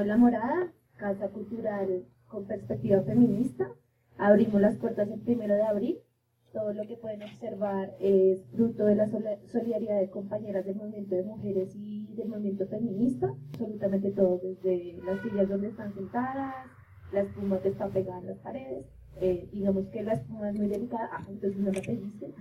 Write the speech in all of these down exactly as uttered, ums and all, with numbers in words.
La Morada, casa cultural con perspectiva feminista. Abrimos las puertas el primero de abril. Todo lo que pueden observar es fruto de la solidaridad de compañeras del movimiento de mujeres y del movimiento feminista. Absolutamente todo, desde las sillas donde están sentadas, la espuma que está pegada en las paredes. Eh, digamos que la espuma es muy delicada. Ah, entonces no la pediste.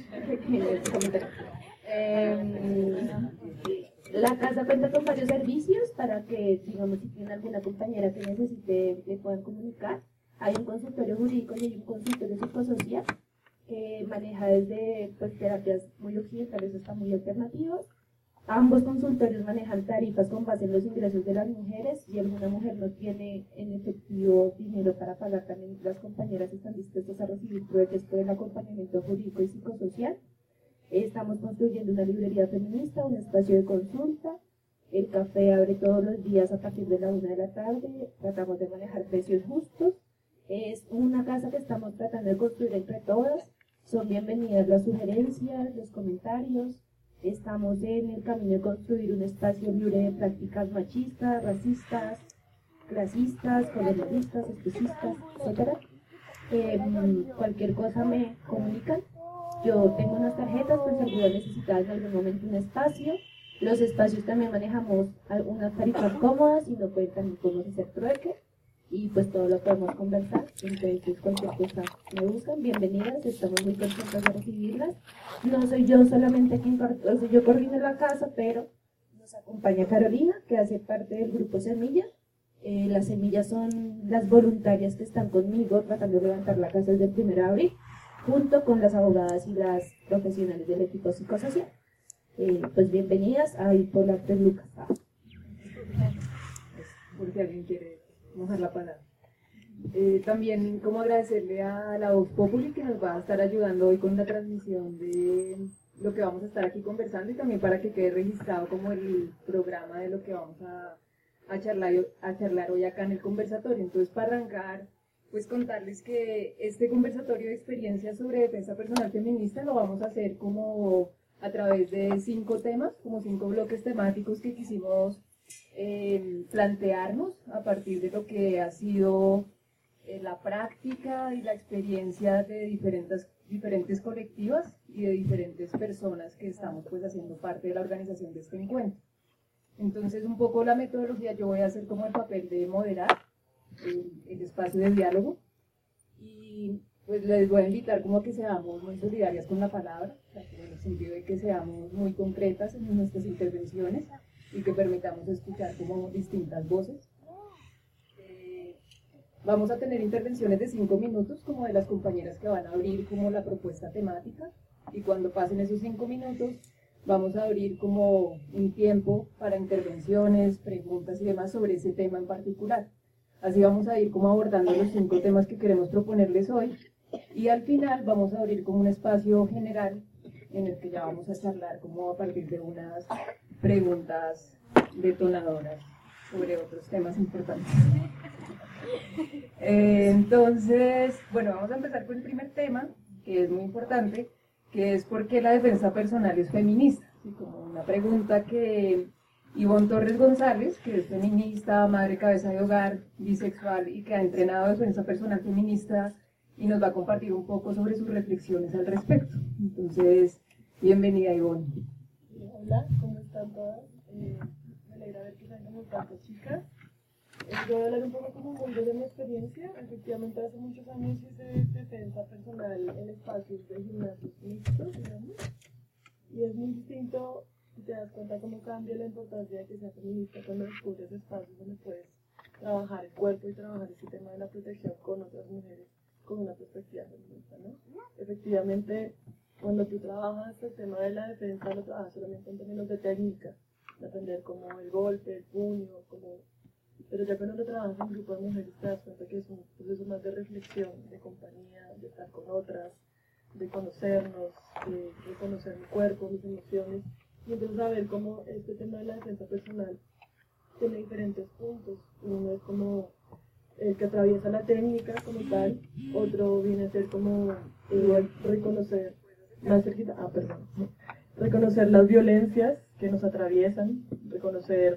eh, la casa cuenta con varios servicios para que, digamos, si tienen alguna compañera que necesite, le puedan comunicar. Hay un consultorio jurídico y hay un consultorio psicosocial que maneja desde pues, terapias muy occidentales hasta muy alternativas. Ambos consultorios manejan tarifas con base en los ingresos de las mujeres. Si alguna mujer no tiene en efectivo dinero para pagar, también las compañeras están dispuestas a recibir trueques por el acompañamiento jurídico y psicosocial. Estamos construyendo una librería feminista, un espacio de consulta. El café abre todos los días a partir de la una de la tarde. Tratamos de manejar precios justos. Es una casa que estamos tratando de construir entre todas. Son bienvenidas las sugerencias, los comentarios. Estamos en el camino de construir un espacio libre de prácticas machistas, racistas, clasistas, colonialistas, especistas, etcétera. Eh, cualquier cosa me comunican. Yo tengo unas tarjetas, pues si alguna necesita en algún momento un espacio. Los espacios también manejamos algunas tarifas cómodas y no pueden también podemos hacer trueque. Y pues todo lo podemos conversar, entonces cualquier cosa me buscan, bienvenidas, estamos muy contentos de recibirlas. No soy yo solamente quien, o sea, yo coordino la casa, pero nos acompaña Carolina, que hace parte del grupo Semilla. Eh, las semillas son las voluntarias que están conmigo tratando de levantar la casa desde el primero de abril, junto con las abogadas y las profesionales del equipo psicosocial. Eh, pues bienvenidas a ir por las tres lucas. Ah. Por si alguien quiere mojar la palabra. Eh, también como agradecerle a la Vox Populi que nos va a estar ayudando hoy con la transmisión de lo que vamos a estar aquí conversando y también para que quede registrado como el programa de lo que vamos a, a, charlar, a charlar hoy acá en el conversatorio. Entonces, para arrancar, pues contarles que este conversatorio de experiencias sobre defensa personal feminista lo vamos a hacer como a través de cinco temas, como cinco bloques temáticos que quisimos Eh, plantearnos a partir de lo que ha sido eh, la práctica y la experiencia de diferentes, diferentes colectivas y de diferentes personas que estamos pues haciendo parte de la organización de este encuentro. Entonces un poco la metodología, yo voy a hacer como el papel de moderar el, el espacio de diálogo y pues les voy a invitar como a que seamos muy solidarias con la palabra, o sea, en el sentido de que seamos muy concretas en nuestras intervenciones y que permitamos escuchar como distintas voces. Eh, vamos a tener intervenciones de cinco minutos como de las compañeras que van a abrir como la propuesta temática y cuando pasen esos cinco minutos vamos a abrir como un tiempo para intervenciones, preguntas y demás sobre ese tema en particular. Así vamos a ir como abordando los cinco temas que queremos proponerles hoy y al final vamos a abrir como un espacio general en el que ya vamos a charlar como a partir de unas preguntas detonadoras sobre otros temas importantes. Eh, entonces, bueno, vamos a empezar con el primer tema, que es muy importante, que es por qué la defensa personal es feminista. ¿Sí? Como una pregunta que Ivonne Torres González, que es feminista, madre cabeza de hogar, bisexual y que ha entrenado defensa personal feminista y nos va a compartir un poco sobre sus reflexiones al respecto. Entonces, bienvenida Ivonne. Hola, ¿cómo están todas? Eh, me alegra ver que sean como tantas chicas. Eh, yo voy a hablar un poco como muy de mi experiencia. Efectivamente, hace muchos años hice defensa personal en espacios de gimnasios mixtos, digamos. Y es muy distinto, si te das cuenta cómo cambia la importancia de que sea feminista cuando descubres espacios donde puedes trabajar el cuerpo y trabajar ese tema de la protección con otras mujeres con una perspectiva feminista, ¿no? Efectivamente, cuando tú trabajas el tema de la defensa, lo trabajas solamente en términos de técnica, de aprender como el golpe, el puño, como... pero ya cuando lo trabajas en grupo de mujeres te das cuenta que es un proceso más de reflexión, de compañía, de estar con otras, de conocernos, de reconocer mi cuerpo, mis emociones, y entonces saber cómo este tema de la defensa personal tiene diferentes puntos. Uno es como el que atraviesa la técnica como tal, otro viene a ser como eh, reconocer más cerquita, ah, perdón, reconocer las violencias que nos atraviesan, reconocer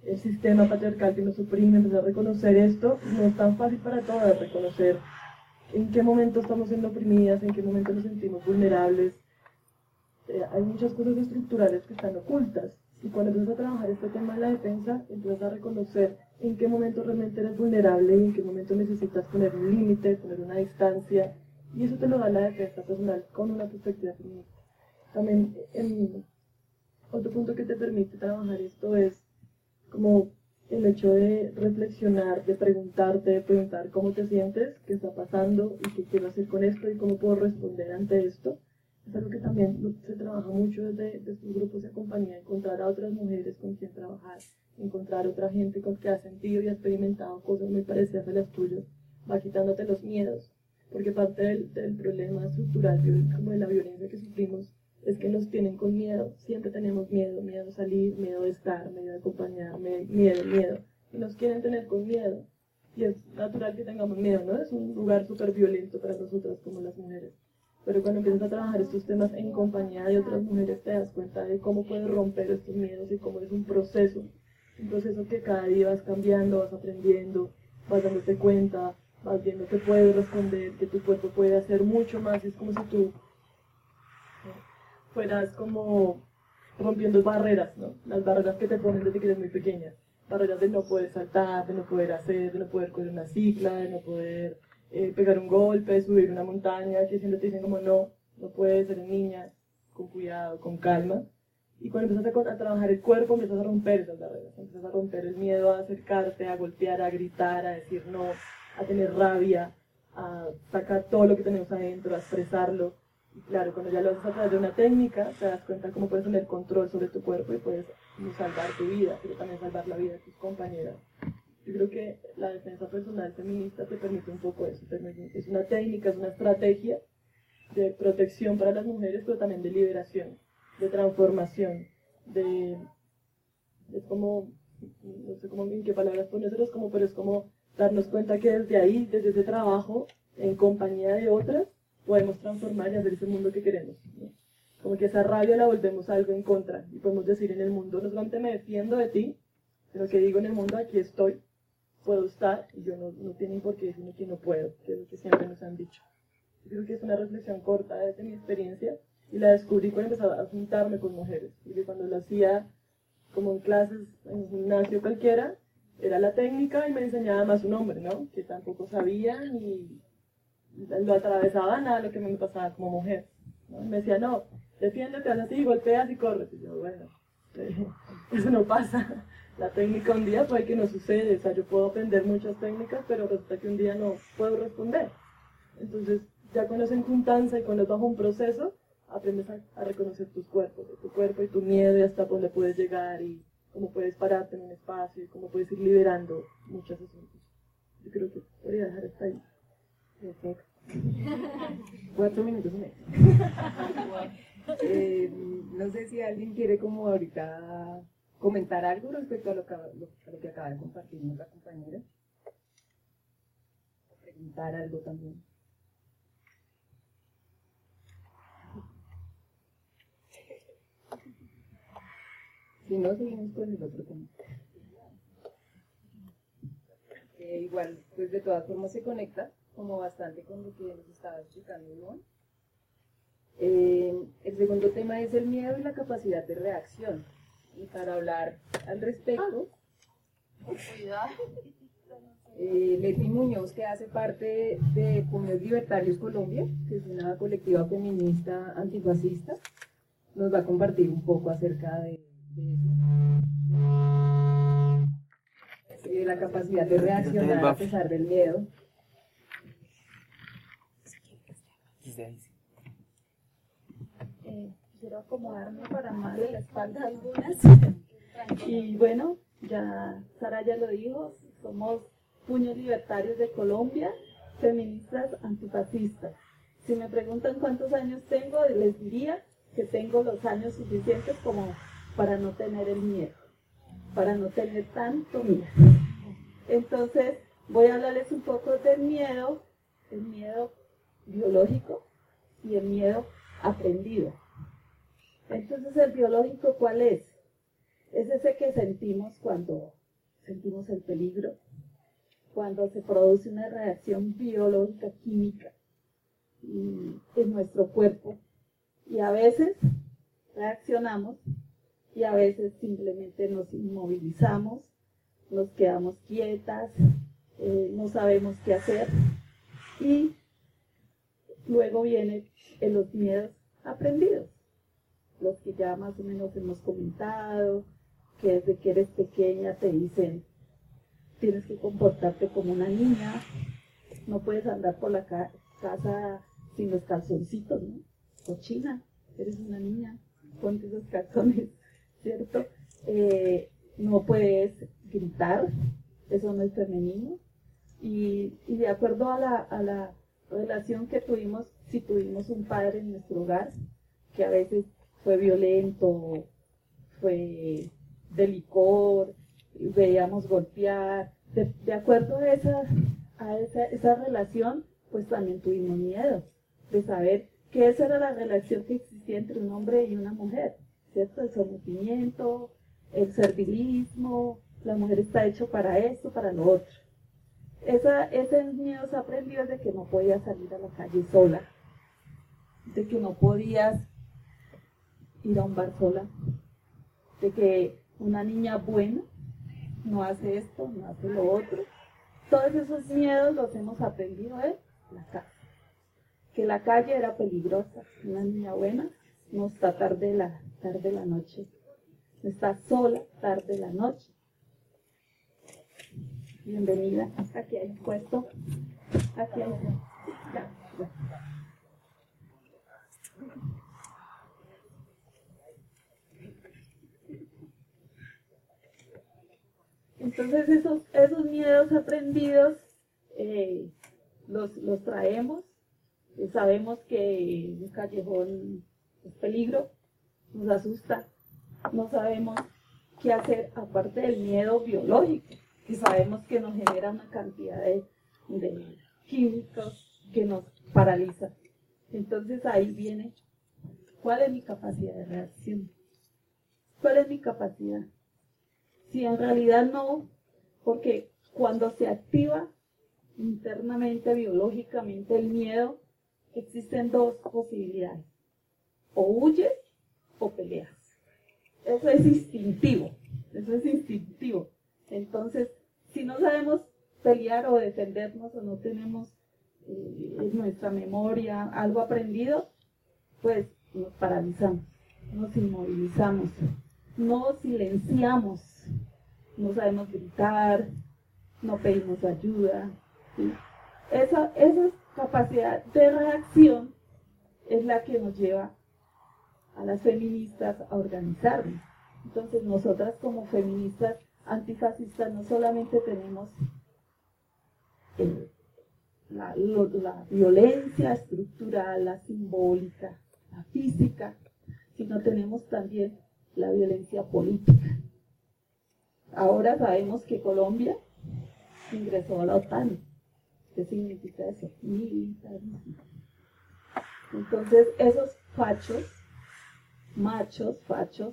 el sistema patriarcal que nos oprime, empezar a reconocer esto. No es tan fácil para todas reconocer en qué momento estamos siendo oprimidas, en qué momento nos sentimos vulnerables. Eh, hay muchas cosas estructurales que están ocultas. Y cuando empiezas a trabajar este tema de la defensa, empiezas a reconocer en qué momento realmente eres vulnerable y en qué momento necesitas poner un límite, poner una distancia. Y eso te lo da la defensa personal con una perspectiva feminista. También en otro punto que te permite trabajar esto es como el hecho de reflexionar, de preguntarte, de preguntar cómo te sientes, qué está pasando y qué quiero hacer con esto y cómo puedo responder ante esto. Es algo que también se trabaja mucho desde, desde estos grupos de compañía, encontrar a otras mujeres con quien trabajar, encontrar otra gente con que ha sentido y ha experimentado cosas muy parecidas a las tuyas, va quitándote los miedos, porque parte del, del problema estructural, como de la violencia que sufrimos, es que nos tienen con miedo, siempre tenemos miedo, miedo a salir, miedo de estar, miedo de acompañar, miedo, miedo, y nos quieren tener con miedo, y es natural que tengamos miedo, ¿no? Es un lugar súper violento para nosotras como las mujeres. Pero cuando empiezas a trabajar estos temas en compañía de otras mujeres, te das cuenta de cómo puedes romper estos miedos y cómo es un proceso, un proceso que cada día vas cambiando, vas aprendiendo, vas dándote cuenta, vas viendo que puedes responder, que tu cuerpo puede hacer mucho más. Es como si tú fueras como rompiendo barreras, ¿no? Las barreras que te ponen desde que eres muy pequeña. Barreras de no poder saltar, de no poder hacer, de no poder coger una cicla, de no poder Eh, pegar un golpe, subir una montaña, que siempre te dicen como no, no puedes, ser niña, con cuidado, con calma. Y cuando empiezas a, a trabajar el cuerpo, empiezas a romper esas barreras, empiezas a romper el miedo a acercarte, a golpear, a gritar, a decir no, a tener rabia, a sacar todo lo que tenemos adentro, a expresarlo. Y claro, cuando ya lo haces a través de una técnica, te das cuenta cómo puedes tener control sobre tu cuerpo y puedes salvar tu vida, pero también salvar la vida de tus compañeras. Yo creo que la defensa personal feminista te permite un poco eso, es una técnica, es una estrategia de protección para las mujeres, pero también de liberación, de transformación, de, es como, no sé cómo, en qué palabras ponérselos, como, pero es como darnos cuenta que desde ahí, desde ese trabajo, en compañía de otras, podemos transformar y hacer ese mundo que queremos, ¿no? Como que esa rabia la volvemos algo en contra, y podemos decir en el mundo, no solamente me defiendo de ti, sino que digo en el mundo, aquí estoy, puedo estar, y yo no, no tienen por qué decirme que no puedo, que es lo que siempre nos han dicho. Yo creo que es una reflexión corta desde mi experiencia, y la descubrí cuando empezaba a juntarme con mujeres, porque cuando lo hacía como en clases, en un gimnasio cualquiera, era la técnica y me enseñaba más un hombre, ¿no? Que tampoco sabía ni lo atravesaba nada lo que me pasaba como mujer, ¿no? Me decía, no, defiéndete, haz así, golpeas y corres, y yo, bueno, eso no pasa. La técnica un día puede que no sucede, o sea, yo puedo aprender muchas técnicas, pero resulta que un día no puedo responder. Entonces, ya con esa juntanza y cuando es bajo un proceso, aprendes a, a reconocer tus cuerpos, tu cuerpo y tu miedo y hasta dónde puedes llegar y cómo puedes pararte en un espacio y cómo puedes ir liberando muchos asuntos. Yo creo que podría dejar hasta ahí. Perfecto. Cuatro minutos y medio. eh, no sé si alguien quiere como ahorita comentar algo respecto a lo que, lo, a lo que acaba de compartir nuestra compañera. Preguntar algo también. Si no, seguimos con el otro tema. Eh, igual, pues de todas formas se conecta como bastante con lo que nos estaba explicando Ivonne. Eh, el segundo tema es el miedo y la capacidad de reacción. Y para hablar al respecto, eh, Leti Muñoz, que hace parte de Puños Libertarios Colombia, que es una colectiva feminista antifascista, nos va a compartir un poco acerca de, de eso. De la capacidad de reaccionar a pesar del miedo. Eh, quisiera acomodarme para más de la espalda algunas. Y bueno, ya Sara ya lo dijo, somos Puños Libertarios de Colombia, feministas antifascistas. Si me preguntan cuántos años tengo, les diría que tengo los años suficientes como para no tener el miedo, para no tener tanto miedo. Entonces, voy a hablarles un poco del miedo, el miedo biológico y el miedo aprendido. Entonces, el biológico, ¿cuál es? Es ese que sentimos cuando sentimos el peligro, cuando se produce una reacción biológica, química en nuestro cuerpo. Y a veces reaccionamos y a veces simplemente nos inmovilizamos, nos quedamos quietas, eh, no sabemos qué hacer. Y luego vienen eh, los miedos aprendidos, los que ya más o menos hemos comentado, que desde que eres pequeña te dicen, tienes que comportarte como una niña, no puedes andar por la ca- casa sin los calzoncitos, ¿no? Cochina, eres una niña, ponte esos calzones, ¿cierto? Eh, no puedes gritar, eso no es femenino. Y, y de acuerdo a la, a la relación que tuvimos, si tuvimos un padre en nuestro hogar, que a veces fue violento, fue de licor, veíamos golpear, de, de acuerdo a, esa, a esa, esa relación, pues también tuvimos miedo de saber que esa era la relación que existía entre un hombre y una mujer, ¿cierto? El sometimiento, el servilismo, la mujer está hecho para esto, para lo otro. Esa, esos miedos aprendidos de que no podías salir a la calle sola, de que no podías ir a un bar sola, de que una niña buena no hace esto, no hace lo otro. Todos esos miedos los hemos aprendido en la casa. Que la calle era peligrosa, una niña buena no está tarde la, tarde la noche, no está sola tarde la noche. Bienvenida, aquí hay un puesto, aquí hay un... Ya, ya. Entonces esos, esos miedos aprendidos eh, los, los traemos, eh, sabemos que un callejón es peligro, nos asusta, no sabemos qué hacer aparte del miedo biológico, que sabemos que nos genera una cantidad de, de químicos que nos paralizan. Entonces ahí viene, ¿cuál es mi capacidad de reacción? ¿Cuál es mi capacidad? Si en realidad no, porque cuando se activa internamente, biológicamente el miedo, existen dos posibilidades, o huyes o peleas. Eso es instintivo, eso es instintivo. Entonces, si no sabemos pelear o defendernos o no tenemos eh, en nuestra memoria algo aprendido, pues nos paralizamos, nos inmovilizamos, nos silenciamos, no sabemos gritar, no pedimos ayuda, ¿sí? Esa, esa capacidad de reacción es la que nos lleva a las feministas a organizarnos. Entonces nosotras como feministas antifascistas no solamente tenemos eh, la, lo, la violencia estructural, la simbólica, la física, sino tenemos también la violencia política. Ahora sabemos que Colombia ingresó a la OTAN. ¿Qué significa eso? Militarismo. Entonces esos fachos, machos, fachos,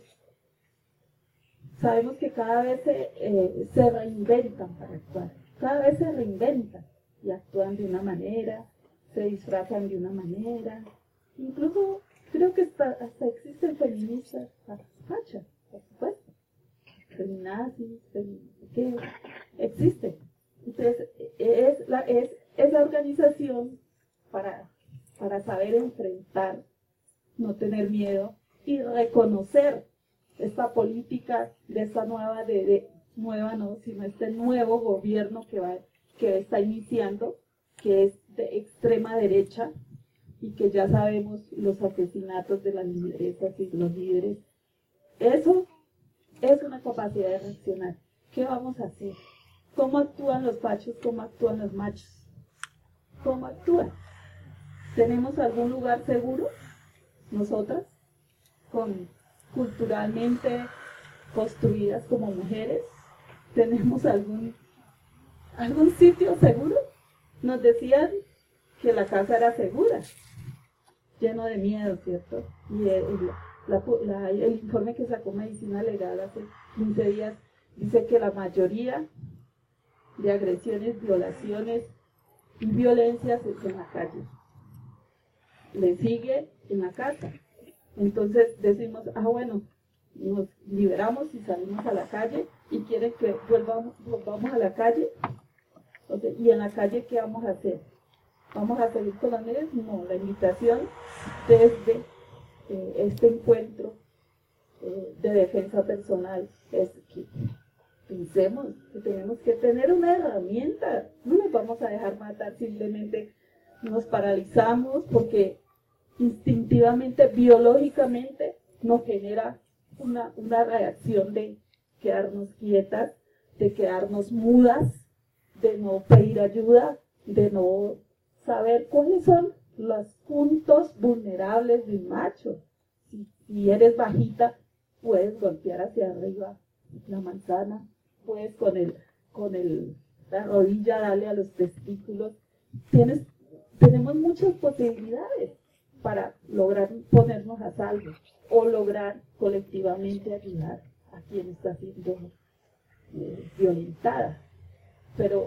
sabemos que cada vez se, eh, se reinventan para actuar, cada vez se reinventan y actúan de una manera, se disfrazan de una manera, incluso creo que hasta, hasta existen feministas fachas, por supuesto, feminazis, que existen. Entonces es, la, es esa organización para, para saber enfrentar, no tener miedo y reconocer esta política de esta nueva, de, de nueva no, sino este nuevo gobierno que va, que está iniciando, que es de extrema derecha y que ya sabemos los asesinatos de las lideresas y los líderes. Eso es una capacidad de reaccionar. ¿Qué vamos a hacer? ¿Cómo actúan los fachos? ¿Cómo actúan los machos? ¿Cómo actúan? ¿Tenemos algún lugar seguro? Nosotras, con culturalmente construidas como mujeres, ¿tenemos algún, algún sitio seguro? Nos decían que la casa era segura, lleno de miedo, ¿cierto? Y el, la, la, el informe que sacó Medicina Legal hace quince días dice que la mayoría de agresiones, violaciones y violencias es en la calle. Le sigue en la casa. Entonces decimos, ah bueno, nos liberamos y salimos a la calle y quieren que volvamos, volvamos a la calle. Entonces, ¿y en la calle qué vamos a hacer? ¿Vamos a seguir con las medidas? No, la invitación desde eh, este encuentro eh, de defensa personal es que pensemos que tenemos que tener una herramienta. No nos vamos a dejar matar, simplemente nos paralizamos porque instintivamente, biológicamente, nos genera una, una reacción de quedarnos quietas, de quedarnos mudas, de no pedir ayuda, de no saber cuáles son los puntos vulnerables de un macho. Si, si eres bajita, puedes golpear hacia arriba la manzana, puedes con el, con el, la rodilla darle a los testículos. Tienes, tenemos muchas posibilidades para lograr ponernos a salvo o lograr colectivamente ayudar a quien está siendo eh, violentada. Pero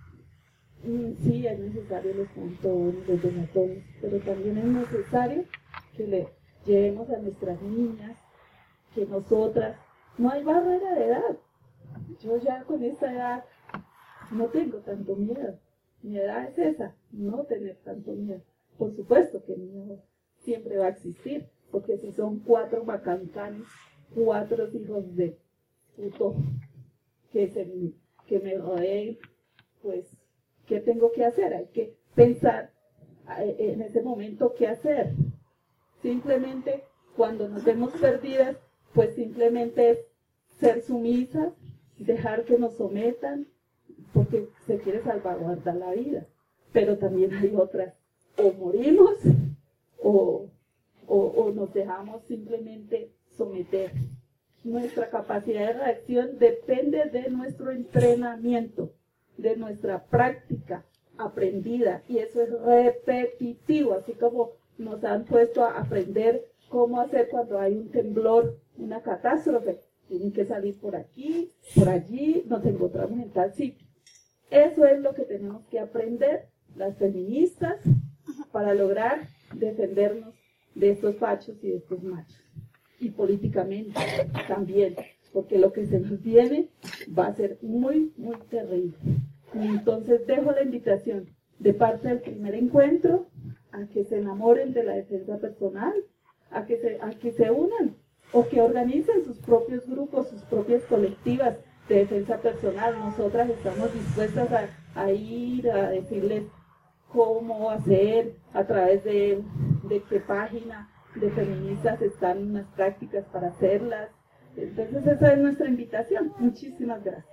mm, sí es necesario los montones, los donatones, pero también es necesario que le llevemos a nuestras niñas, que nosotras, no hay barrera de edad. Yo ya con esta edad no tengo tanto miedo. Mi edad es esa, no tener tanto miedo. Por supuesto que el miedo siempre va a existir, porque si son cuatro macancanes, cuatro hijos de puto que, se, que me rodeen, pues, ¿qué tengo que hacer? Hay que pensar en ese momento qué hacer. Simplemente, cuando nos vemos perdidas, pues simplemente es ser sumisas, dejar que nos sometan, porque se quiere salvaguardar la vida. Pero también hay otras, o morimos, o, o, o nos dejamos simplemente someter. Nuestra capacidad de reacción depende de nuestro entrenamiento, de nuestra práctica aprendida, y eso es repetitivo, así como nos han puesto a aprender cómo hacer cuando hay un temblor, una catástrofe. Tienen que salir por aquí, por allí, nos encontramos en tal sitio. Eso es lo que tenemos que aprender las feministas para lograr defendernos de estos fachos y de estos machos. Y políticamente también, porque lo que se nos viene va a ser muy, muy terrible. Y entonces dejo la invitación de parte del primer encuentro a que se enamoren de la defensa personal, a que se, a que se unan o que organicen sus propios grupos, sus propias colectivas de defensa personal. Nosotras estamos dispuestas a, a ir a decirles cómo hacer, a través de, de qué página de feministas están las prácticas para hacerlas. Entonces esa es nuestra invitación. Muchísimas gracias.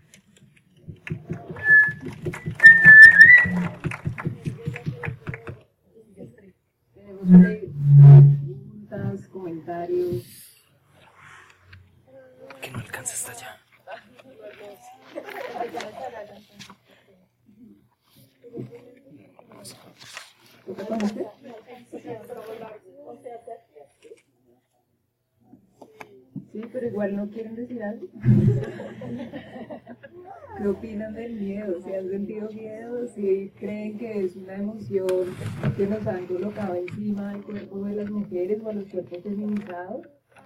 Tenemos preguntas, comentarios. Que no alcanza hasta allá. ¿Qué conoces? Sí, pero igual no quieren decir algo. ¿Qué opinan del miedo? ¿Si han sentido miedo? ¿Si creen que es una emoción que nos han colocado encima del cuerpo de las mujeres o a los cuerpos feminizados?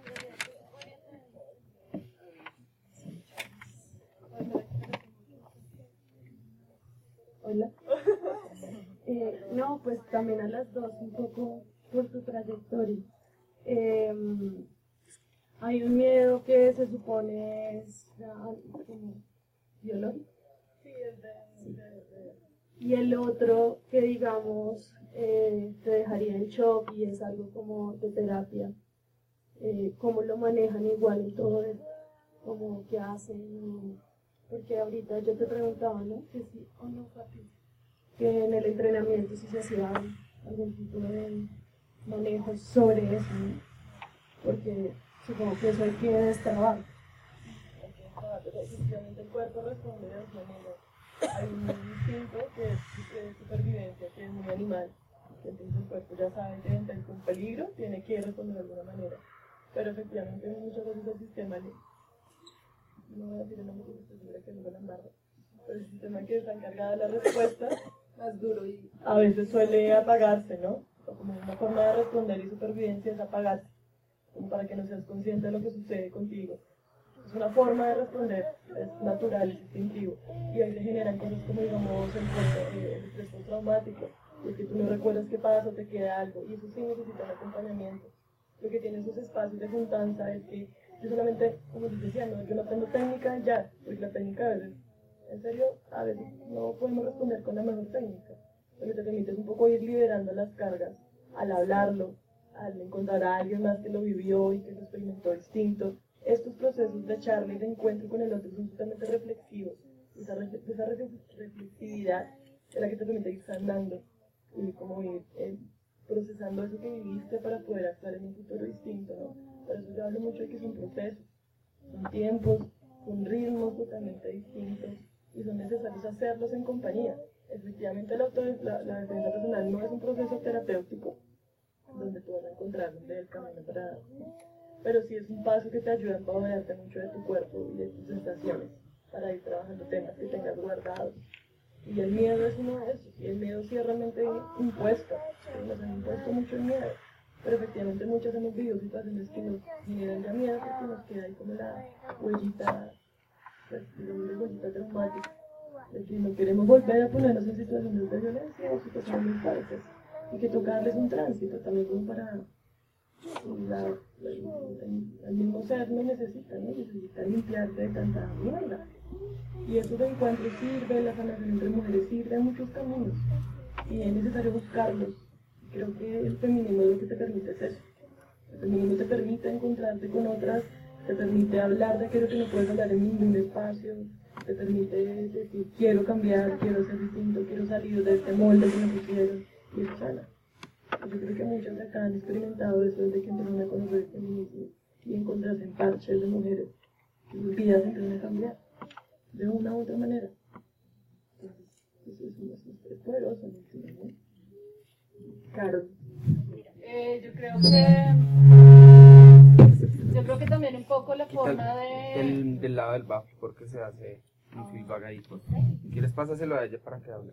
Hola. Eh, no, pues también a las dos, un poco por tu trayectoria. Eh, hay un miedo que se supone es uh, como biológico. Sí, es de, sí. de, de... Y el otro que, digamos, eh, te dejaría en shock y es algo como de terapia. Eh, ¿Cómo lo manejan igual en todo esto? ¿Cómo qué hacen? Porque ahorita yo te preguntaba, ¿no? Que sí o no, papi. Que en el entrenamiento si se hacía algún tipo de manejo sobre eso, ¿no? Porque supongo que eso hay que destrabar. Efectivamente el cuerpo responde de dos maneras. Hay un instinto que es de supervivencia, que es muy animal. Entonces el cuerpo ya sabe que ante un peligro tiene que responder de alguna manera. Pero efectivamente muchas veces el sistema le, no voy a decir el nombre porque estoy segura que no me la embarro, pero el sistema que está encargado de la respuesta Más duro y... a veces suele apagarse, ¿no? O como una forma de responder y supervivencia es apagarse, como para que no seas consciente de lo que sucede contigo. Es una forma de responder, es natural, es instintivo, y ahí se generan cosas como, digamos, el, el, el estrés postraumático, y es que tú no recuerdas qué pasa o te queda algo, y eso sí necesita un acompañamiento. Lo que tiene esos espacios de juntanza es que yo solamente, como les decía, no, yo no tengo técnica ya, porque la técnica a veces, en serio, a veces no podemos responder con la mejor técnica. Lo que te permite es un poco ir liberando las cargas al hablarlo, al encontrar a alguien más que lo vivió y que lo experimentó distinto. Estos procesos de charla y de encuentro con el otro son totalmente reflexivos. Esa, re- esa re- reflexividad es la que te permite ir sanando y como ir eh, procesando eso que viviste para poder actuar en un futuro distinto, ¿no? Por eso yo hablo mucho de que son procesos, son tiempos, son ritmos totalmente distintos y son necesarios hacerlos en compañía. Efectivamente, la, auto- la, la defensa personal no es un proceso terapéutico donde tú vas a encontrar el camino para... Pero sí es un paso que te ayuda a empoderarte mucho de tu cuerpo y de tus sensaciones para ir trabajando temas que tengas guardados. Y el miedo es uno de esos, y el miedo sí es realmente impuesto, sí, nos han impuesto mucho el miedo, pero efectivamente muchas hemos vivido situaciones que nos generan ya miedo porque nos queda ahí como la huellita, pues, digamos, la huellita traumática, de que no queremos volver a ponernos en situaciones de violencia o situaciones muy fuertes, y que toca darles un tránsito también como para... La, la, el, el mismo ser no necesita, ¿no? Necesita limpiarse de tanta mierda. Y eso de encuentro sirve, la sanación entre mujeres sirve, hay muchos caminos. Y es necesario buscarlos. Creo que el feminismo lo que te permite es eso. El feminismo te permite encontrarte con otras, te permite hablar de aquello que no puedes hablar en ningún espacio, te permite decir quiero cambiar, quiero ser distinto, quiero salir de este molde que me pusieron. Y eso sana. Yo creo que muchas de acá han experimentado eso desde que empezaron a conocer el feminismo y encontrarse en parches de mujeres que sus vidas empiezan a cambiar de una u otra manera. Entonces, eso es, es, es poderoso, ¿no? Carol. Eh, yo creo que yo creo que también un poco la Quita forma de el, del lado del bajo porque se hace un feedback ahí. Pues. Si quieres, pásaselo a ella para que hable.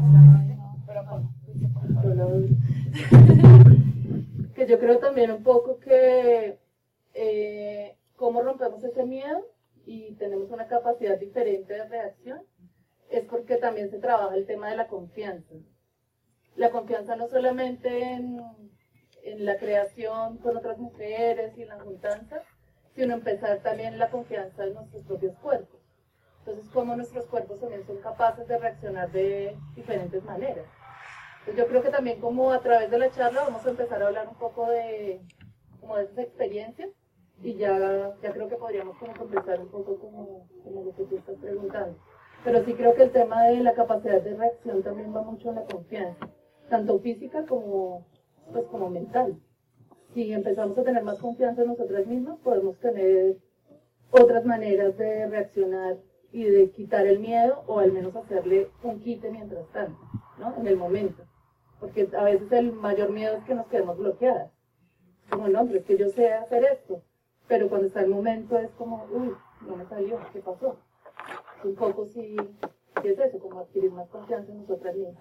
que yo creo también un poco que eh, cómo rompemos ese miedo y tenemos una capacidad diferente de reacción es porque también se trabaja el tema de la confianza. La confianza no solamente en, en la creación con otras mujeres y en la juntanza, sino empezar también la confianza en nuestros propios cuerpos. Entonces, cómo nuestros cuerpos también son capaces de reaccionar de diferentes maneras. Entonces, yo creo que también como a través de la charla vamos a empezar a hablar un poco de, como de esas experiencias y ya, ya creo que podríamos como conversar un poco como, como lo que tú estás preguntando. Pero sí creo que el tema de la capacidad de reacción también va mucho en la confianza, tanto física como, pues, como mental. Si empezamos a tener más confianza en nosotras mismas, podemos tener otras maneras de reaccionar y de quitar el miedo o al menos hacerle un quite mientras tanto, ¿no? En el momento. Porque a veces el mayor miedo es que nos quedemos bloqueadas. Como, no, hombre, es que yo sé hacer esto, pero cuando está el momento es como, uy, no me salió, ¿qué pasó? Un poco sí, sí es eso, como adquirir más confianza en nosotras mismas.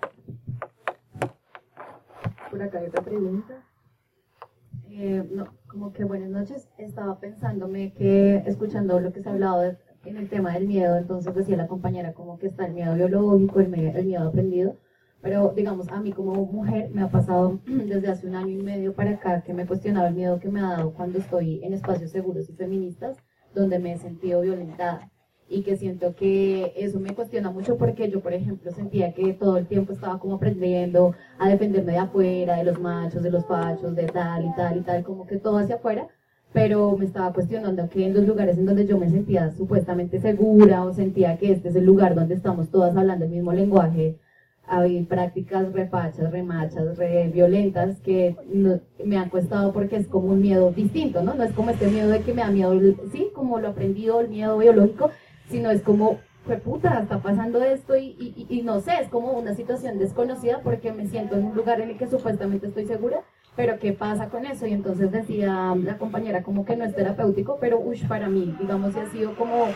Por acá hay otra pregunta. Eh, no, como que buenas noches. Estaba pensándome que, escuchando lo que se ha hablado de, en el tema del miedo, entonces decía la compañera como que está el miedo biológico, el, me- el miedo aprendido, pero digamos, a mí como mujer me ha pasado desde hace un año y medio para acá que me he cuestionado el miedo que me ha dado cuando estoy en espacios seguros y feministas, donde me he sentido violentada. Y que siento que eso me cuestiona mucho porque yo, por ejemplo, sentía que todo el tiempo estaba como aprendiendo a defenderme de afuera, de los machos, de los pachos, de tal y tal y tal, como que todo hacia afuera, pero me estaba cuestionando que en los lugares en donde yo me sentía supuestamente segura o sentía que este es el lugar donde estamos todas hablando el mismo lenguaje, hay prácticas repachas, remachas, re violentas que no, me han costado porque es como un miedo distinto, ¿no? No es como este miedo de que me da miedo, sí, como lo aprendido, el miedo biológico, sino es como, pues puta, está pasando esto y, y, y no sé, es como una situación desconocida porque me siento en un lugar en el que supuestamente estoy segura, pero ¿qué pasa con eso? Y entonces decía la compañera como que no es terapéutico, pero ush, para mí, digamos, sí ha sido como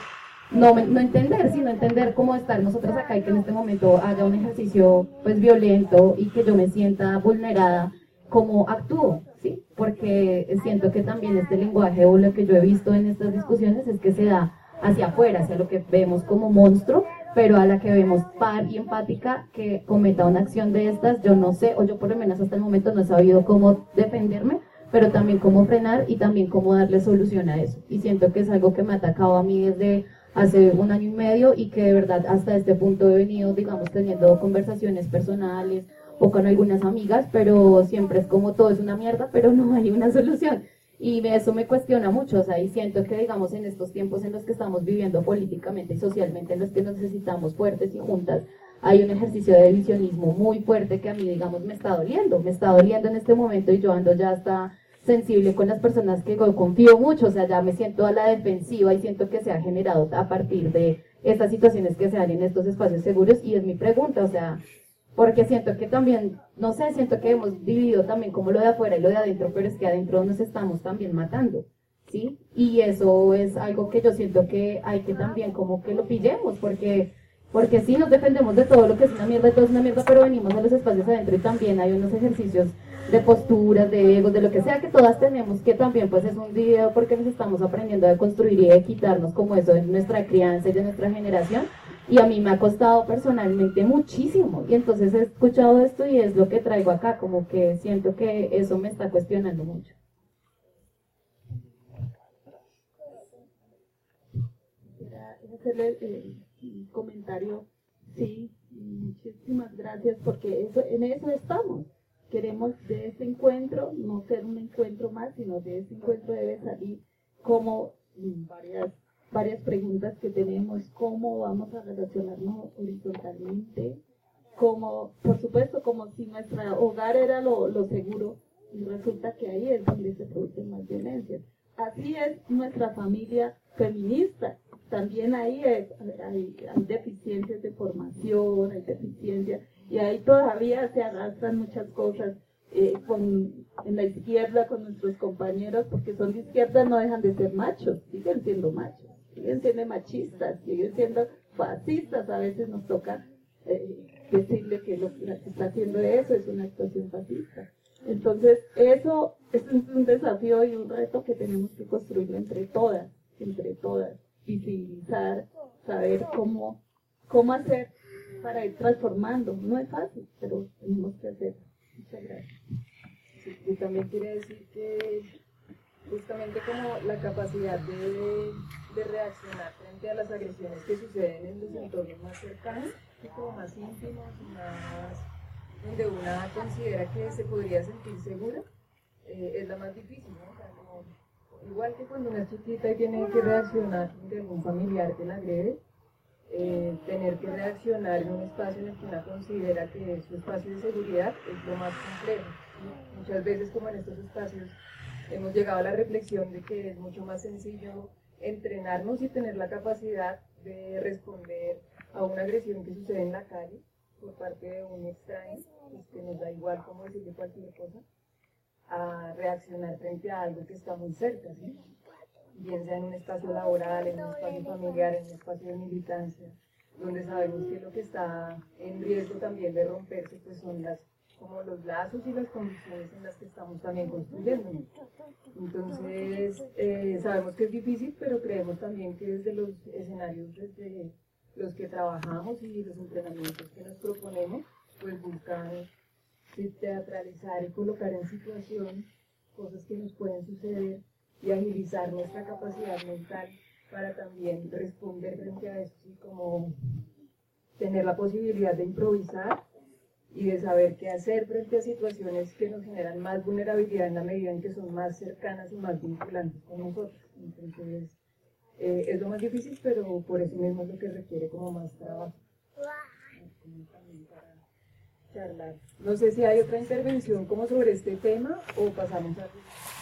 no, me- no entender, sino entender cómo estar nosotros acá y que en este momento haya un ejercicio pues violento y que yo me sienta vulnerada, cómo actúo, ¿sí? Porque siento que también este lenguaje o lo que yo he visto en estas discusiones es que se da hacia afuera, hacia lo que vemos como monstruo, pero a la que vemos par y empática que cometa una acción de estas, yo no sé, o yo por lo menos hasta el momento no he sabido cómo defenderme, pero también cómo frenar y también cómo darle solución a eso. Y siento que es algo que me ha atacado a mí desde hace un año y medio y que de verdad hasta este punto he venido, digamos, teniendo conversaciones personales o con algunas amigas, pero siempre es como todo es una mierda, pero no hay una solución. Y eso me cuestiona mucho, o sea, y siento que, digamos, en estos tiempos en los que estamos viviendo políticamente y socialmente, en los que nos necesitamos fuertes y juntas, hay un ejercicio de divisionismo muy fuerte que a mí, digamos, me está doliendo, me está doliendo en este momento y yo ando ya hasta sensible con las personas que yo confío mucho, o sea, ya me siento a la defensiva y siento que se ha generado a partir de estas situaciones que se dan en estos espacios seguros y es mi pregunta, o sea, porque siento que también, no sé, siento que hemos dividido también como lo de afuera y lo de adentro, pero es que adentro nos estamos también matando, ¿sí? Y eso es algo que yo siento que hay que también como que lo pillemos, porque, porque sí nos defendemos de todo lo que es una mierda, todo es una mierda, pero venimos a los espacios adentro y también hay unos ejercicios de posturas, de egos, de lo que sea que todas tenemos, que también pues es un video porque nos estamos aprendiendo a construir y de quitarnos como eso de nuestra crianza y de nuestra generación. Y a mí me ha costado personalmente muchísimo. Y entonces he escuchado esto y es lo que traigo acá, como que siento que eso me está cuestionando mucho. Quisiera hacerle eh, un comentario. Sí, muchísimas gracias porque eso, en eso estamos. Queremos de este encuentro no ser un encuentro más, sino de este encuentro debe salir como varias varias preguntas que tenemos, cómo vamos a relacionarnos horizontalmente, como, por supuesto, como si nuestro hogar era lo, lo seguro, y resulta que ahí es donde se producen más violencias. Así es nuestra familia feminista, también ahí es, hay, hay deficiencias de formación, hay deficiencias, y ahí todavía se arrastran muchas cosas. Eh, con, en la izquierda con nuestros compañeros, porque son de izquierda, no dejan de ser machos, siguen siendo machos, siguen siendo machistas, siguen siendo fascistas, a veces nos toca eh, decirle que lo que está haciendo eso es una actuación fascista. Entonces, eso es un desafío y un reto que tenemos que construir entre todas, entre todas, visibilizar, saber cómo, cómo hacer para ir transformando. No es fácil, pero tenemos que hacerlo. Muchas gracias. Sí, y también quiere decir que justamente como la capacidad de, de reaccionar frente a las agresiones que suceden en los entornos más cercanos, y como más íntimos, y más donde una considera que se podría sentir segura, eh, es la más difícil, ¿no? O sea, como, igual que cuando una es chiquita y tiene que reaccionar frente a algún familiar que la agrede, Eh, tener que reaccionar en un espacio en el que una considera que es su espacio de seguridad es lo más complejo. ¿Sí? Muchas veces, como en estos espacios, hemos llegado a la reflexión de que es mucho más sencillo entrenarnos y tener la capacidad de responder a una agresión que sucede en la calle por parte de un extraño, pues que nos da igual cómo decirle cualquier cosa, a reaccionar frente a algo que está muy cerca, ¿sí? Bien sea en un espacio laboral, en un espacio familiar, en un espacio de militancia, donde sabemos que lo que está en riesgo también de romperse pues son las, como los lazos y las condiciones en las que estamos también construyendo. Entonces, eh, sabemos que es difícil, pero creemos también que desde los escenarios desde los que trabajamos y los entrenamientos que nos proponemos, pues buscan teatralizar y colocar en situación cosas que nos pueden suceder y agilizar nuestra capacidad mental para también responder frente a eso, y como tener la posibilidad de improvisar y de saber qué hacer frente a situaciones que nos generan más vulnerabilidad en la medida en que son más cercanas y más vinculantes con nosotros. Entonces, eh, es lo más difícil, pero por eso mismo es lo que requiere como más trabajo. Como también para charlar. No sé si hay otra intervención como sobre este tema o pasamos a...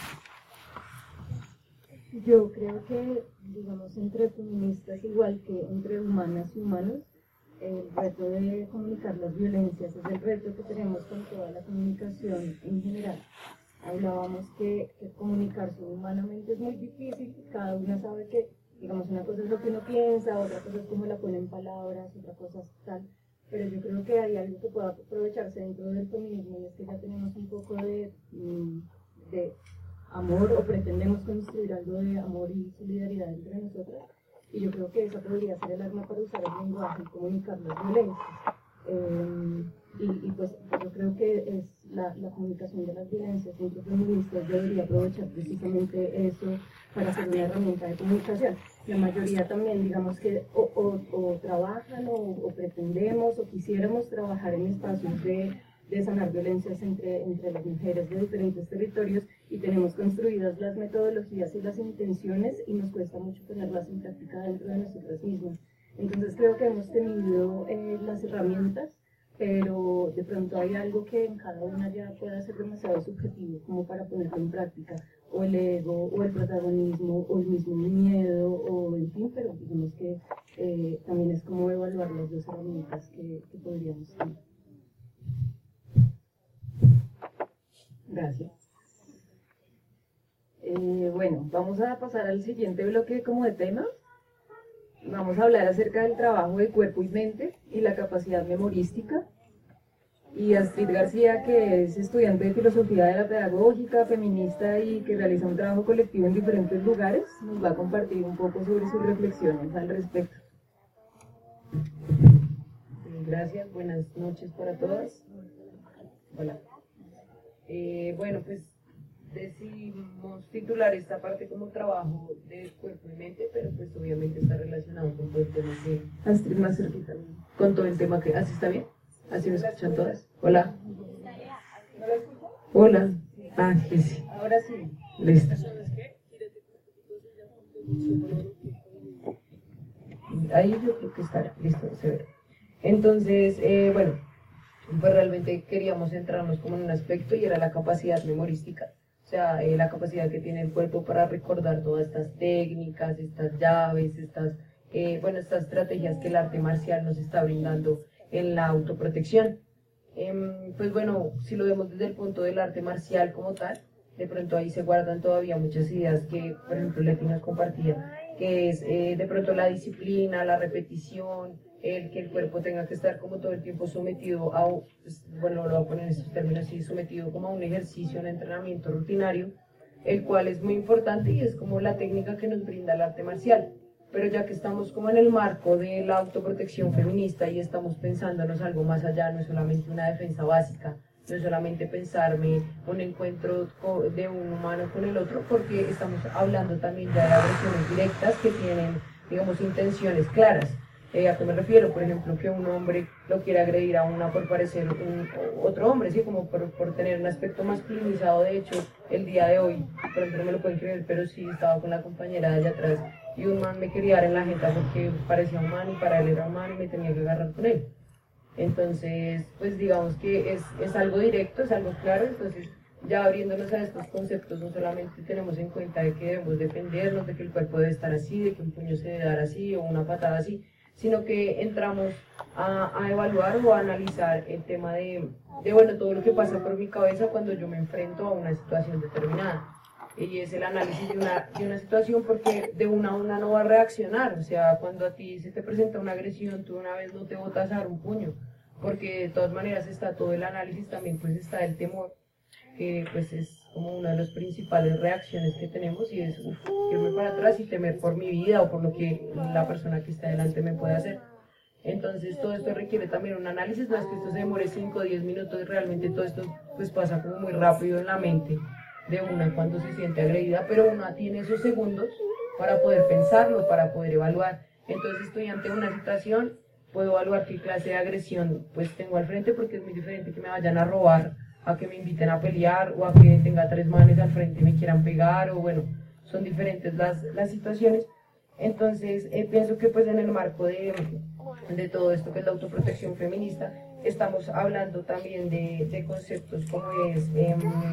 Yo creo que, digamos, entre feministas, igual que entre humanas y humanos, el reto de comunicar las violencias es el reto que tenemos con toda la comunicación en general. Hablábamos que, que comunicarse humanamente es muy difícil, cada una sabe que digamos, una cosa es lo que uno piensa, otra cosa es cómo la pone en palabras, otra cosa es tal, pero yo creo que hay algo que pueda aprovecharse dentro del feminismo y es que ya tenemos un poco de, de amor o pretendemos construir algo de amor y solidaridad entre nosotras, y yo creo que eso podría ser el arma para usar el lenguaje y comunicar las violencias. Eh, y, y pues yo creo que es la, la comunicación de las violencias entre feministas debería aprovechar precisamente eso para ser una herramienta de comunicación. La mayoría también, digamos que o, o, o trabajan o, o pretendemos o quisiéramos trabajar en espacios de, de sanar violencias entre, entre las mujeres de diferentes territorios y tenemos construidas las metodologías y las intenciones y nos cuesta mucho ponerlas en práctica dentro de nosotras mismas. Entonces creo que hemos tenido eh, las herramientas, pero de pronto hay algo que en cada una ya pueda ser demasiado subjetivo como para ponerlo en práctica, o el ego, o el protagonismo, o el mismo miedo, o en fin, pero digamos que eh, también es como evaluar las dos herramientas que, que podríamos tener. Gracias. Eh, bueno, vamos a pasar al siguiente bloque como de temas. Vamos a hablar acerca del trabajo de cuerpo y mente y la capacidad memorística. Y Astrid García, que es estudiante de filosofía de la pedagógica, feminista y que realiza un trabajo colectivo en diferentes lugares, nos va a compartir un poco sobre sus reflexiones al respecto. Gracias, buenas noches para todas. Hola. Eh, bueno, pues decidimos titular esta parte como trabajo de cuerpo y mente, pero pues obviamente está relacionado con todo el tema que... Astrid, más cerquita. Con todo el tema que... ¿Así está bien? ¿Así me escuchan todas? Hola. Hola. Ah, que sí. Ahora sí. Listo. Ahí yo creo que está listo, se ve. Entonces, eh, bueno, pues realmente queríamos centrarnos como en un aspecto y era la capacidad memorística. O sea, eh, la capacidad que tiene el cuerpo para recordar todas estas técnicas, estas llaves, estas, eh, bueno, estas estrategias que el arte marcial nos está brindando en la autoprotección. Eh, pues bueno, si lo vemos desde el punto del arte marcial como tal, de pronto ahí se guardan todavía muchas ideas que, por ejemplo, Leti nos compartía, que es eh, de pronto la disciplina, la repetición, el que el cuerpo tenga que estar como todo el tiempo sometido a, pues, bueno, lo voy a poner en estos términos así, sometido como a un ejercicio, un entrenamiento rutinario, el cual es muy importante y es como la técnica que nos brinda el arte marcial. Pero ya que estamos como en el marco de la autoprotección feminista y estamos pensándonos algo más allá, no es solamente una defensa básica, no es solamente pensarme un encuentro de un humano con el otro, porque estamos hablando también ya de agresiones directas que tienen, digamos, intenciones claras. Eh, ¿A qué me refiero? Por ejemplo, que un hombre lo quiere agredir a una por parecer un, otro hombre, ¿sí? Como por, por tener un aspecto masculinizado. De hecho, el día de hoy, por ejemplo, no me lo pueden creer, pero sí estaba con la compañera de allá atrás y un man me quería dar en la jeta porque parecía un man y para él era un man y me tenía que agarrar con él. Entonces, pues digamos que es, es algo directo, es algo claro. Entonces, ya abriéndonos a estos conceptos, no solamente tenemos en cuenta de que debemos defendernos, de que el cuerpo debe estar así, de que un puño se debe dar así o una patada así, sino que entramos a, a evaluar o a analizar el tema de, de, bueno, todo lo que pasa por mi cabeza cuando yo me enfrento a una situación determinada. Y es el análisis de una, de una situación, porque de una a una no va a reaccionar. O sea, cuando a ti se te presenta una agresión, tú una vez no te botas a dar un puño, porque de todas maneras está todo el análisis, también pues está el temor, que pues es como una de las principales reacciones que tenemos, y es uf, irme para atrás y temer por mi vida o por lo que la persona que está delante me puede hacer. Entonces todo esto requiere también un análisis, no es que esto se demore cinco o diez minutos, y realmente todo esto pues pasa como muy rápido en la mente de una cuando se siente agredida, pero una tiene esos segundos para poder pensarlo, para poder evaluar. Entonces estoy ante una situación, puedo evaluar qué clase de agresión pues tengo al frente, porque es muy diferente que me vayan a robar a que me inviten a pelear, o a que tenga tres manes al frente y me quieran pegar, o bueno, son diferentes las, las situaciones. Entonces eh, pienso que pues en el marco de, de todo esto que es la autoprotección feminista, estamos hablando también de, de conceptos como es eh,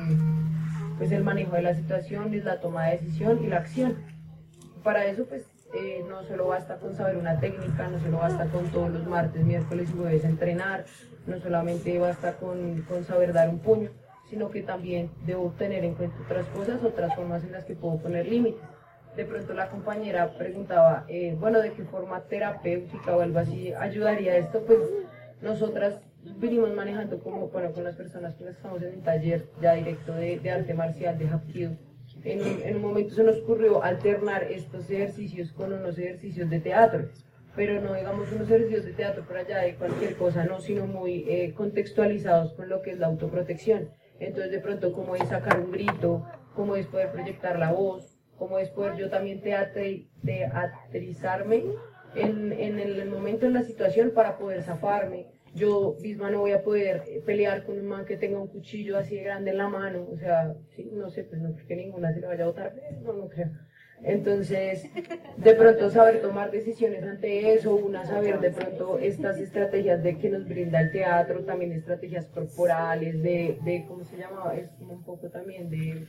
pues el manejo de las situaciones, la toma de decisión y la acción. Para eso pues eh, no solo basta con saber una técnica, no solo basta con todos los martes, miércoles y jueves entrenar, no solamente basta con, con saber dar un puño, sino que también debo tener en cuenta otras cosas, otras formas en las que puedo poner límites. de pronto la compañera preguntaba, eh, bueno, ¿de qué forma terapéutica o algo así ayudaría esto? Pues nosotras venimos manejando como, bueno, con las personas que estamos en un taller ya directo de, de arte marcial, de Hapkido. En un, en un momento se nos ocurrió alternar estos ejercicios con unos ejercicios de teatro, pero no digamos unos ejercicios de teatro por allá de cualquier cosa, no, sino muy eh, contextualizados con lo que es la autoprotección. Entonces de pronto cómo es sacar un grito, cómo es poder proyectar la voz, cómo es poder yo también teatri, teatrizarme en, en el momento, en la situación para poder zafarme. Yo misma no voy a poder pelear con un man que tenga un cuchillo así de grande en la mano, o sea, sí, no sé, pues no creo que ninguna se le vaya a botar, no, no creo. Entonces, de pronto saber tomar decisiones ante eso, una saber de pronto estas estrategias de que nos brinda el teatro, también estrategias corporales, de, de ¿cómo se llama? Es como un poco también de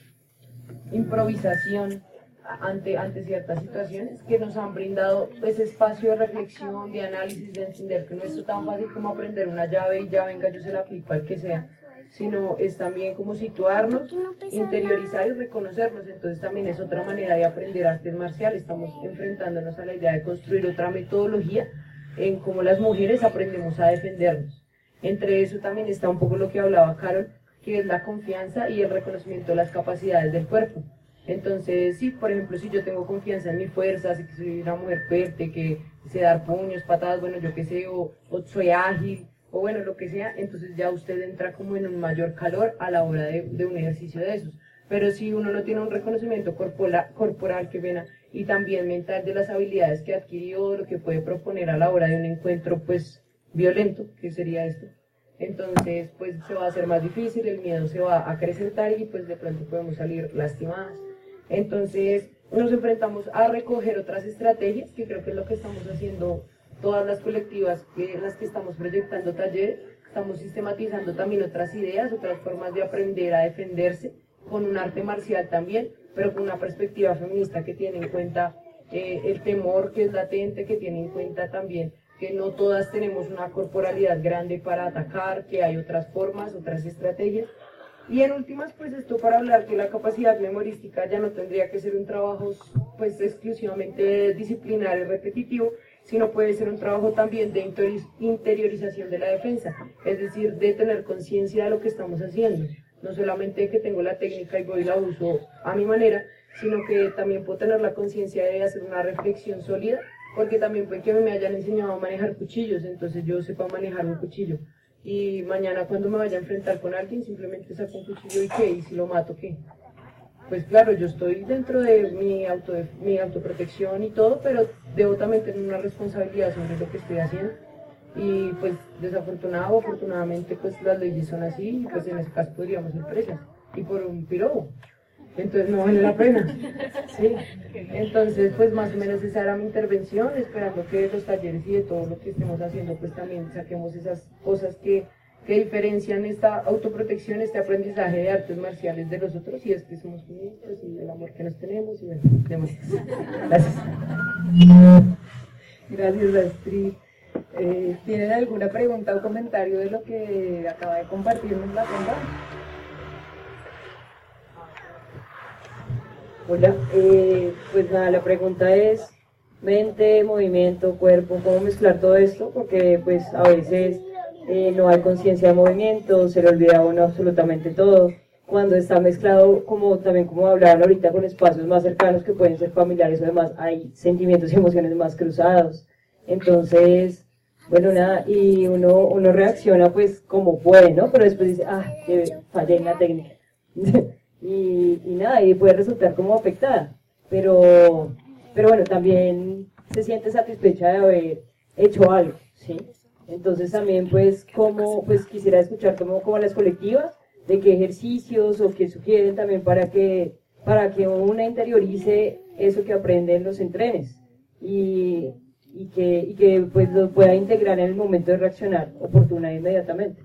improvisación ante, ante ciertas situaciones que nos han brindado ese espacio de reflexión, de análisis, de entender que no es tan fácil como aprender una llave y ya venga yo se la aplico al que sea, sino es también como situarnos, interiorizar y reconocernos. Entonces también es otra manera de aprender artes marciales. Estamos enfrentándonos a la idea de construir otra metodología en cómo las mujeres aprendemos a defendernos. Entre eso también está un poco lo que hablaba Carol, que es la confianza y el reconocimiento de las capacidades del cuerpo. Entonces, sí, por ejemplo, si yo tengo confianza en mi fuerza, sé que soy una mujer fuerte, que sé dar puños, patadas, bueno, yo qué sé, o, o soy ágil, o bueno, lo que sea, entonces ya usted entra como en un mayor calor a la hora de, de un ejercicio de esos. Pero si uno no tiene un reconocimiento corporal, corporal que pena, y también mental de las habilidades que adquirió, lo que puede proponer a la hora de un encuentro, pues, violento, que sería esto, entonces, pues, se va a hacer más difícil, el miedo se va a acrecentar y, pues, de pronto podemos salir lastimadas. Entonces, nos enfrentamos a recoger otras estrategias, que creo que es lo que estamos haciendo todas las colectivas en las que estamos proyectando talleres. Estamos sistematizando también otras ideas, otras formas de aprender a defenderse, con un arte marcial también, pero con una perspectiva feminista que tiene en cuenta eh, el temor que es latente, que tiene en cuenta también que no todas tenemos una corporalidad grande para atacar, que hay otras formas, otras estrategias. Y en últimas, pues esto para hablar que la capacidad memorística ya no tendría que ser un trabajo pues exclusivamente disciplinario y repetitivo, sino puede ser un trabajo también de interiorización de la defensa, es decir, de tener conciencia de lo que estamos haciendo. No solamente que tengo la técnica y voy y la uso a mi manera, sino que también puedo tener la conciencia de hacer una reflexión sólida, porque también puede que me hayan enseñado a manejar cuchillos, entonces yo sepa manejar un cuchillo. Y mañana cuando me vaya a enfrentar con alguien, simplemente saco un cuchillo y ¿qué? ¿Y si lo mato qué? Pues claro, yo estoy dentro de mi, auto, mi autoprotección y todo, pero debo también tener una responsabilidad sobre lo que estoy haciendo. Y pues desafortunado o afortunadamente pues las leyes son así, y pues en ese caso podríamos ir presas. Y por un pirobo. Entonces no vale la pena. Sí. Entonces pues más o menos esa era mi intervención, esperando que de los talleres y de todo lo que estemos haciendo pues también saquemos esas cosas que, que diferencian esta autoprotección, este aprendizaje de artes marciales de los otros, y es que somos feministas y el amor que nos tenemos y bueno, demás. Gracias. Gracias, Astrid. Eh, ¿Tienen alguna pregunta o comentario de lo que acaba de compartirnos la Fonda? Hola, eh, pues nada, la pregunta es mente, movimiento, cuerpo, cómo mezclar todo esto, porque pues a veces eh, no hay conciencia de movimiento, se le olvida a uno absolutamente todo. Cuando está mezclado, como también como hablaban ahorita, con espacios más cercanos que pueden ser familiares o demás, hay sentimientos y emociones más cruzados. Entonces, bueno, nada, y uno, uno reacciona pues como puede, ¿no? Pero después dice, ah, que fallé en la técnica. Y, y nada, y puede resultar como afectada, pero, pero bueno, también se siente satisfecha de haber hecho algo, ¿sí? Entonces también pues como, pues quisiera escuchar como, como las colectivas, de qué ejercicios o qué sugieren también para que, para que una interiorice eso que aprende en los entrenes y, y, que, y que pues lo pueda integrar en el momento de reaccionar oportuna e inmediatamente.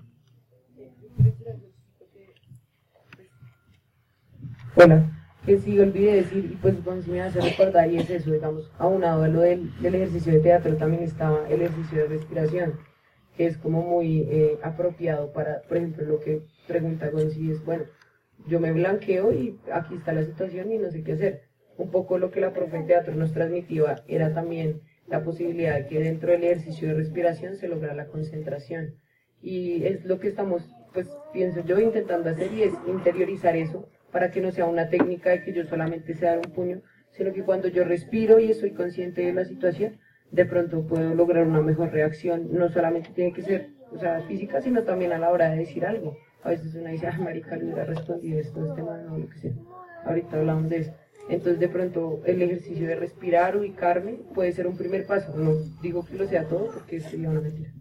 Bueno, que sí olvidé decir, y pues bueno, si me hace recordar, y es eso, digamos, aunado a lo del, del ejercicio de teatro, también estaba el ejercicio de respiración, que es como muy eh, apropiado para, por ejemplo, lo que pregunta Gonzi es, bueno, yo me blanqueo y aquí está la situación y no sé qué hacer. un poco lo que la profe de teatro nos transmitía era también la posibilidad de que dentro del ejercicio de respiración se lograra la concentración. Y es lo que estamos, pues pienso yo, intentando hacer, y es interiorizar eso para que no sea una técnica de que yo solamente sé dar un puño, sino que cuando yo respiro y estoy consciente de la situación, de pronto puedo lograr una mejor reacción. No solamente tiene que ser, o sea, física, sino también a la hora de decir algo. A veces una dice, ah, marica, le hubiera respondido esto, este man, no, lo que sea. Ahorita hablamos de eso. Entonces, de pronto, el ejercicio de respirar, ubicarme, puede ser un primer paso. No digo que lo sea todo, porque sería una mentira.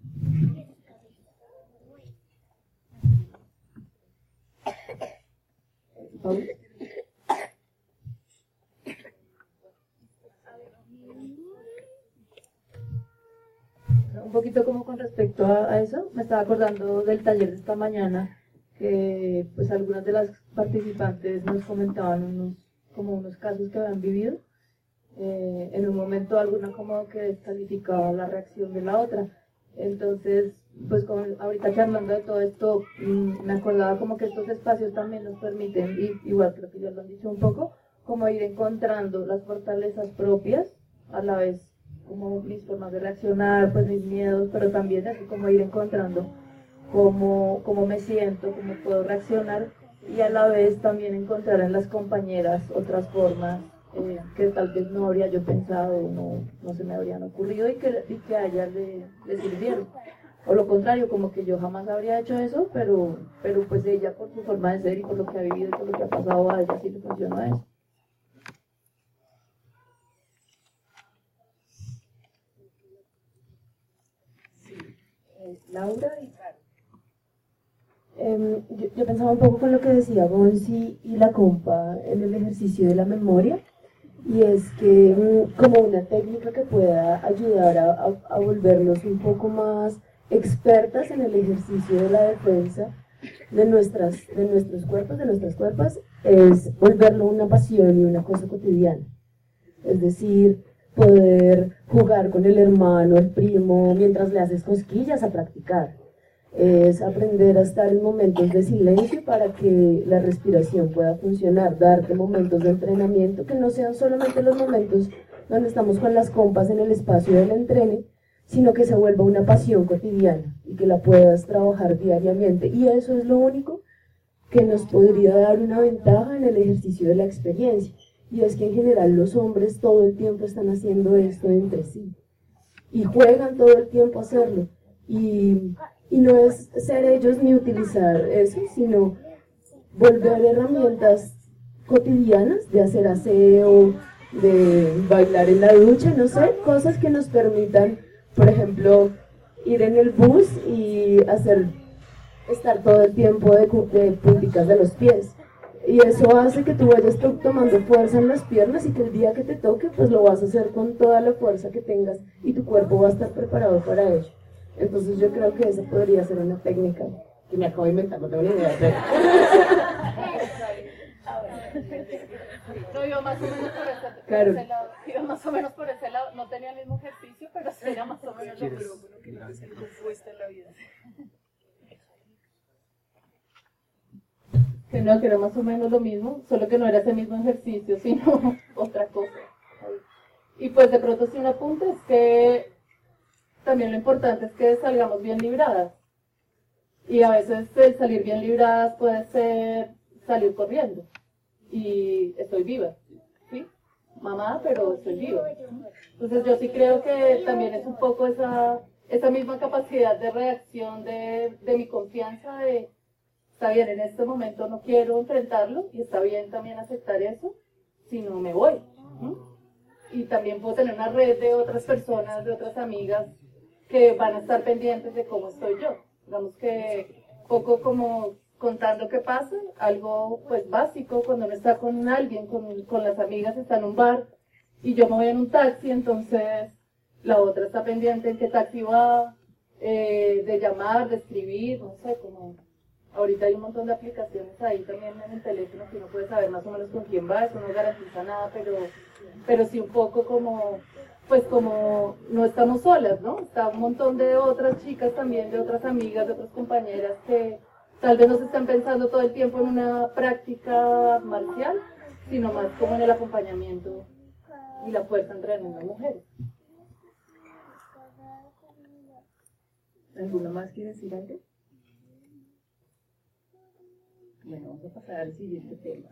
Un poquito como con respecto a, a eso, me estaba acordando del taller de esta mañana, que pues algunas de las participantes nos comentaban unos, como unos casos que habían vivido. Eh, en un momento alguna como que descalificaba la reacción de la otra. Entonces, pues como ahorita charlando de todo esto, mmm, me acordaba como que estos espacios también nos permiten, y igual creo que ya lo han dicho un poco, como ir encontrando las fortalezas propias, a la vez como mis formas de reaccionar, pues mis miedos, pero también así como ir encontrando cómo, cómo me siento, cómo puedo reaccionar, y a la vez también encontrar en las compañeras otras formas eh, que tal vez no habría yo pensado, no, no se me habrían ocurrido y que, y que a ellas le, le sirvieron. O lo contrario, como que yo jamás habría hecho eso, pero, pero pues ella por su forma de ser y por lo que ha vivido y por lo que ha pasado a ella sí le funciona eso. Laura y Carlos. Eh, yo, yo pensaba un poco con lo que decía Gonzi y la compa en el ejercicio de la memoria, y es que mm, como una técnica que pueda ayudar a, a, a volvernos un poco más expertas en el ejercicio de la defensa de, nuestras, de nuestros cuerpos, de nuestras cuerpos, es volverlo una pasión y una cosa cotidiana. Es decir, poder jugar con el hermano, el primo, mientras le haces cosquillas, a practicar. Es aprender a estar en momentos de silencio para que la respiración pueda funcionar, darte momentos de entrenamiento que no sean solamente los momentos donde estamos con las compas en el espacio del entrene, sino que se vuelva una pasión cotidiana y que la puedas trabajar diariamente. Y eso es lo único que nos podría dar una ventaja en el ejercicio de la experiencia. Y es que en general los hombres todo el tiempo están haciendo esto entre sí. Y juegan todo el tiempo a hacerlo. Y, y no es ser ellos ni utilizar eso, sino volver herramientas cotidianas de hacer aseo, de bailar en la ducha, no sé, cosas que nos permitan, por ejemplo, ir en el bus y hacer, estar todo el tiempo de, de punticas de los pies. Y eso hace que tú vayas tomando fuerza en las piernas y que el día que te toque, pues lo vas a hacer con toda la fuerza que tengas y tu cuerpo va a estar preparado para ello. Entonces yo creo que esa podría ser una técnica que me acabo de inventar, no tengo ni idea de No, iba más o menos por ese, por claro. ese lado, iba más o menos por ese lado, no tenía el mismo ejercicio, pero sí era más o menos lo mismo. Que no te siento compuesta en la vida. Que no, que era más o menos lo mismo, solo que no era ese mismo ejercicio, sino otra cosa. Y pues de pronto sí un apunte es que también lo importante es que salgamos bien libradas. Y a veces el salir bien libradas puede ser salir corriendo. Y estoy viva, ¿sí? Mamá, pero estoy viva. Entonces yo sí creo que también es un poco esa, esa misma capacidad de reacción de, de mi confianza de... Está bien, en este momento no quiero enfrentarlo y está bien también aceptar eso, si no me voy. ¿Mm? Y también puedo tener una red de otras personas, de otras amigas que van a estar pendientes de cómo estoy yo. Digamos que poco como contando qué pasa, algo pues básico cuando uno está con alguien, con, con las amigas, está en un bar y yo me voy en un taxi, entonces la otra está pendiente en qué taxi va, eh, de llamar, de escribir, no sé, como... Ahorita hay un montón de aplicaciones ahí también en el teléfono que uno puede saber más o menos con quién va, eso no garantiza nada, pero, pero sí un poco como, pues como no estamos solas, ¿no? Está un montón de otras chicas también, de otras amigas, de otras compañeras que tal vez no se están pensando todo el tiempo en una práctica marcial, sino más como en el acompañamiento y la fuerza entre las mismas mujeres. ¿Alguno más quiere decir algo? Bueno, vamos a pasar al siguiente tema.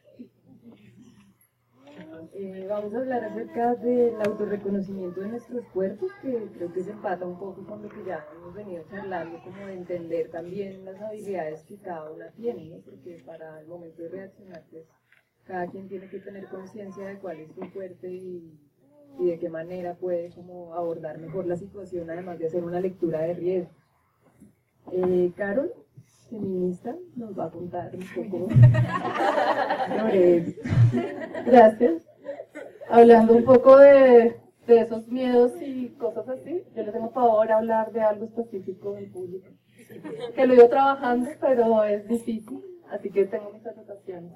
Eh, vamos a hablar acerca del autorreconocimiento de nuestros cuerpos, que creo que se empata un poco con lo que ya hemos venido charlando, como de entender también las habilidades que cada una tiene, ¿no? Porque para el momento de reaccionar, pues cada quien tiene que tener conciencia de cuál es su fuerte y, y de qué manera puede como abordar mejor la situación, además de hacer una lectura de riesgo. Eh, Carol, feminista, nos va a contar un poco sobre eso. Gracias. Hablando un poco de, de esos miedos y cosas así, yo le tengo pavor a hablar de algo específico en público. Que lo he ido trabajando, pero es difícil, así que tengo mis anotaciones.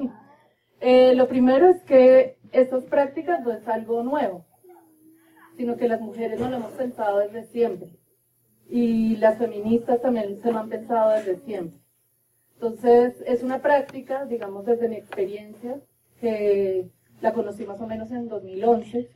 eh, lo primero es que estas prácticas no es algo nuevo, sino que las mujeres no lo hemos pensado desde siempre. Y las feministas también se lo han pensado desde siempre. Entonces, es una práctica, digamos desde mi experiencia, que la conocí más o menos en dos mil once,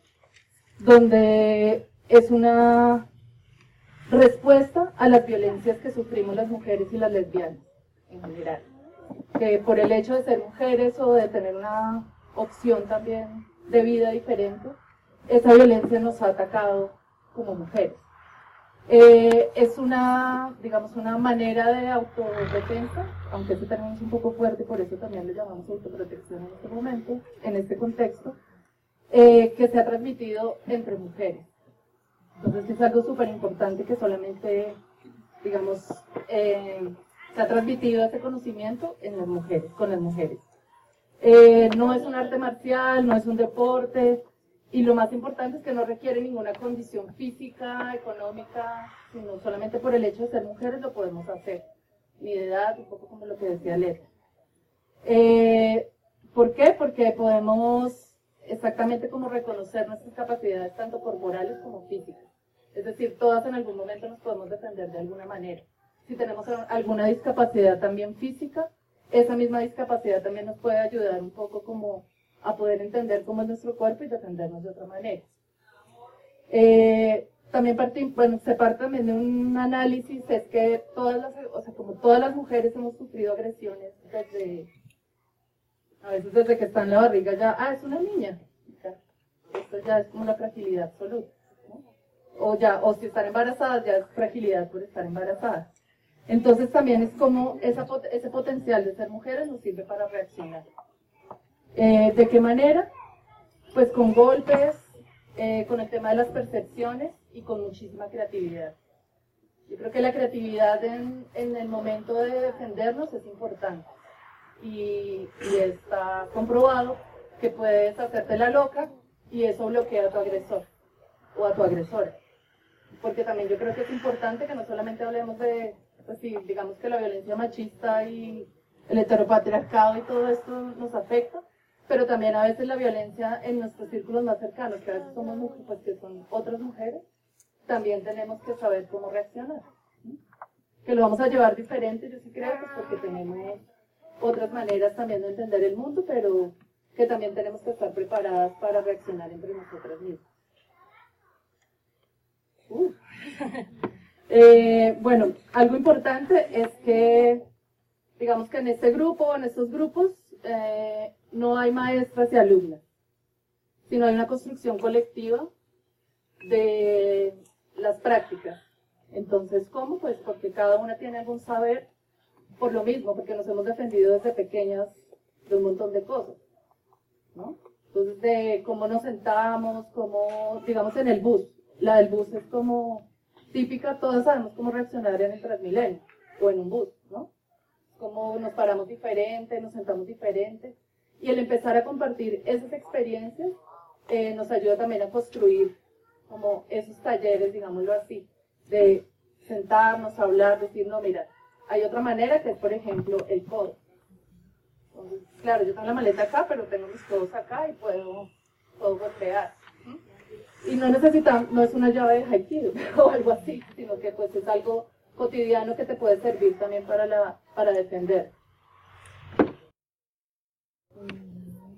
donde es una respuesta a las violencias que sufrimos las mujeres y las lesbianas en general. Que por el hecho de ser mujeres o de tener una opción también de vida diferente, esa violencia nos ha atacado como mujeres. Eh, es una, digamos, una manera de autodefensa, aunque este término es un poco fuerte, por eso también le llamamos autoprotección en este momento, en este contexto, eh, que se ha transmitido entre mujeres. Entonces es algo súper importante que solamente, digamos, eh, se ha transmitido ese conocimiento en las mujeres, con las mujeres. Eh, no es un arte marcial, no es un deporte, y lo más importante es que no requiere ninguna condición física, económica, sino solamente por el hecho de ser mujeres lo podemos hacer. Ni de edad, un poco como lo que decía Leta. Eh, ¿Por qué? Porque podemos exactamente como reconocer nuestras capacidades tanto corporales como físicas. Es decir, todas en algún momento nos podemos defender de alguna manera. Si tenemos alguna discapacidad también física, esa misma discapacidad también nos puede ayudar un poco como a poder entender cómo es nuestro cuerpo y defendernos de otra manera. Eh, también parte, bueno, se parte también de un análisis, es que todas las, o sea, como todas las mujeres hemos sufrido agresiones desde, a veces desde que está en la barriga ya, ah, es una niña, ya, esto ya es como una fragilidad absoluta, ¿no? O ya, o si están embarazadas ya es fragilidad por estar embarazadas. Entonces también es como esa, ese potencial de ser mujeres nos sirve para reaccionar. Eh, ¿De qué manera? Pues con golpes, eh, con el tema de las percepciones y con muchísima creatividad. Yo creo que la creatividad en, en el momento de defendernos es importante. Y, y está comprobado que puedes hacerte la loca y eso bloquea a tu agresor o a tu agresora. Porque también yo creo que es importante que no solamente hablemos de, pues sí, digamos que la violencia machista y el heteropatriarcado y todo esto nos afecta, pero también a veces la violencia en nuestros círculos más cercanos, que a veces somos mujeres, pues que son otras mujeres, también tenemos que saber cómo reaccionar. ¿Sí? Que lo vamos a llevar diferente, yo sí creo, pues porque tenemos otras maneras también de entender el mundo, pero que también tenemos que estar preparadas para reaccionar entre nosotras mismas. Uh. eh, bueno, algo importante es que, digamos que en este grupo, en estos grupos, eh, no hay maestras y alumnas, sino hay una construcción colectiva de las prácticas. Entonces, ¿cómo? Pues porque cada una tiene algún saber, por lo mismo, porque nos hemos defendido desde pequeñas de un montón de cosas, ¿no? Entonces, de cómo nos sentamos, cómo, digamos, en el bus. La del bus es como típica, todos sabemos cómo reaccionar en el Transmilenio o en un bus, ¿no? Cómo nos paramos diferente, nos sentamos diferente. Y el empezar a compartir esas experiencias eh, nos ayuda también a construir como esos talleres, digámoslo así, de sentarnos, hablar, decir, no, mira, hay otra manera que es, por ejemplo, el codo. Entonces, claro, yo tengo la maleta acá, pero tengo mis codos acá y puedo, puedo golpear. ¿Sí? Y no necesitamos, no es una llave de Haikido o algo así, sino que pues es algo cotidiano que te puede servir también para, la, para defender.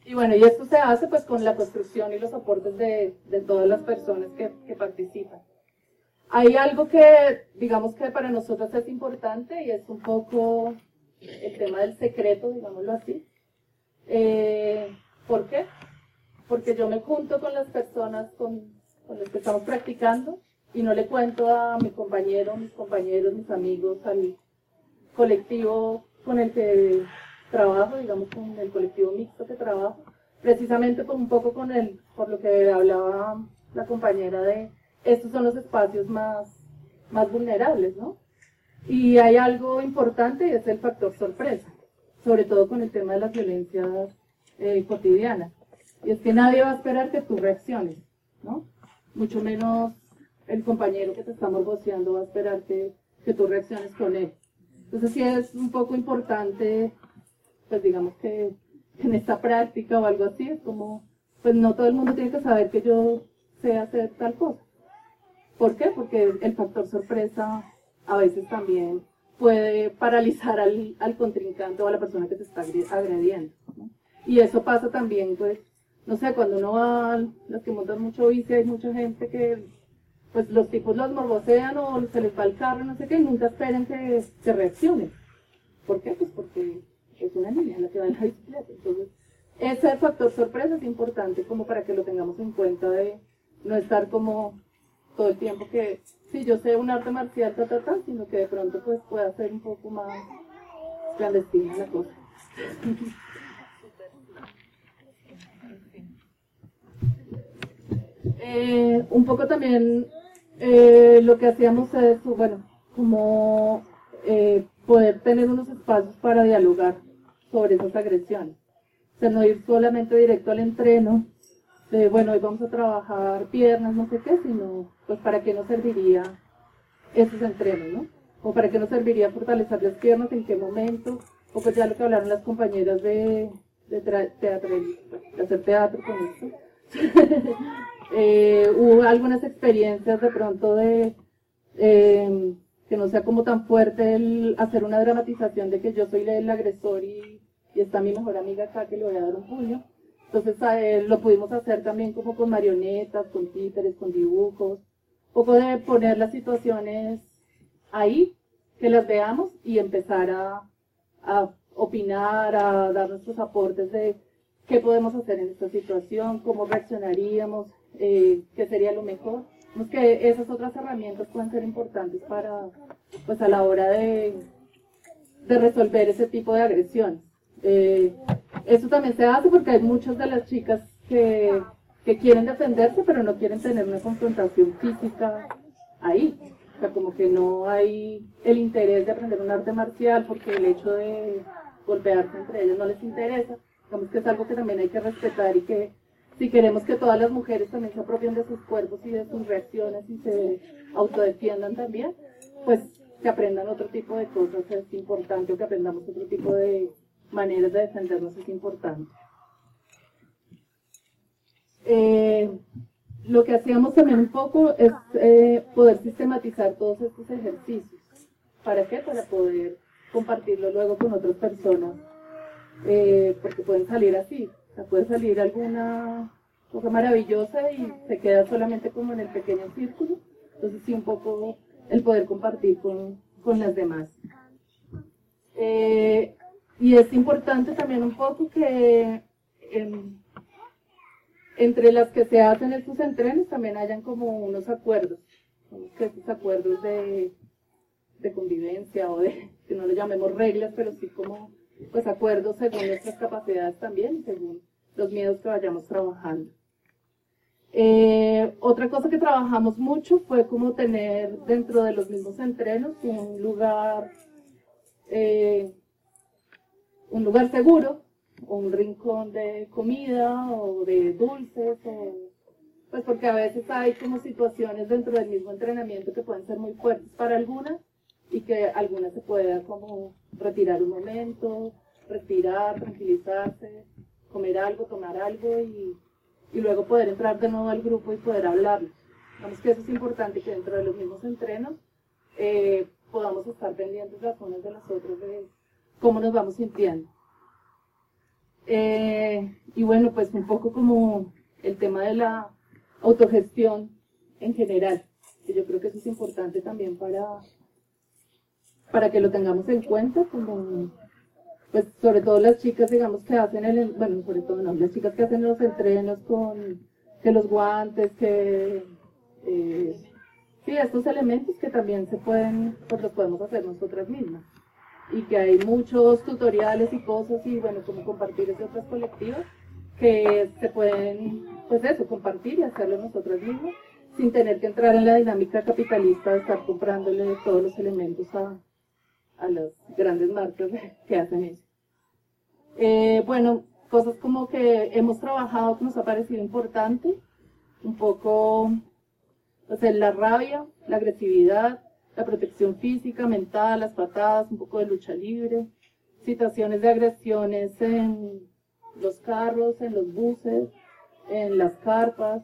Y bueno, y esto se hace pues con la construcción y los aportes de, de todas las personas que, que participan. Hay algo que, digamos que para nosotros es importante y es un poco el tema del secreto, digámoslo así. Eh, ¿Por qué? Porque yo me junto con las personas con, con las que estamos practicando y no le cuento a mi compañero, mis compañeros, mis amigos, al colectivo con el que trabajo, digamos con el colectivo mixto que trabajo, precisamente por un poco con el, por lo que hablaba la compañera de estos son los espacios más, más vulnerables, ¿no? Y hay algo importante y es el factor sorpresa, sobre todo con el tema de las violencias eh, cotidianas. Y es que nadie va a esperar que tú reacciones, ¿no? Mucho menos el compañero que te está morboceando va a esperar que, que tú reacciones con él. Entonces sí es un poco importante, pues digamos que en esta práctica o algo así, es como, pues no todo el mundo tiene que saber que yo sé hacer tal cosa. ¿Por qué? Porque el factor sorpresa a veces también puede paralizar al, al contrincante o a la persona que te está agrediendo, ¿no? Y eso pasa también, pues, no sé, cuando uno va, los que montan mucho bici, hay mucha gente que, pues los tipos los morbocean o se les va el carro, no sé qué, y nunca esperen que, que reaccionen. ¿Por qué? Pues porque es una niña la que va en la bicicleta. Entonces, ese factor sorpresa es importante como para que lo tengamos en cuenta de no estar como todo el tiempo que, sí, yo sé un arte marcial, ta, ta, ta, sino que de pronto pues pueda ser un poco más clandestina la cosa. Eh, un poco también eh, lo que hacíamos es, bueno, como eh, poder tener unos espacios para dialogar sobre esas agresiones. O sea, no ir solamente directo al entreno, de, bueno, hoy vamos a trabajar piernas, no sé qué, sino, pues, ¿para qué nos serviría esos entrenos, no? O ¿para qué nos serviría fortalecer las piernas, en qué momento? O pues ya lo que hablaron las compañeras de, de teatro, de hacer teatro con esto. eh, hubo algunas experiencias de pronto de eh, que no sea como tan fuerte el hacer una dramatización de que yo soy el agresor y, y está mi mejor amiga acá que le voy a dar un puño. Entonces eh, lo pudimos hacer también como con marionetas, con títeres, con dibujos, un poco de poner las situaciones ahí, que las veamos y empezar a, a opinar, a dar nuestros aportes de qué podemos hacer en esta situación, cómo reaccionaríamos, eh, qué sería lo mejor. Vemos que esas otras herramientas pueden ser importantes para, pues a la hora de, de resolver ese tipo de agresiones. Eh, eso también se hace porque hay muchas de las chicas que, que quieren defenderse, pero no quieren tener una confrontación física ahí. O sea, como que no hay el interés de aprender un arte marcial porque el hecho de golpearse entre ellas no les interesa. Digamos que es algo que también hay que respetar y que si queremos que todas las mujeres también se apropien de sus cuerpos y de sus reacciones y se autodefiendan también, pues que aprendan otro tipo de cosas es importante, o que aprendamos otro tipo de maneras de defendernos es importante. Eh, lo que hacíamos también un poco es eh, poder sistematizar todos estos ejercicios. ¿Para qué? Para poder compartirlo luego con otras personas, eh, porque pueden salir así, o sea, puede salir alguna cosa maravillosa y se queda solamente como en el pequeño círculo. Entonces sí, un poco el poder compartir con, con las demás. Eh, y es importante también un poco que en, entre las que se hacen estos entrenos también hayan como unos acuerdos, que esos acuerdos de, de convivencia o de, que no lo llamemos reglas, pero sí como pues acuerdos según nuestras capacidades también, según los miedos que vayamos trabajando. Eh, otra cosa que trabajamos mucho fue como tener dentro de los mismos entrenos un lugar, eh, un lugar seguro, o un rincón de comida o de dulces, o, pues porque a veces hay como situaciones dentro del mismo entrenamiento que pueden ser muy fuertes para algunas y que algunas se pueda como retirar un momento, respirar, tranquilizarse, comer algo, tomar algo y, y luego poder entrar de nuevo al grupo y poder hablarlo. Digamos que eso es importante, que dentro de los mismos entrenos eh, podamos estar pendientes las unas de las otras de cómo nos vamos sintiendo. Eh, y bueno, pues un poco como el tema de la autogestión en general, que yo creo que eso es importante también para, para que lo tengamos en cuenta, como pues sobre todo las chicas, digamos, que hacen el, bueno, sobre todo no, las chicas que hacen los entrenos con que los guantes, que eh, sí, estos elementos que también se pueden, pues los podemos hacer nosotras mismas. Y que hay muchos tutoriales y cosas, y bueno, como compartir es de otras colectivas, que se pueden, pues eso, compartir y hacerlo nosotras mismas, sin tener que entrar en la dinámica capitalista de estar comprándole todos los elementos a, a las grandes marcas que hacen eso. Eh, bueno, cosas como que hemos trabajado que nos ha parecido importante, un poco, o sea, la rabia, la agresividad, la protección física, mental, las patadas, un poco de lucha libre, situaciones de agresiones en los carros, en los buses, en las carpas.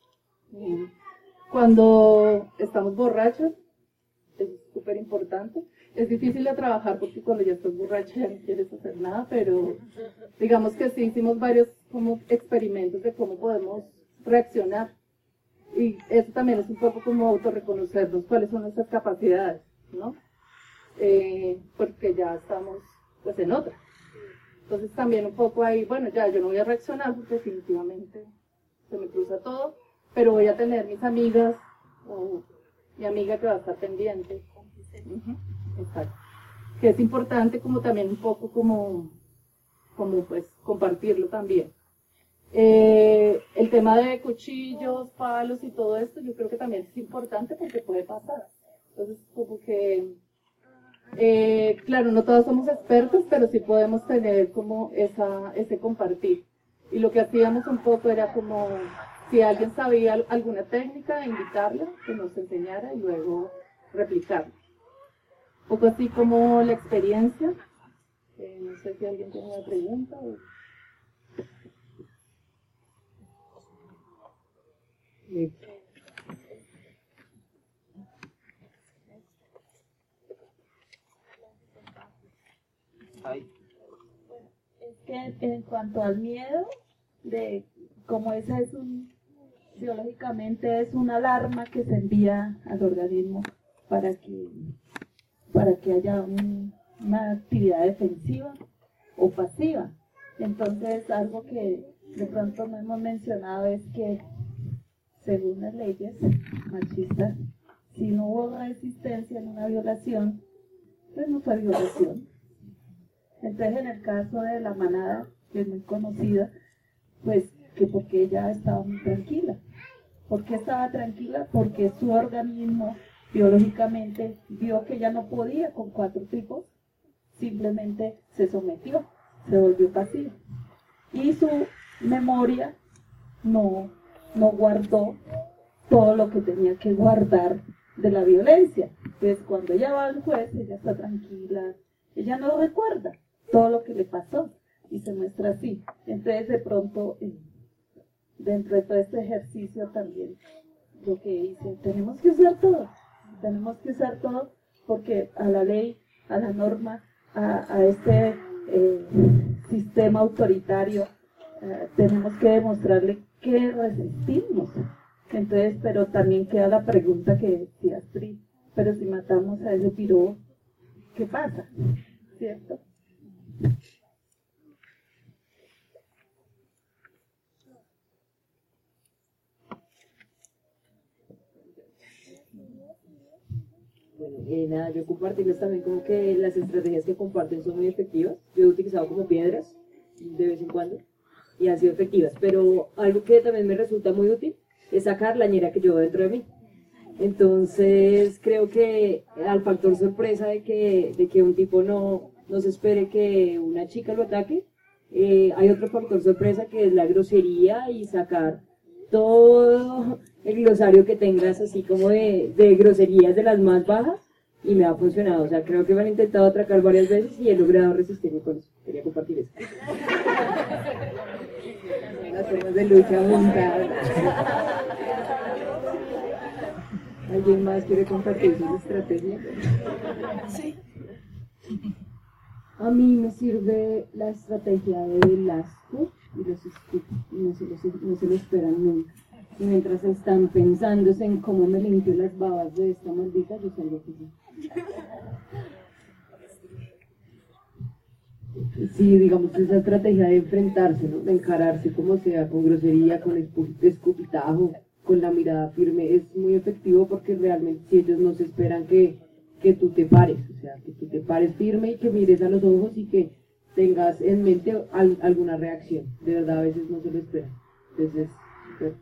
Cuando estamos borrachos, es súper importante. Es difícil de trabajar porque cuando ya estás borracha ya no quieres hacer nada, pero digamos que sí hicimos varios como experimentos de cómo podemos reaccionar. Y eso también es un poco como autorreconocernos cuáles son nuestras capacidades, ¿no? Eh, porque ya estamos pues en otra. Entonces también un poco ahí, bueno, ya yo no voy a reaccionar porque definitivamente se me cruza todo, pero voy a tener mis amigas o mi amiga que va a estar pendiente. Uh-huh. Exacto. Que es importante como también un poco como, como pues compartirlo también. Eh, el tema de cuchillos, palos y todo esto, yo creo que también es importante porque puede pasar. Entonces, como que, eh, claro, no todos somos expertos, pero sí podemos tener como esa, ese compartir. Y lo que hacíamos un poco era como, si alguien sabía alguna técnica, invitarla, que nos enseñara y luego replicarla. Un poco así como la experiencia. Eh, no sé si alguien tiene una pregunta. O... Es que en cuanto al miedo, de como esa es un, biológicamente es una alarma que se envía al organismo para que, para que haya un, una actividad defensiva o pasiva. Entonces, algo que de pronto no hemos mencionado es que según las leyes machistas, si no hubo resistencia en una violación, pues no fue violación. Entonces, en el caso de la manada, que es muy conocida, pues que porque ella estaba muy tranquila. ¿Por qué estaba tranquila? Porque su organismo biológicamente vio que ella no podía con cuatro tipos, simplemente se sometió, se volvió pasiva. Y su memoria no, no guardó todo lo que tenía que guardar de la violencia. Entonces, cuando ella va al juez, ella está tranquila, ella no recuerda todo lo que le pasó y se muestra así. Entonces, de pronto, eh, dentro de todo este ejercicio también, lo que hice, tenemos que usar todo, tenemos que usar todo porque a la ley, a la norma, a, a este eh, sistema autoritario, eh, tenemos que demostrarle que resistimos. Entonces, pero también queda la pregunta que decía Astrid, pero si matamos a ese piro, ¿qué pasa? ¿Cierto? Bueno, eh, nada, yo compartirles también como que las estrategias que comparten son muy efectivas. Yo he utilizado como piedras de vez en cuando y han sido efectivas, pero algo que también me resulta muy útil es sacar la ñera que llevo dentro de mí. Entonces creo que al factor sorpresa de que, de que un tipo no, no se espere que una chica lo ataque, eh, hay otro factor sorpresa que es la grosería y sacar todo el glosario que tengas así como de, de groserías de las más bajas y me ha funcionado. O sea, creo que me han intentado atracar varias veces y he logrado resistirme con eso. Quería compartir eso. Las formas de lucha montadas. ¿Alguien más quiere compartir sus estrategias? Sí. A mí me sirve la estrategia del asco y los escupo, y no se, los, no se lo esperan nunca. Y mientras están pensándose en cómo me limpio las babas de esta maldita, yo salgo aquí. Sí, digamos, esa estrategia de enfrentarse, ¿no? De encararse como sea, con grosería, con escu- escupitajo, con la mirada firme, es muy efectivo porque realmente si ellos no se esperan que, que tú te pares, o sea, que tú te pares firme y que mires a los ojos y que tengas en mente al- alguna reacción. De verdad, a veces no se lo esperan. Entonces, super.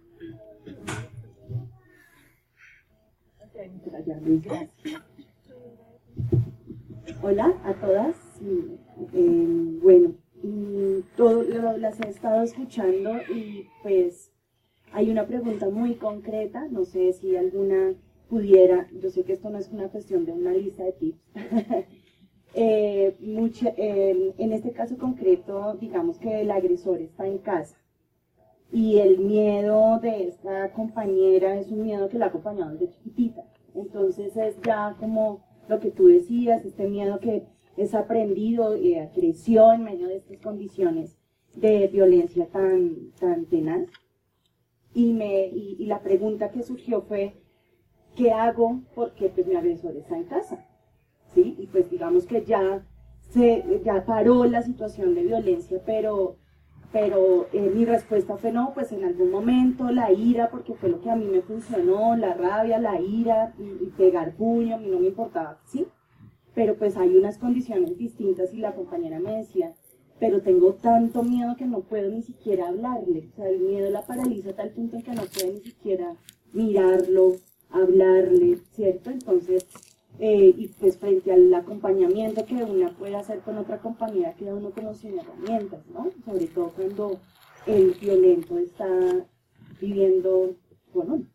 Hola a todas. Sí, eh, bueno, y todo lo, las he estado escuchando y pues hay una pregunta muy concreta, no sé si alguna pudiera, yo sé que esto no es una cuestión de una lista de tips, eh, mucha, eh, en este caso concreto, digamos que el agresor está en casa y el miedo de esta compañera es un miedo que la ha acompañado desde chiquitita, entonces es ya como lo que tú decías, este miedo que es aprendido y eh, creció en medio de estas condiciones de violencia tan, tan tenaz. Y, me, y, y la pregunta que surgió fue, ¿qué hago? Porque pues mi agresor está en casa, ¿sí? Y pues digamos que ya, se, ya paró la situación de violencia, pero, pero eh, mi respuesta fue no, pues en algún momento la ira, porque fue lo que a mí me funcionó, la rabia, la ira, y, y pegar puño, a mí no me importaba, ¿sí? Pero pues hay unas condiciones distintas y la compañera me decía, pero tengo tanto miedo que no puedo ni siquiera hablarle, o sea, el miedo la paraliza a tal punto en que no puede ni siquiera mirarlo, hablarle, ¿cierto? Entonces, eh, y pues frente al acompañamiento que una puede hacer con otra compañera, queda uno como sin herramientas, ¿no? Sobre todo cuando el violento está viviendo con uno.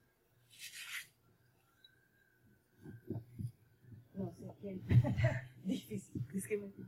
No sé quién. Difícil, es que me...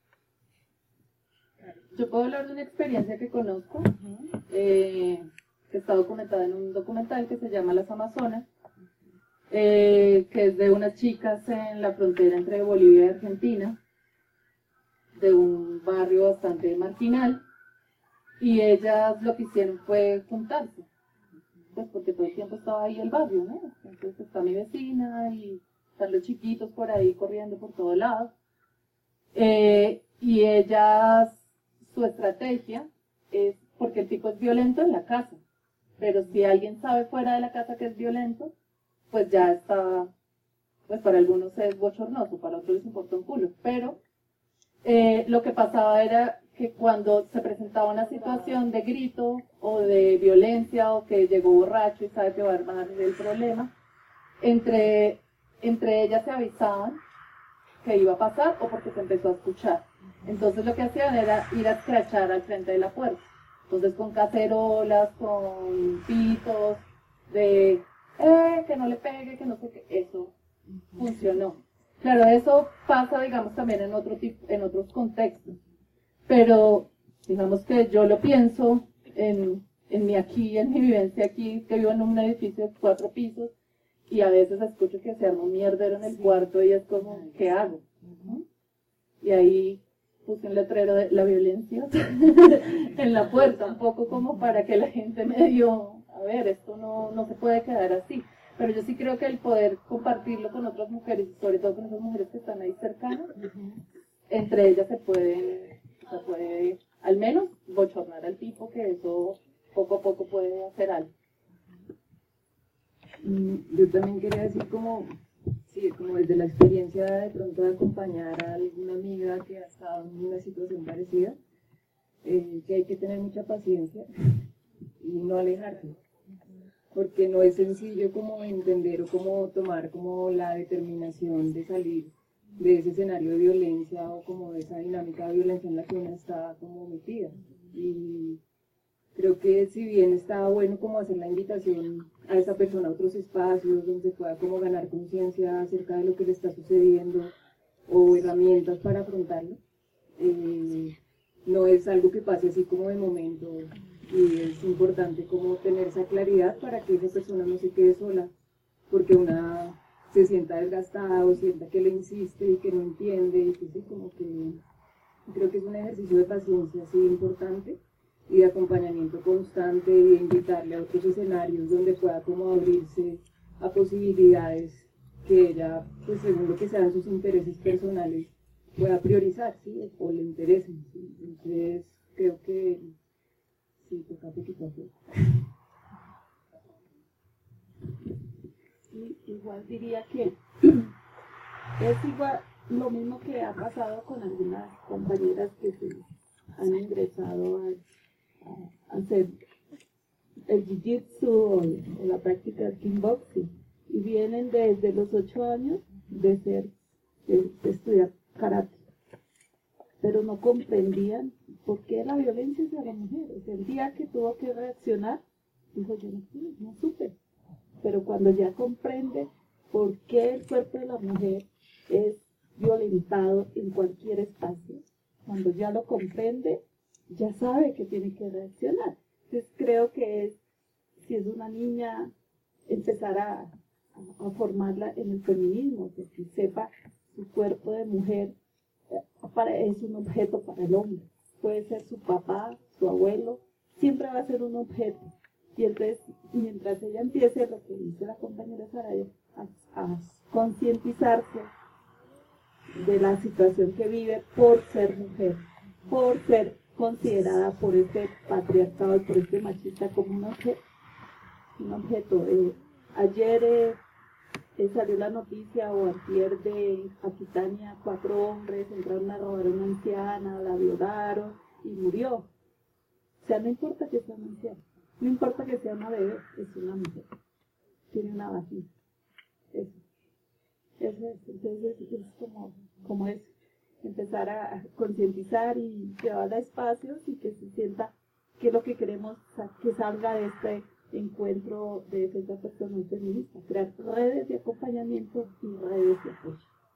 Yo puedo hablar de una experiencia que conozco, eh, que está documentada en un documental que se llama Las Amazonas, eh, que es de unas chicas en la frontera entre Bolivia y Argentina, de un barrio bastante marginal, y ellas lo que hicieron fue juntarse, pues porque todo el tiempo estaba ahí el barrio, ¿no? Entonces está mi vecina y están los chiquitos por ahí corriendo por todos lados, eh, y ellas... Su estrategia es, porque el tipo es violento en la casa, pero si alguien sabe fuera de la casa que es violento, pues ya está, pues para algunos es bochornoso, para otros les importa un culo, pero eh, lo que pasaba era que cuando se presentaba una situación de grito o de violencia o que llegó borracho y sabe que va a armar el problema, entre, entre ellas se avisaban que iba a pasar o porque se empezó a escuchar. Entonces lo que hacían era ir a escrachar al frente de la puerta. Entonces con cacerolas, con pitos, de eh, que no le pegue, que no sé qué, eso funcionó. Claro, eso pasa, digamos, también en, otro tipo, en otros contextos. Pero, digamos que yo lo pienso en, en mi aquí, en mi vivencia aquí, que vivo en un edificio de cuatro pisos, y a veces escucho que se arma un mierdero en el cuarto y es como, ¿qué hago? Uh-huh. Y ahí puse un letrero de la violencia en la puerta, un poco como para que la gente me dio, a ver, esto no, no se puede quedar así. Pero yo sí creo que el poder compartirlo con otras mujeres, y sobre todo con esas mujeres que están ahí cercanas, entre ellas se puede, se puede al menos bochornar al tipo, que eso poco a poco puede hacer algo. Yo también quería decir como, sí, como desde la experiencia de pronto de acompañar a alguna amiga que ha estado en una situación parecida, eh, que hay que tener mucha paciencia y no alejarse, porque no es sencillo como entender o como tomar como la determinación de salir de ese escenario de violencia o como de esa dinámica de violencia en la que uno está como metida. Y creo que si bien está bueno como hacer la invitación a esa persona a otros espacios donde se pueda como ganar conciencia acerca de lo que le está sucediendo o herramientas para afrontarlo, eh, no es algo que pase así como de momento, y es importante como tener esa claridad para que esa persona no se quede sola, porque una se sienta desgastada o sienta que le insiste y que no entiende, y que sí, como que Creo que es un ejercicio de paciencia así importante y de acompañamiento constante y de invitarle a otros escenarios donde pueda como abrirse a posibilidades que ella, pues según lo que sean sus intereses personales, pueda priorizar, ¿sí? O le interesen, ¿sí? Entonces creo que sí, toca poquito a poco. Sí, igual diría que es igual lo mismo que ha pasado con algunas compañeras que se han ingresado a, a hacer el jiu-jitsu o, o la práctica del kickboxing y vienen desde los ocho años de ser de, de estudiar karate, pero no comprendían por qué la violencia hacia la mujer. O sea, el día que tuvo que reaccionar dijo, yo no, no supe, pero cuando ya comprende por qué el cuerpo de la mujer es violentado en cualquier espacio, cuando ya lo comprende, ya sabe que tiene que reaccionar. Entonces creo que es, si es una niña, empezar a, a, a formarla en el feminismo, que, que sepa su cuerpo de mujer para, es un objeto para el hombre. Puede ser su papá, su abuelo, siempre va a ser un objeto. Y entonces, mientras ella empiece, lo que dice la compañera Saraya, a, a concientizarse de la situación que vive por ser mujer, por ser considerada por este patriarcado y por este machista como un objeto. Un objeto. Eh, ayer eh, eh, salió la noticia, o antier, de Aquitania, cuatro hombres entraron a robar a una anciana, la violaron y murió. O sea, no importa que sea una anciana, no importa que sea una bebé, es una mujer, tiene una vagina. Eso. Eso es, entonces es, es como, como eso, empezar a concientizar y llevarla a espacios y que se sienta que es lo que queremos que salga de este encuentro de defensa personal feminista, crear redes de acompañamiento y redes de apoyo.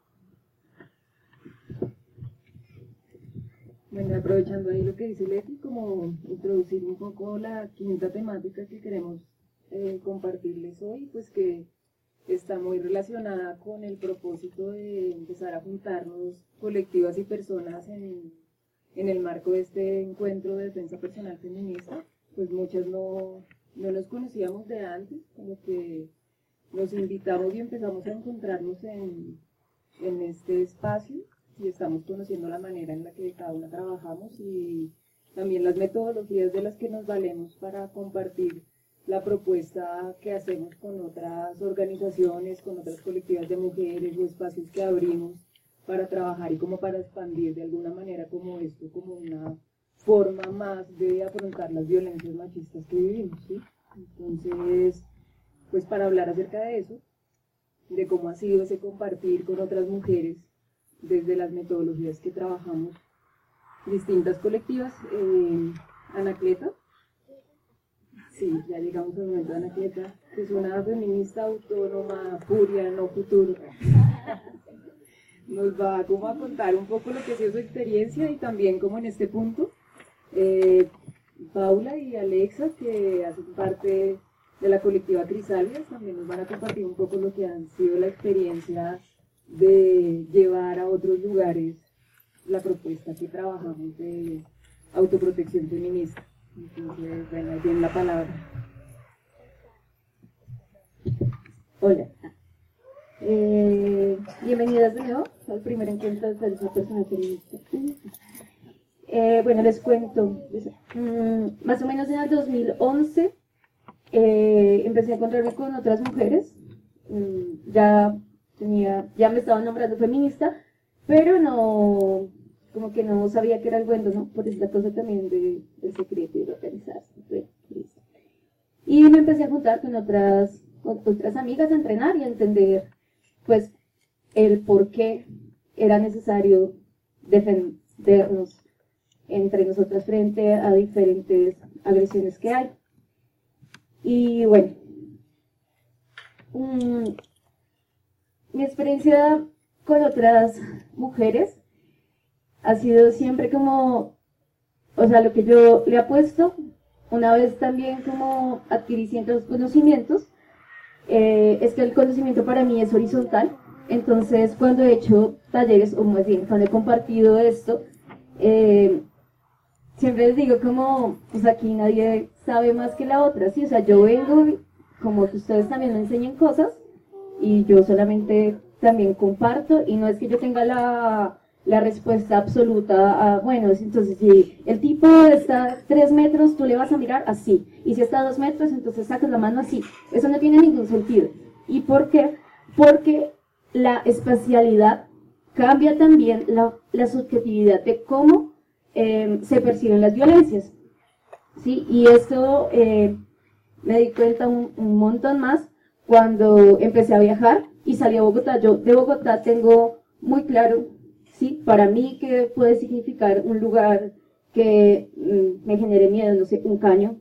Bueno, aprovechando ahí lo que dice Leti, como introducir un poco la quinta temática que queremos eh, compartirles hoy, pues que está muy relacionada con el propósito de empezar a juntarnos colectivas y personas en, en el marco de este encuentro de defensa personal feminista. Pues muchas no, no nos conocíamos de antes, como que nos invitamos y empezamos a encontrarnos en, en este espacio y estamos conociendo la manera en la que cada una trabajamos y también las metodologías de las que nos valemos para compartir la propuesta que hacemos con otras organizaciones, con otras colectivas de mujeres o espacios que abrimos para trabajar y como para expandir de alguna manera como esto, como una forma más de afrontar las violencias machistas que vivimos, ¿sí? Entonces, pues para hablar acerca de eso, de cómo ha sido ese compartir con otras mujeres desde las metodologías que trabajamos, distintas colectivas, eh, Anacleta. Sí, ya llegamos al momento de Anacleta, que es una feminista autónoma, furia, no futuro. Nos va como a contar un poco lo que ha sido su experiencia y también como en este punto, eh, Paula y Alexa, que hacen parte de la colectiva Crisalias, también nos van a compartir un poco lo que han sido la experiencia de llevar a otros lugares la propuesta que trabajamos de autoprotección feminista. Entonces, bueno, ahí tienen la palabra. Hola. Eh, bienvenidas de nuevo al primer encuentro de defensa personal feminista. Eh, bueno, les cuento. Mm, más o menos en el dos mil once eh, empecé a encontrarme con otras mujeres. Mm, ya tenía, ya me estaba nombrando feminista, pero no, como que no sabía que era el bueno, ¿no? Por esta cosa también de, del secreto y de organizarse. Y me empecé a juntar con otras, con otras amigas a entrenar y a entender, pues, el por qué era necesario defendernos entre nosotras frente a diferentes agresiones que hay. Y bueno, mmm, mi experiencia con otras mujeres ha sido siempre como, o sea, lo que yo le apuesto, una vez también como adquirí ciertos conocimientos, eh, es que el conocimiento para mí es horizontal. Entonces cuando he hecho talleres, o más bien cuando he compartido esto, eh, siempre les digo como, pues aquí nadie sabe más que la otra, ¿sí? O sea, yo vengo, como que ustedes también me enseñan cosas, y yo solamente también comparto, y no es que yo tenga la, la respuesta absoluta a, bueno, entonces si el tipo está a tres metros, tú le vas a mirar así, y si está a dos metros, entonces sacas la mano así. Eso no tiene ningún sentido. ¿Y por qué? Porque la espacialidad cambia también la, la subjetividad de cómo eh, se perciben las violencias, ¿sí? Y esto eh, me di cuenta un, un montón más cuando empecé a viajar y salí a Bogotá. Yo de Bogotá tengo muy claro, ¿sí? Para mí qué puede significar un lugar que mm, me genere miedo, no sé, un caño,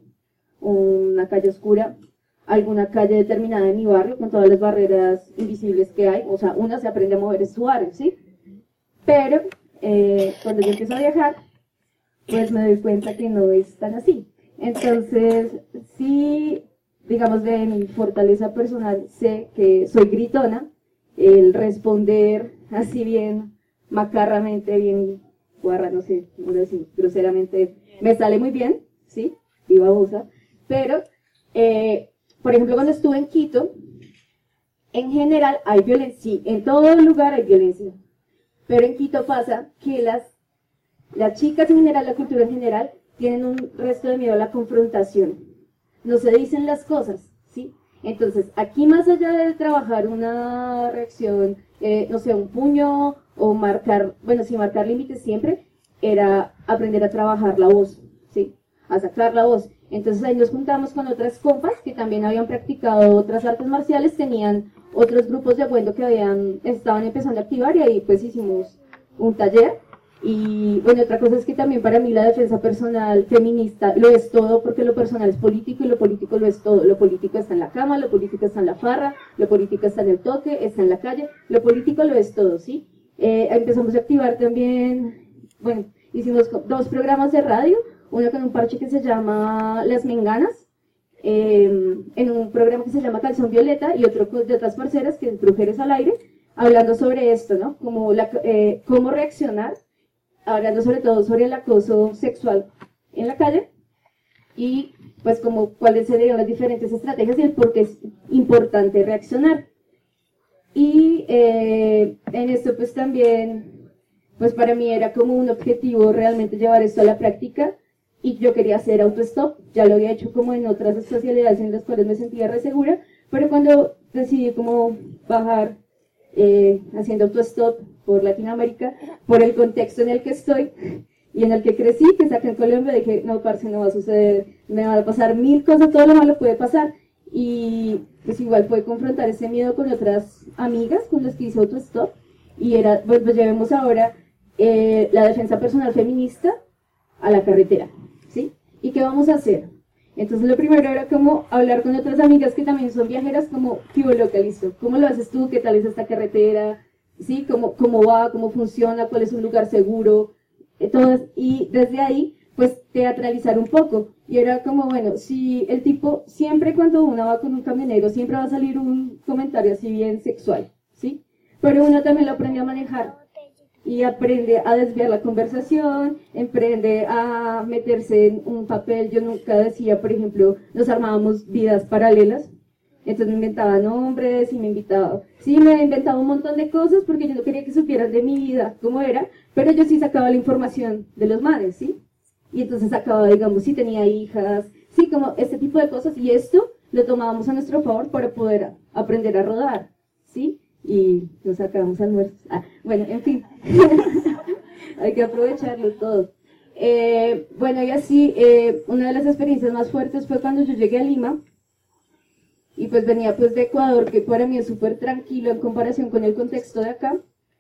una calle oscura, alguna calle determinada en mi barrio, con todas las barreras invisibles que hay. O sea, una se aprende a mover en su barrio, ¿sí? Pero eh, cuando yo empiezo a viajar, pues me doy cuenta que no es tan así. Entonces, sí, digamos, de mi fortaleza personal, sé que soy gritona, el responder así bien macarramente, bien guarra, no sé, cómo decir, groseramente, me sale muy bien, ¿sí? Y babosa. Pero, eh, por ejemplo, cuando estuve en Quito, en general hay violencia, sí, en todo lugar hay violencia. Pero en Quito pasa que las, las chicas en general, la cultura en general, tienen un resto de miedo a la confrontación. No se dicen las cosas, ¿sí? Entonces, aquí más allá de trabajar una reacción, eh, no sé, un puño o marcar, bueno, sí, marcar límites siempre, era aprender a trabajar la voz, ¿sí? A sacar la voz. Entonces ahí nos juntamos con otras compas que también habían practicado otras artes marciales, tenían otros grupos de abuelo que habían, estaban empezando a activar, y ahí pues hicimos un taller. Y bueno, otra cosa es que también para mí la defensa personal feminista lo es todo, porque lo personal es político y lo político lo es todo. Lo político está en la cama, lo político está en la farra, lo político está en el toque, está en la calle, lo político lo es todo, ¿sí? Eh, empezamos a activar también, bueno, hicimos dos programas de radio, uno con un parche que se llama Las Menganas, eh, en un programa que se llama Calzón Violeta, y otro de otras parceras que es Brujeres al Aire, hablando sobre esto, ¿no? Como la, eh, cómo reaccionar, hablando sobre todo sobre el acoso sexual en la calle, y pues como cuáles serían las diferentes estrategias y el por qué es importante reaccionar. Y eh, en esto pues también, pues para mí era como un objetivo realmente llevar esto a la práctica, y yo quería hacer autostop. Ya lo había hecho como en otras especialidades en las cuales me sentía re segura, pero cuando decidí como bajar eh, haciendo autostop por Latinoamérica, por el contexto en el que estoy y en el que crecí, que es acá en Colombia, dije, no, parce, no va a suceder, me van a pasar mil cosas, todo lo malo puede pasar. Y pues igual fue confrontar ese miedo con otras amigas con las que hice autostop, y era, pues, pues llevemos ahora eh, la defensa personal feminista a la carretera, ¿sí? ¿Y qué vamos a hacer? Entonces lo primero era como hablar con otras amigas que también son viajeras, como, ¿qué loca, listo? ¿Cómo lo haces tú? ¿Qué tal es esta carretera? ¿Sí? ¿Cómo, cómo va? ¿Cómo funciona? ¿Cuál es un lugar seguro? Entonces, y desde ahí, pues teatralizar un poco. Y era como, bueno, si el tipo, siempre cuando uno va con un camionero, siempre va a salir un comentario así bien sexual, ¿sí? Pero uno también lo aprende a manejar. Y aprende a desviar la conversación, aprende a meterse en un papel. Yo nunca decía, por ejemplo, nos armábamos vidas paralelas. Entonces me inventaba nombres y me invitaba. Sí, me inventaba un montón de cosas porque yo no quería que supieran de mi vida cómo era, pero yo sí sacaba la información de los manes, ¿sí? Y entonces sacaba, digamos, si tenía hijas, sí, como este tipo de cosas. Y esto lo tomábamos a nuestro favor para poder aprender a rodar, ¿sí? Y nos sacábamos almuerzos. Ah, bueno, en fin. Hay que aprovecharlo todo. Eh, bueno, y así, eh, una de las experiencias más fuertes fue cuando yo llegué a Lima. Y pues venía pues de Ecuador, que para mí es súper tranquilo en comparación con el contexto de acá.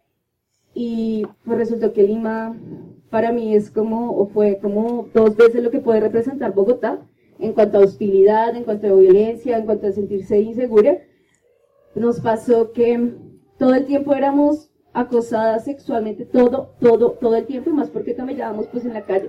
Y pues resultó que Lima para mí es como, o fue como dos veces lo que puede representar Bogotá, en cuanto a hostilidad, en cuanto a violencia, en cuanto a sentirse insegura. Nos pasó que todo el tiempo éramos acosadas sexualmente, todo, todo, todo el tiempo, y más porque camellábamos pues en la calle.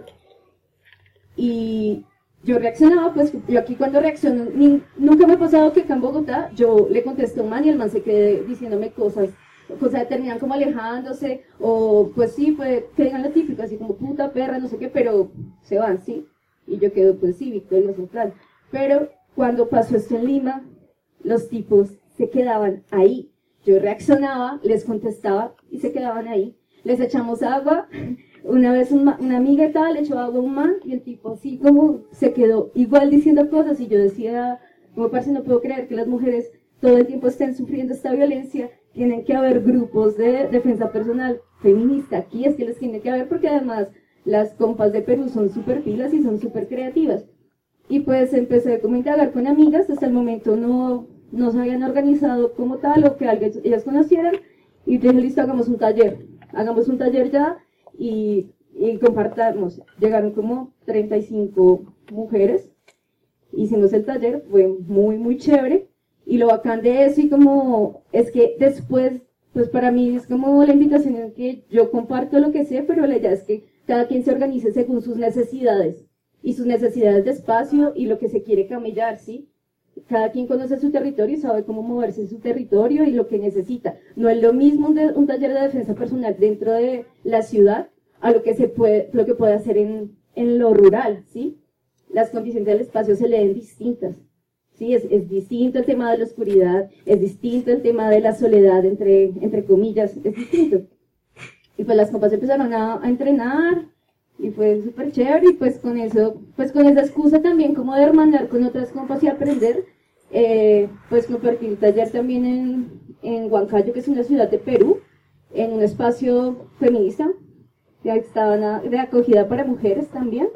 Y yo reaccionaba, pues yo aquí cuando reacciono, ni, nunca me ha pasado que acá en Bogotá yo le contesto a un man y el man se quede diciéndome cosas o sea, terminan como alejándose, o pues sí, pues que digan lo típico, así como puta, perra, no sé qué, pero se van, ¿sí? Y yo quedo, pues sí, victorioso, claro. Pero cuando pasó esto en Lima, los tipos se quedaban ahí. Yo reaccionaba, les contestaba y se quedaban ahí. Les echamos agua, una vez una, una amiga tal le echó agua a un man y el tipo así como se quedó igual diciendo cosas y yo decía, como parce, no puedo creer que las mujeres todo el tiempo estén sufriendo esta violencia, tienen que haber grupos de defensa personal feminista aquí, es que les tiene que haber porque además las compas de Perú son súper pilas y son súper creativas. Y pues empecé como a indagar con amigas, hasta el momento no, no se habían organizado como tal o que alguien, ellas conocieran, y dije, listo, hagamos un taller, hagamos un taller ya y, y compartamos. Llegaron como treinta y cinco mujeres, hicimos el taller, fue muy muy chévere, y lo bacán de eso y como es que después, pues para mí es como la invitación en que yo comparto lo que sé, pero la idea es que cada quien se organice según sus necesidades y sus necesidades de espacio y lo que se quiere camellar, ¿sí? Cada quien conoce su territorio y sabe cómo moverse en su territorio y lo que necesita. No es lo mismo un, de, un taller de defensa personal dentro de la ciudad a lo que se puede, lo que puede hacer en, en lo rural, ¿sí? Las condiciones del espacio se leen distintas. Sí, es, es distinto el tema de la oscuridad, es distinto el tema de la soledad, entre, entre comillas, es distinto. Y pues las compas empezaron a, a entrenar, y fue súper chévere, y pues con eso, pues con esa excusa también como de hermanar con otras compas y aprender, eh, pues compartí el taller también en, en Huancayo, que es una ciudad de Perú, en un espacio feminista, que estaba de acogida para mujeres también.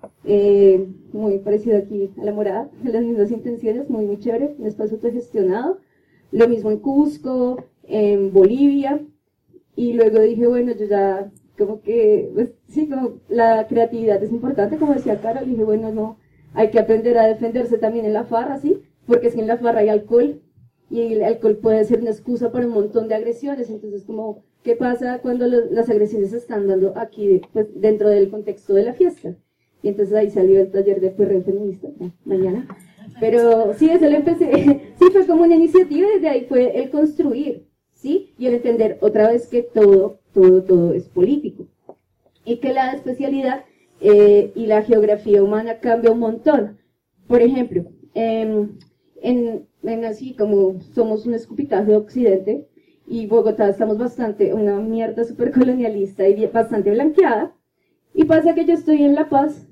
Eh, muy parecido aquí a La Morada, las mismas intenciones, muy muy chévere, un espacio autogestionado. Lo mismo en Cusco, en Bolivia, y luego dije, bueno, yo ya como que, pues sí, como la creatividad es importante, como decía Carol, dije, bueno, no, hay que aprender a defenderse también en la farra, ¿sí? Porque es que en la farra hay alcohol, y el alcohol puede ser una excusa para un montón de agresiones, entonces como, ¿qué pasa cuando lo, las agresiones se están dando aquí, pues, dentro del contexto de la fiesta? Y entonces ahí salió el taller de perreo feminista, ¿no? Mañana. Pero sí, eso lo empecé, sí fue como una iniciativa y desde ahí fue el construir, ¿sí? Y el entender otra vez que todo, todo, todo es político. Y que la especialidad eh, y la geografía humana cambia un montón. Por ejemplo, eh, en, en así como somos un escupitajo de Occidente, y Bogotá estamos bastante, una mierda súper colonialista y bastante blanqueada, y pasa que yo estoy en La Paz,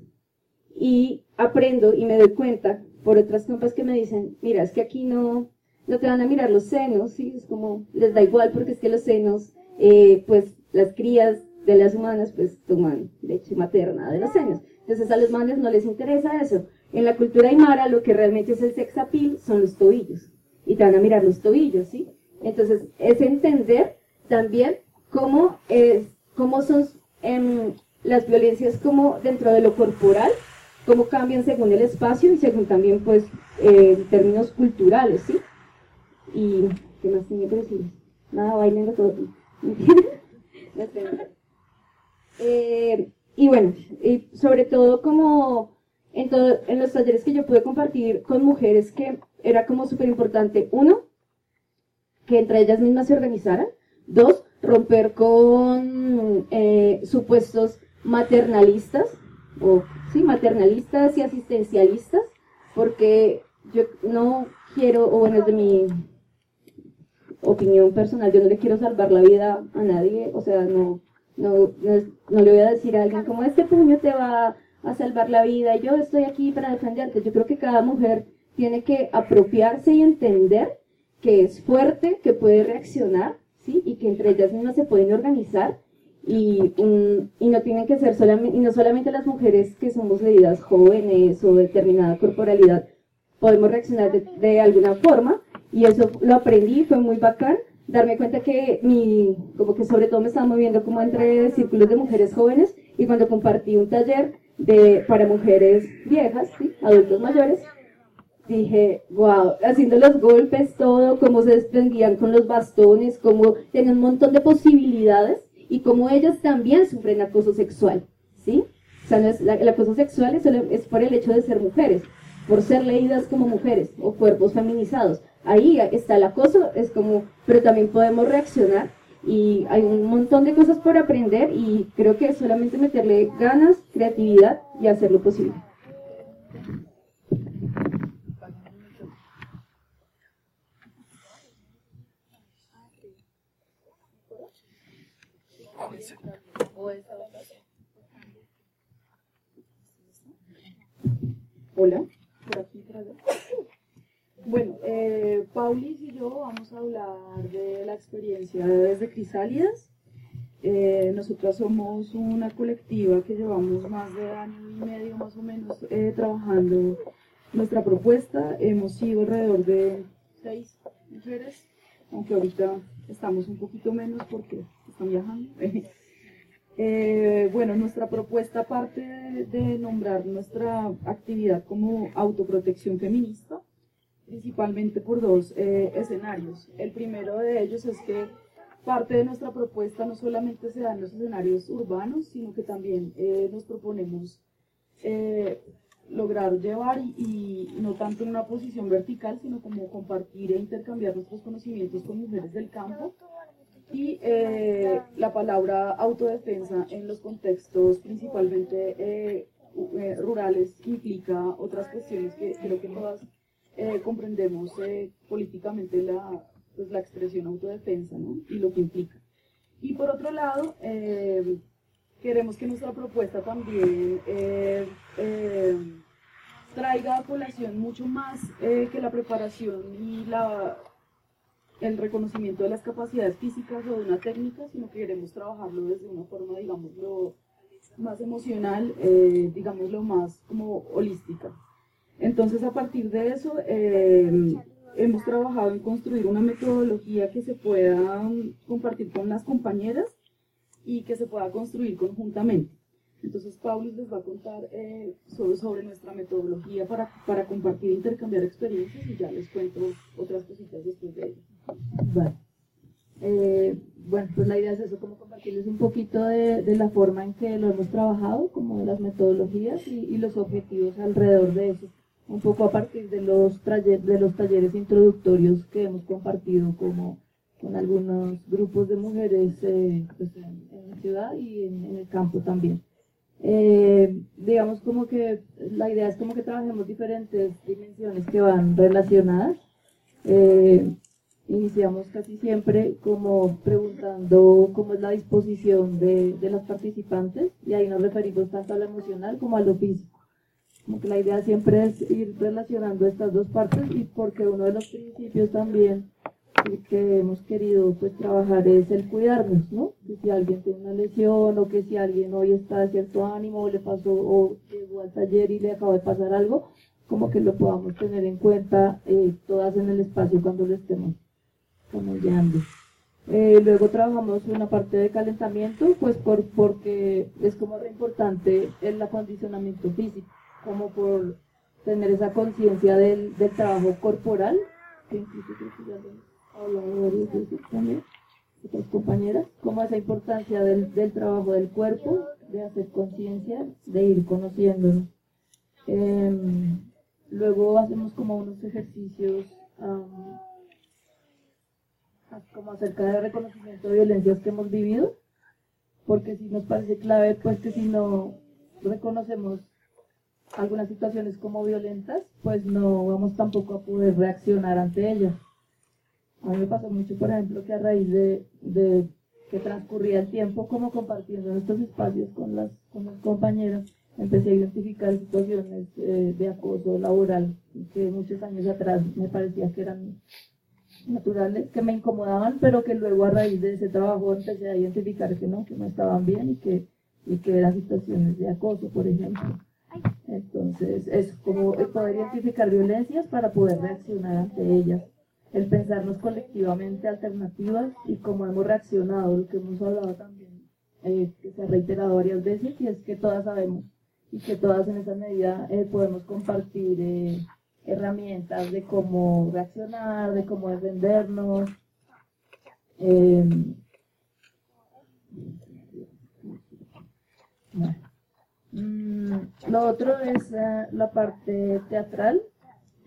y aprendo y me doy cuenta por otras compas que me dicen, mira, es que aquí no, no te van a mirar los senos, ¿sí? Es como, les da igual porque es que los senos, eh, pues las crías de las humanas pues toman leche materna de los senos. Entonces a los manes no les interesa eso. En la cultura aymara lo que realmente es el sex appeal son los tobillos. Y te van a mirar los tobillos, ¿sí? Entonces es entender también cómo, es, cómo son eh, las violencias como dentro de lo corporal, cómo cambian según el espacio y según también, pues, eh, términos culturales, ¿sí? Y, ¿qué más tenía que decir? Nada, bailen todo. eh, y bueno, y sobre todo como en, todo, en los talleres que yo pude compartir con mujeres, que era como súper importante, uno, que entre ellas mismas se organizaran, dos, romper con eh, supuestos maternalistas, o sí, maternalistas y asistencialistas, porque yo no quiero, o bueno, desde mi opinión personal, yo no le quiero salvar la vida a nadie, o sea, no, no, no, no le voy a decir a alguien como este puño te va a salvar la vida y yo estoy aquí para defenderte. Yo creo que cada mujer tiene que apropiarse y entender que es fuerte, que puede reaccionar, ¿sí? Y que entre ellas mismas se pueden organizar. Y, y no tienen que ser solamente, y no solamente las mujeres que somos leídas jóvenes o determinada corporalidad podemos reaccionar de, de alguna forma, y eso lo aprendí, fue muy bacán, darme cuenta que mi, como que sobre todo me estaba moviendo como entre círculos de mujeres jóvenes, y cuando compartí un taller de, para mujeres viejas, ¿sí? Adultos mayores, dije, wow, haciendo los golpes, todo, cómo se desprendían con los bastones, cómo tenían un montón de posibilidades, y como ellas también sufren acoso sexual, ¿sí? O sea, no es, la, el acoso sexual es, es por el hecho de ser mujeres, por ser leídas como mujeres, o cuerpos feminizados, ahí está el acoso, es como, pero también podemos reaccionar y hay un montón de cosas por aprender y creo que es solamente meterle ganas, creatividad y hacer lo posible. Hola, por aquí, por allá. Bueno, eh, Paulis y yo vamos a hablar de la experiencia desde Crisálidas. Eh, nosotras somos una colectiva que llevamos más de año y medio más o menos eh, trabajando nuestra propuesta. Hemos sido alrededor de seis mujeres, aunque ahorita estamos un poquito menos porque están viajando. Eh, bueno, nuestra propuesta parte de, de nombrar nuestra actividad como autoprotección feminista, principalmente por dos eh, escenarios. El primero de ellos es que parte de nuestra propuesta no solamente se da en los escenarios urbanos, sino que también eh, nos proponemos eh, lograr llevar y, y no tanto en una posición vertical, sino como compartir e intercambiar nuestros conocimientos con mujeres del campo. Y eh, la palabra autodefensa en los contextos principalmente eh, eh, rurales implica otras cuestiones que creo que todas eh, comprendemos eh, políticamente la, pues, la expresión autodefensa, ¿no? Y lo que implica. Y por otro lado, eh, queremos que nuestra propuesta también eh, eh, traiga a colación mucho más eh, que la preparación y la... el reconocimiento de las capacidades físicas o de una técnica, sino que queremos trabajarlo desde una forma, digámoslo, más emocional, eh, digámoslo, más como holística. Entonces, a partir de eso, eh, hemos trabajado en construir una metodología que se pueda compartir con las compañeras y que se pueda construir conjuntamente. Entonces, Paulis les va a contar eh, sobre, sobre nuestra metodología para, para compartir e intercambiar experiencias y ya les cuento otras cositas después de ello. Vale. Eh, bueno, pues la idea es eso, como compartirles un poquito de, de la forma en que lo hemos trabajado, como de las metodologías y, y los objetivos alrededor de eso. Un poco a partir de los, taller, de los talleres introductorios que hemos compartido como con algunos grupos de mujeres eh, pues en, en la ciudad y en, en el campo también. Eh, digamos como que la idea es como que trabajemos diferentes dimensiones que van relacionadas. Eh, iniciamos casi siempre como preguntando cómo es la disposición de, de las participantes y ahí nos referimos tanto a lo emocional como a lo físico. Como que la idea siempre es ir relacionando estas dos partes y porque uno de los principios también que hemos querido pues trabajar es el cuidarnos, ¿no? Que si alguien tiene una lesión o que si alguien hoy está de cierto ánimo o le pasó o llegó al taller y le acaba de pasar algo, como que lo podamos tener en cuenta eh, todas en el espacio cuando lo estemos camellando. Eh, luego trabajamos una parte de calentamiento, pues por, porque es como re importante el acondicionamiento físico, como por tener esa conciencia del, del trabajo corporal, que incluso creo que ya lo hablamos varias veces también, otras compañeras, como esa importancia del, del trabajo del cuerpo, de hacer conciencia, de ir conociéndonos. Eh, luego hacemos como unos ejercicios um, como acerca del reconocimiento de violencias que hemos vivido, porque sí nos parece clave pues que si no reconocemos algunas situaciones como violentas, pues no vamos tampoco a poder reaccionar ante ellas. A mí me pasó mucho, por ejemplo, que a raíz de, de que transcurría el tiempo como compartiendo estos espacios con las, con las compañeras, empecé a identificar situaciones eh, de acoso laboral que muchos años atrás me parecía que eran naturales, que me incomodaban, pero que luego a raíz de ese trabajo empecé a identificar que no, que no estaban bien y que, y que eran situaciones de acoso, por ejemplo. Entonces, es como poder identificar violencias para poder reaccionar ante ellas. El pensarnos colectivamente alternativas y cómo hemos reaccionado, lo que hemos hablado también, eh, que se ha reiterado varias veces, y es que todas sabemos y que todas en esa medida eh, podemos compartir eh, herramientas de cómo reaccionar, de cómo defendernos. Eh, bueno. mm, lo otro es uh, la parte teatral,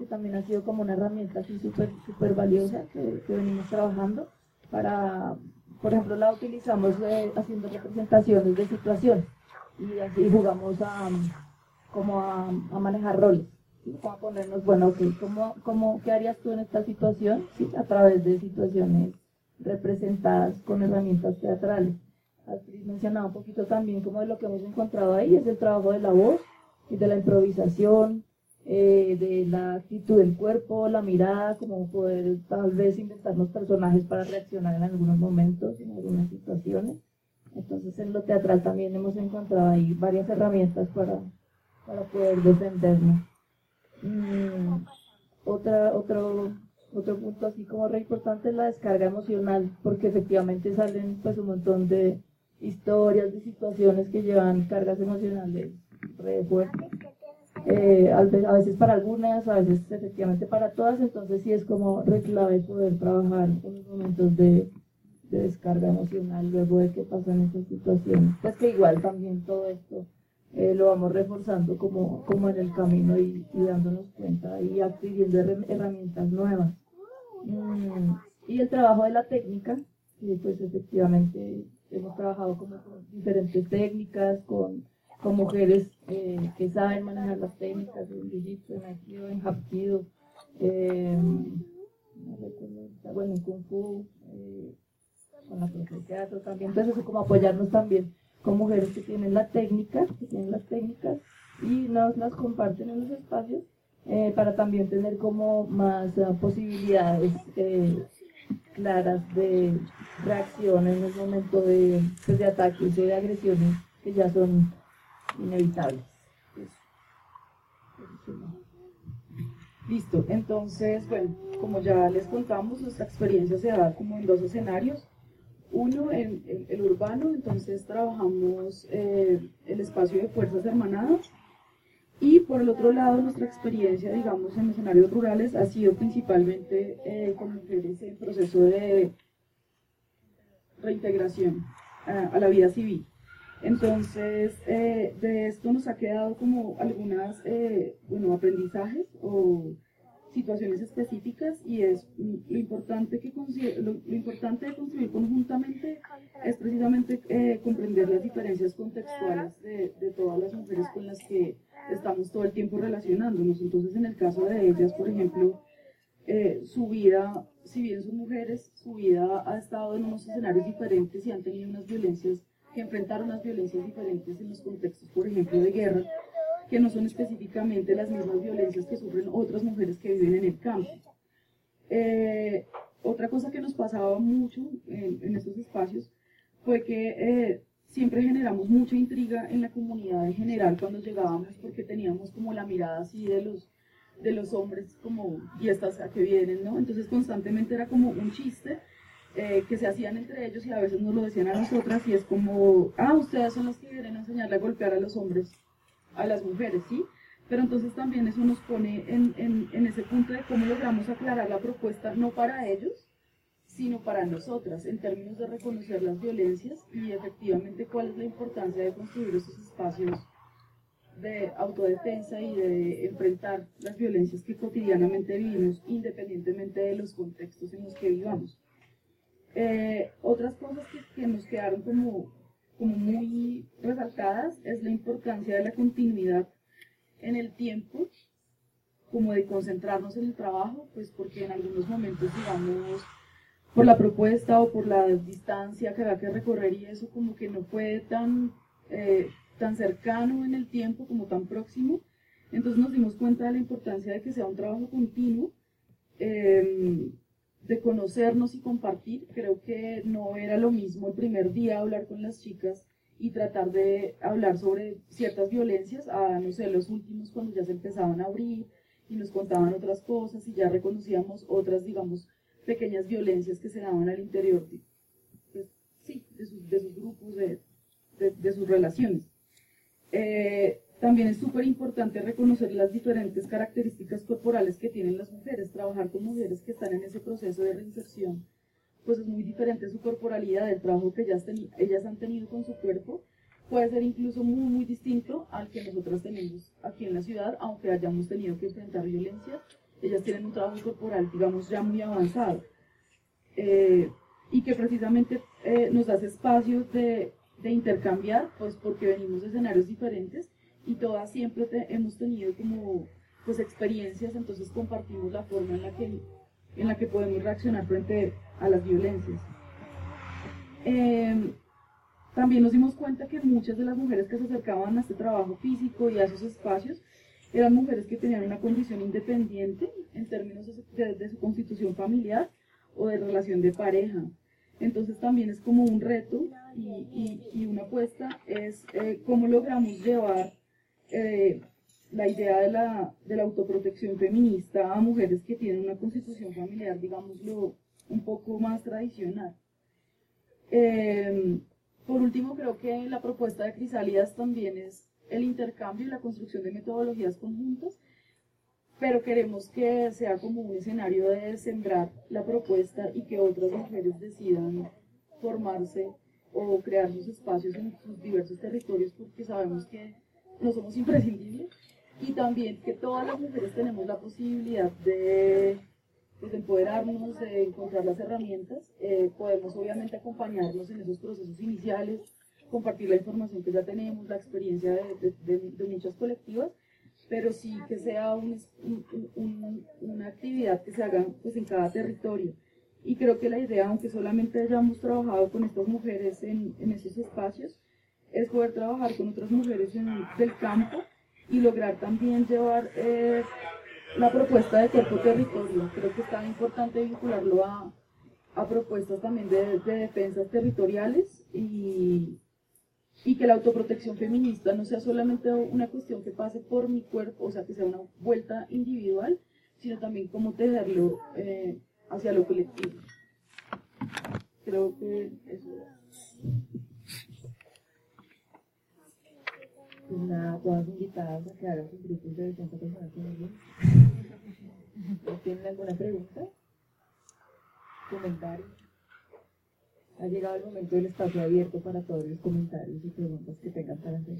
que también ha sido como una herramienta así súper súper valiosa que, que venimos trabajando para, por ejemplo, la utilizamos eh, haciendo representaciones de situaciones y así jugamos a, como a, a manejar roles, ¿sí? Como a ponernos, bueno, ok, ¿cómo, cómo, ¿qué harías tú en esta situación? ¿Sí? A través de situaciones representadas con herramientas teatrales. Astrid mencionaba un poquito también como de lo que hemos encontrado ahí, es el trabajo de la voz y de la improvisación, eh, de la actitud del cuerpo, la mirada, como poder tal vez inventarnos personajes para reaccionar en algunos momentos, en algunas situaciones. Entonces en lo teatral también hemos encontrado ahí varias herramientas para, para poder defendernos. Mm, otra, otro, otro punto así como re importante es la descarga emocional, porque efectivamente salen pues un montón de historias, de situaciones que llevan cargas emocionales re fuertes. Eh, a veces para algunas, a veces efectivamente para todas, entonces sí es como re clave poder trabajar en los momentos de, de descarga emocional luego de que pasan esas situaciones. Pues que igual también todo esto eh, lo vamos reforzando como, como en el camino y, y dándonos cuenta y adquiriendo herramientas nuevas. Mm, y el trabajo de la técnica, que pues efectivamente hemos trabajado como con diferentes técnicas, con, con mujeres eh, que saben manejar las técnicas en Jiu-Jitsu, en Aikido, en Hapkido, eh, no recuerdo, bueno, en Kung Fu, eh, con la profe de teatro también. Entonces eso como apoyarnos también con mujeres que tienen la técnica, que tienen las técnicas y nos las comparten en los espacios eh, para también tener como más uh, posibilidades eh, claras de reacción en el momento de, pues, de ataques o de agresiones que ya son inevitables. Listo, entonces, bueno, como ya les contamos, nuestra experiencia se da como en dos escenarios. Uno, en el, el urbano, entonces trabajamos eh, el espacio de fuerzas hermanadas. Y por el otro lado, nuestra experiencia, digamos, en escenarios rurales ha sido principalmente eh, con mujeres en proceso de reintegración a, a la vida civil. Entonces, eh, de esto nos ha quedado como algunas, eh, bueno, aprendizajes o situaciones específicas, y es lo importante, que lo, lo importante de construir conjuntamente es precisamente eh, comprender las diferencias contextuales de, de todas las mujeres con las que estamos todo el tiempo relacionándonos. Entonces, en el caso de ellas, por ejemplo, eh, su vida, si bien son mujeres, su vida ha estado en unos escenarios diferentes y han tenido unas violencias, que enfrentar unas violencias diferentes en los contextos, por ejemplo, de guerra, que no son específicamente las mismas violencias que sufren otras mujeres que viven en el campo. Eh, otra cosa que nos pasaba mucho en, en estos espacios fue que eh, siempre generamos mucha intriga en la comunidad en general cuando llegábamos, porque teníamos como la mirada así de los, de los hombres, como, ¿y estas a qué vienen?, ¿no? Entonces constantemente era como un chiste eh, que se hacían entre ellos, y a veces nos lo decían a nosotras, y es como, ah, ustedes son los que vienen a enseñarle a golpear a los hombres, a las mujeres, ¿sí? Pero entonces también eso nos pone en, en, en ese punto de cómo logramos aclarar la propuesta, no para ellos, sino para nosotras, en términos de reconocer las violencias y efectivamente cuál es la importancia de construir esos espacios de autodefensa y de enfrentar las violencias que cotidianamente vivimos, independientemente de los contextos en los que vivamos. Eh, otras cosas que, que nos quedaron como, como muy resaltadas es la importancia de la continuidad en el tiempo, como de concentrarnos en el trabajo, pues porque en algunos momentos, digamos, por la propuesta o por la distancia que había que recorrer y eso, como que no fue tan, eh, tan cercano en el tiempo, como tan próximo. Entonces nos dimos cuenta de la importancia de que sea un trabajo continuo, eh, de conocernos y compartir. Creo que no era lo mismo el primer día hablar con las chicas y tratar de hablar sobre ciertas violencias, a, no sé, los últimos cuando ya se empezaban a abrir y nos contaban otras cosas y ya reconocíamos otras, digamos, pequeñas violencias que se daban al interior de, pues, sí, de, sus, de sus grupos, de, de, de sus relaciones. Eh, también es súper importante reconocer las diferentes características corporales que tienen las mujeres. Trabajar con mujeres que están en ese proceso de reinserción, pues es muy diferente su corporalidad, el trabajo que ellas, ten, ellas han tenido con su cuerpo, puede ser incluso muy, muy distinto al que nosotras tenemos aquí en la ciudad, aunque hayamos tenido que enfrentar violencia ellas tienen un trabajo corporal, digamos, ya muy avanzado, eh, y que precisamente eh, nos hace espacios de, de intercambiar, pues porque venimos de escenarios diferentes y todas siempre te, hemos tenido como pues experiencias, entonces compartimos la forma en la que, en la que podemos reaccionar frente a las violencias. Eh, también nos dimos cuenta que muchas de las mujeres que se acercaban a este trabajo físico y a esos espacios eran mujeres que tenían una condición independiente en términos de, de, de su constitución familiar o de relación de pareja. Entonces también es como un reto y, y, y una apuesta es eh, cómo logramos llevar eh, la idea de la, de la autoprotección feminista a mujeres que tienen una constitución familiar, digámoslo, un poco más tradicional. Eh, por último, creo que la propuesta de Crisálidas también es el intercambio y la construcción de metodologías conjuntas, pero queremos que sea como un escenario de sembrar la propuesta y que otras mujeres decidan formarse o crear sus espacios en sus diversos territorios, porque sabemos que no somos imprescindibles, y también que todas las mujeres tenemos la posibilidad de, pues, de empoderarnos, de encontrar las herramientas. Eh, podemos obviamente acompañarnos en esos procesos iniciales, compartir la información que ya tenemos, la experiencia de, de, de, de muchas colectivas, pero sí que sea un, un, un, una actividad que se haga pues, en cada territorio. Y creo que la idea, aunque solamente hayamos trabajado con estas mujeres en, en esos espacios, es poder trabajar con otras mujeres en, del campo y lograr también llevar eh, la propuesta de cuerpo-territorio. Creo que es tan importante vincularlo a, a propuestas también de, de defensas territoriales y, y que la autoprotección feminista no sea solamente una cuestión que pase por mi cuerpo, o sea, que sea una vuelta individual, sino también cómo tejerlo eh, hacia lo colectivo. Creo que eso es. Pues nada, todas invitadas a que hagan sus grupos de defensa personal con ellos. ¿Tienen alguna pregunta? ¿Comentario? Ha llegado el momento del espacio abierto para todos los comentarios y preguntas que tengan para hacer.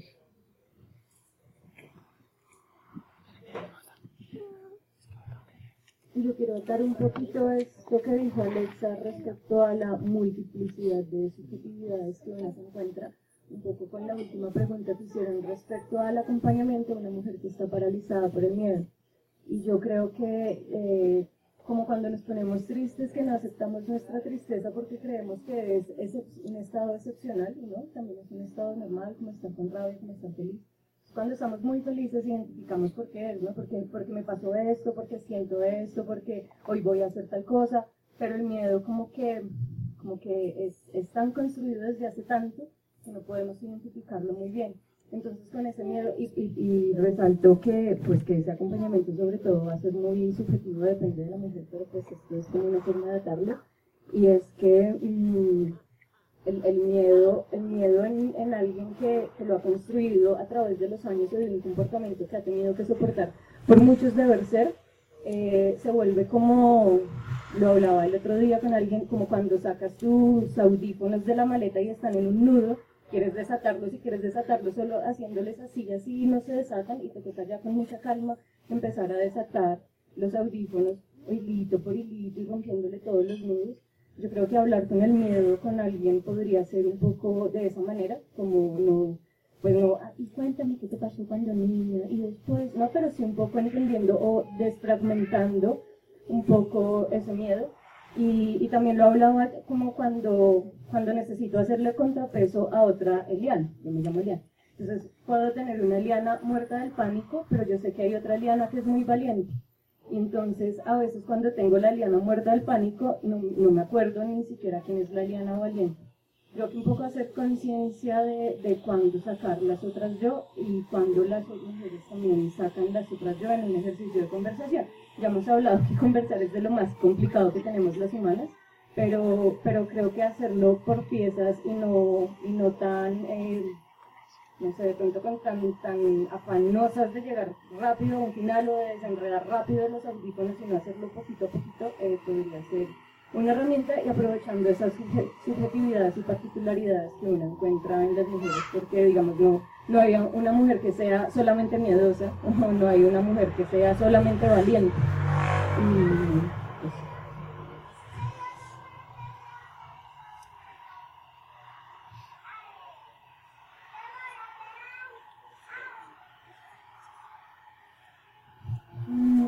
Yo quiero dar un poquito a esto que dijo Alexa respecto a la multiplicidad de subjetividades que uno se encuentra, un poco con la última pregunta que hicieron respecto al acompañamiento de una mujer que está paralizada por el miedo. Y yo creo que, eh, como cuando nos ponemos tristes, que no aceptamos nuestra tristeza porque creemos que es, es un estado excepcional, ¿no? También es un estado normal, como estar con rabia, como estar feliz. Cuando estamos muy felices identificamos por qué es, ¿no? Porque, porque me pasó esto, porque siento esto, porque hoy voy a hacer tal cosa, pero el miedo como que, como que es, es tan construido desde hace tanto que no podemos identificarlo muy bien. Entonces con ese miedo, y, y, y resalto que, pues, que ese acompañamiento sobre todo va a ser muy subjetivo, depende de la mujer, pero pues esto es como una forma de darlo, y es que mmm, el, el miedo, el miedo en, en alguien que, que lo ha construido a través de los años y de un comportamiento que ha tenido que soportar por muchos deber ser, eh, se vuelve como, lo hablaba el otro día con alguien, como cuando sacas tus audífonos de la maleta y están en un nudo, quieres desatarlos y quieres desatarlos solo haciéndoles así y así y no se desatan, y te toca ya con mucha calma empezar a desatar los audífonos hilito por hilito y rompiéndole todos los nudos. Yo creo que hablar con el miedo con alguien podría ser un poco de esa manera, como no, pues no, ah, y cuéntame qué te pasó cuando niña, y después, no, pero sí un poco entendiendo o desfragmentando un poco ese miedo. Y, y también lo hablaba como cuando, cuando necesito hacerle contrapeso a otra Eliana, yo me llamo Eliana. Entonces puedo tener una Eliana muerta del pánico, pero yo sé que hay otra Eliana que es muy valiente. Y entonces a veces cuando tengo la Eliana muerta del pánico, no, no me acuerdo ni siquiera quién es la Eliana valiente. Creo que un poco hacer conciencia de, de cuándo sacar las otras yo y cuándo las mujeres también sacan las otras yo en un ejercicio de conversación. Ya hemos hablado que conversar es de lo más complicado que tenemos las humanas, pero, pero creo que hacerlo por piezas y no, y no tan, eh, no sé, de pronto con tan, tan afanosas de llegar rápido a un final o de desenredar rápido los audífonos, sino hacerlo poquito a poquito, eh, podría ser una herramienta, y aprovechando esas subjetividades y particularidades que uno encuentra en las mujeres, porque digamos no, no hay una mujer que sea solamente miedosa, o no hay una mujer que sea solamente valiente, Y pues, Mm,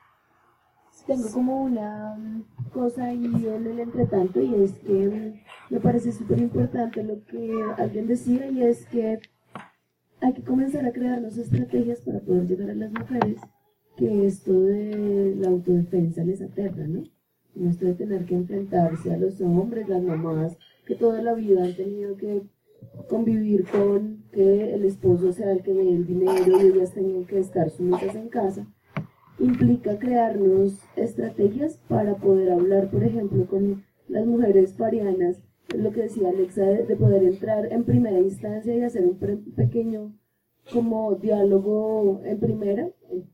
tengo como una mm, cosa ahí en el entretanto, y es que mm, me parece súper importante lo que alguien decía, y es que hay que comenzar a crearnos estrategias para poder llegar a las mujeres, que esto de la autodefensa les aterra, ¿no? No esto de tener que enfrentarse a los hombres, las mamás, que toda la vida han tenido que convivir con que el esposo sea el que dé el dinero y ellas tengan que estar sumidas en casa. Implica crearnos estrategias para poder hablar, por ejemplo, con las mujeres parianas, lo que decía Alexa, de, de poder entrar en primera instancia y hacer un pre pequeño como diálogo en primera,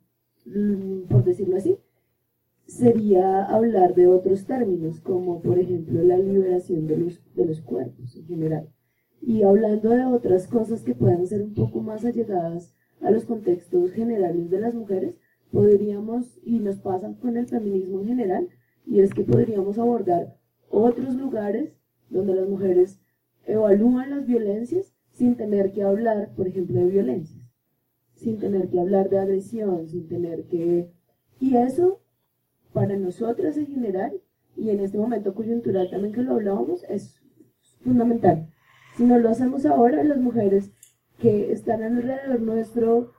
eh, por decirlo así, sería hablar de otros términos, como por ejemplo la liberación de los, de los cuerpos en general. Y hablando de otras cosas que puedan ser un poco más allegadas a los contextos generales de las mujeres, podríamos, y nos pasa con el feminismo en general, y es que podríamos abordar otros lugares donde las mujeres evalúan las violencias sin tener que hablar, por ejemplo, de violencias, sin tener que hablar de agresión, sin tener que... Y eso, para nosotras en general, y en este momento coyuntural también que lo hablábamos, es fundamental. Si no lo hacemos ahora, las mujeres que están alrededor nuestro,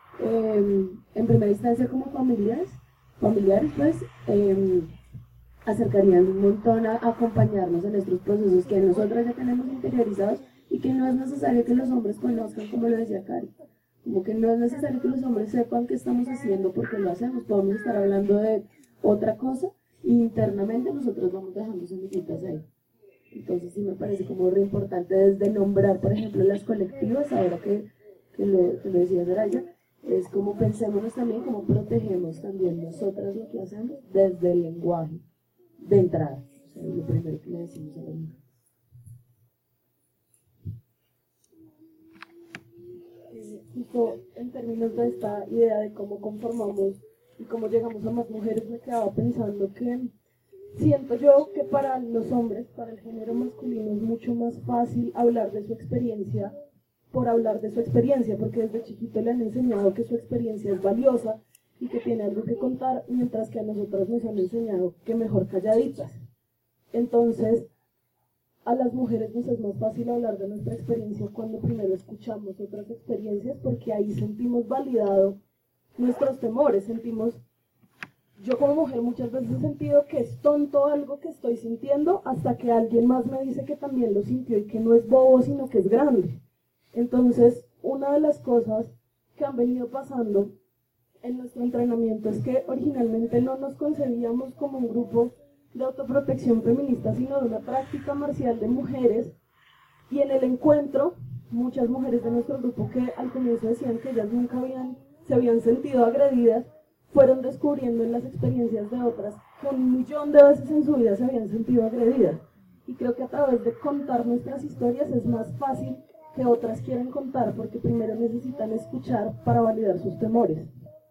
eh, en primera instancia como familias, familiares, pues, eh, acercarían un montón a acompañarnos en estos procesos que nosotras ya tenemos interiorizados y que no es necesario que los hombres conozcan, como lo decía Cari. Como que no es necesario que los hombres sepan qué estamos haciendo porque lo hacemos. Podemos estar hablando de otra cosa y internamente nosotros vamos dejando semillitas ahí. Entonces sí me parece como re importante desde nombrar, por ejemplo, las colectivas, ahora que, que, lo, que lo decía Soraya, es como pensémonos también, como protegemos también nosotras lo que hacemos desde el lenguaje de entrada. O sea, es lo primero que le decimos a la mujer. Justo en términos de esta idea de cómo conformamos y cómo llegamos a más mujeres, me quedaba pensando que siento yo que para los hombres, para el género masculino, es mucho más fácil hablar de su experiencia por hablar de su experiencia, porque desde chiquito le han enseñado que su experiencia es valiosa y que tiene algo que contar, mientras que a nosotras nos han enseñado que mejor calladitas. Entonces, a las mujeres nos es más fácil hablar de nuestra experiencia cuando primero escuchamos otras experiencias, porque ahí sentimos validado nuestros temores, sentimos... Yo como mujer muchas veces he sentido que es tonto algo que estoy sintiendo hasta que alguien más me dice que también lo sintió y que no es bobo, sino que es grande. Entonces, una de las cosas que han venido pasando en nuestro entrenamiento es que originalmente no nos concebíamos como un grupo de autoprotección feminista, sino de una práctica marcial de mujeres, y en el encuentro, muchas mujeres de nuestro grupo que al comienzo decían que ellas nunca habían, se habían sentido agredidas, fueron descubriendo en las experiencias de otras que un millón de veces en su vida se habían sentido agredidas. Y creo que a través de contar nuestras historias es más fácil que otras quieran contar, porque primero necesitan escuchar para validar sus temores.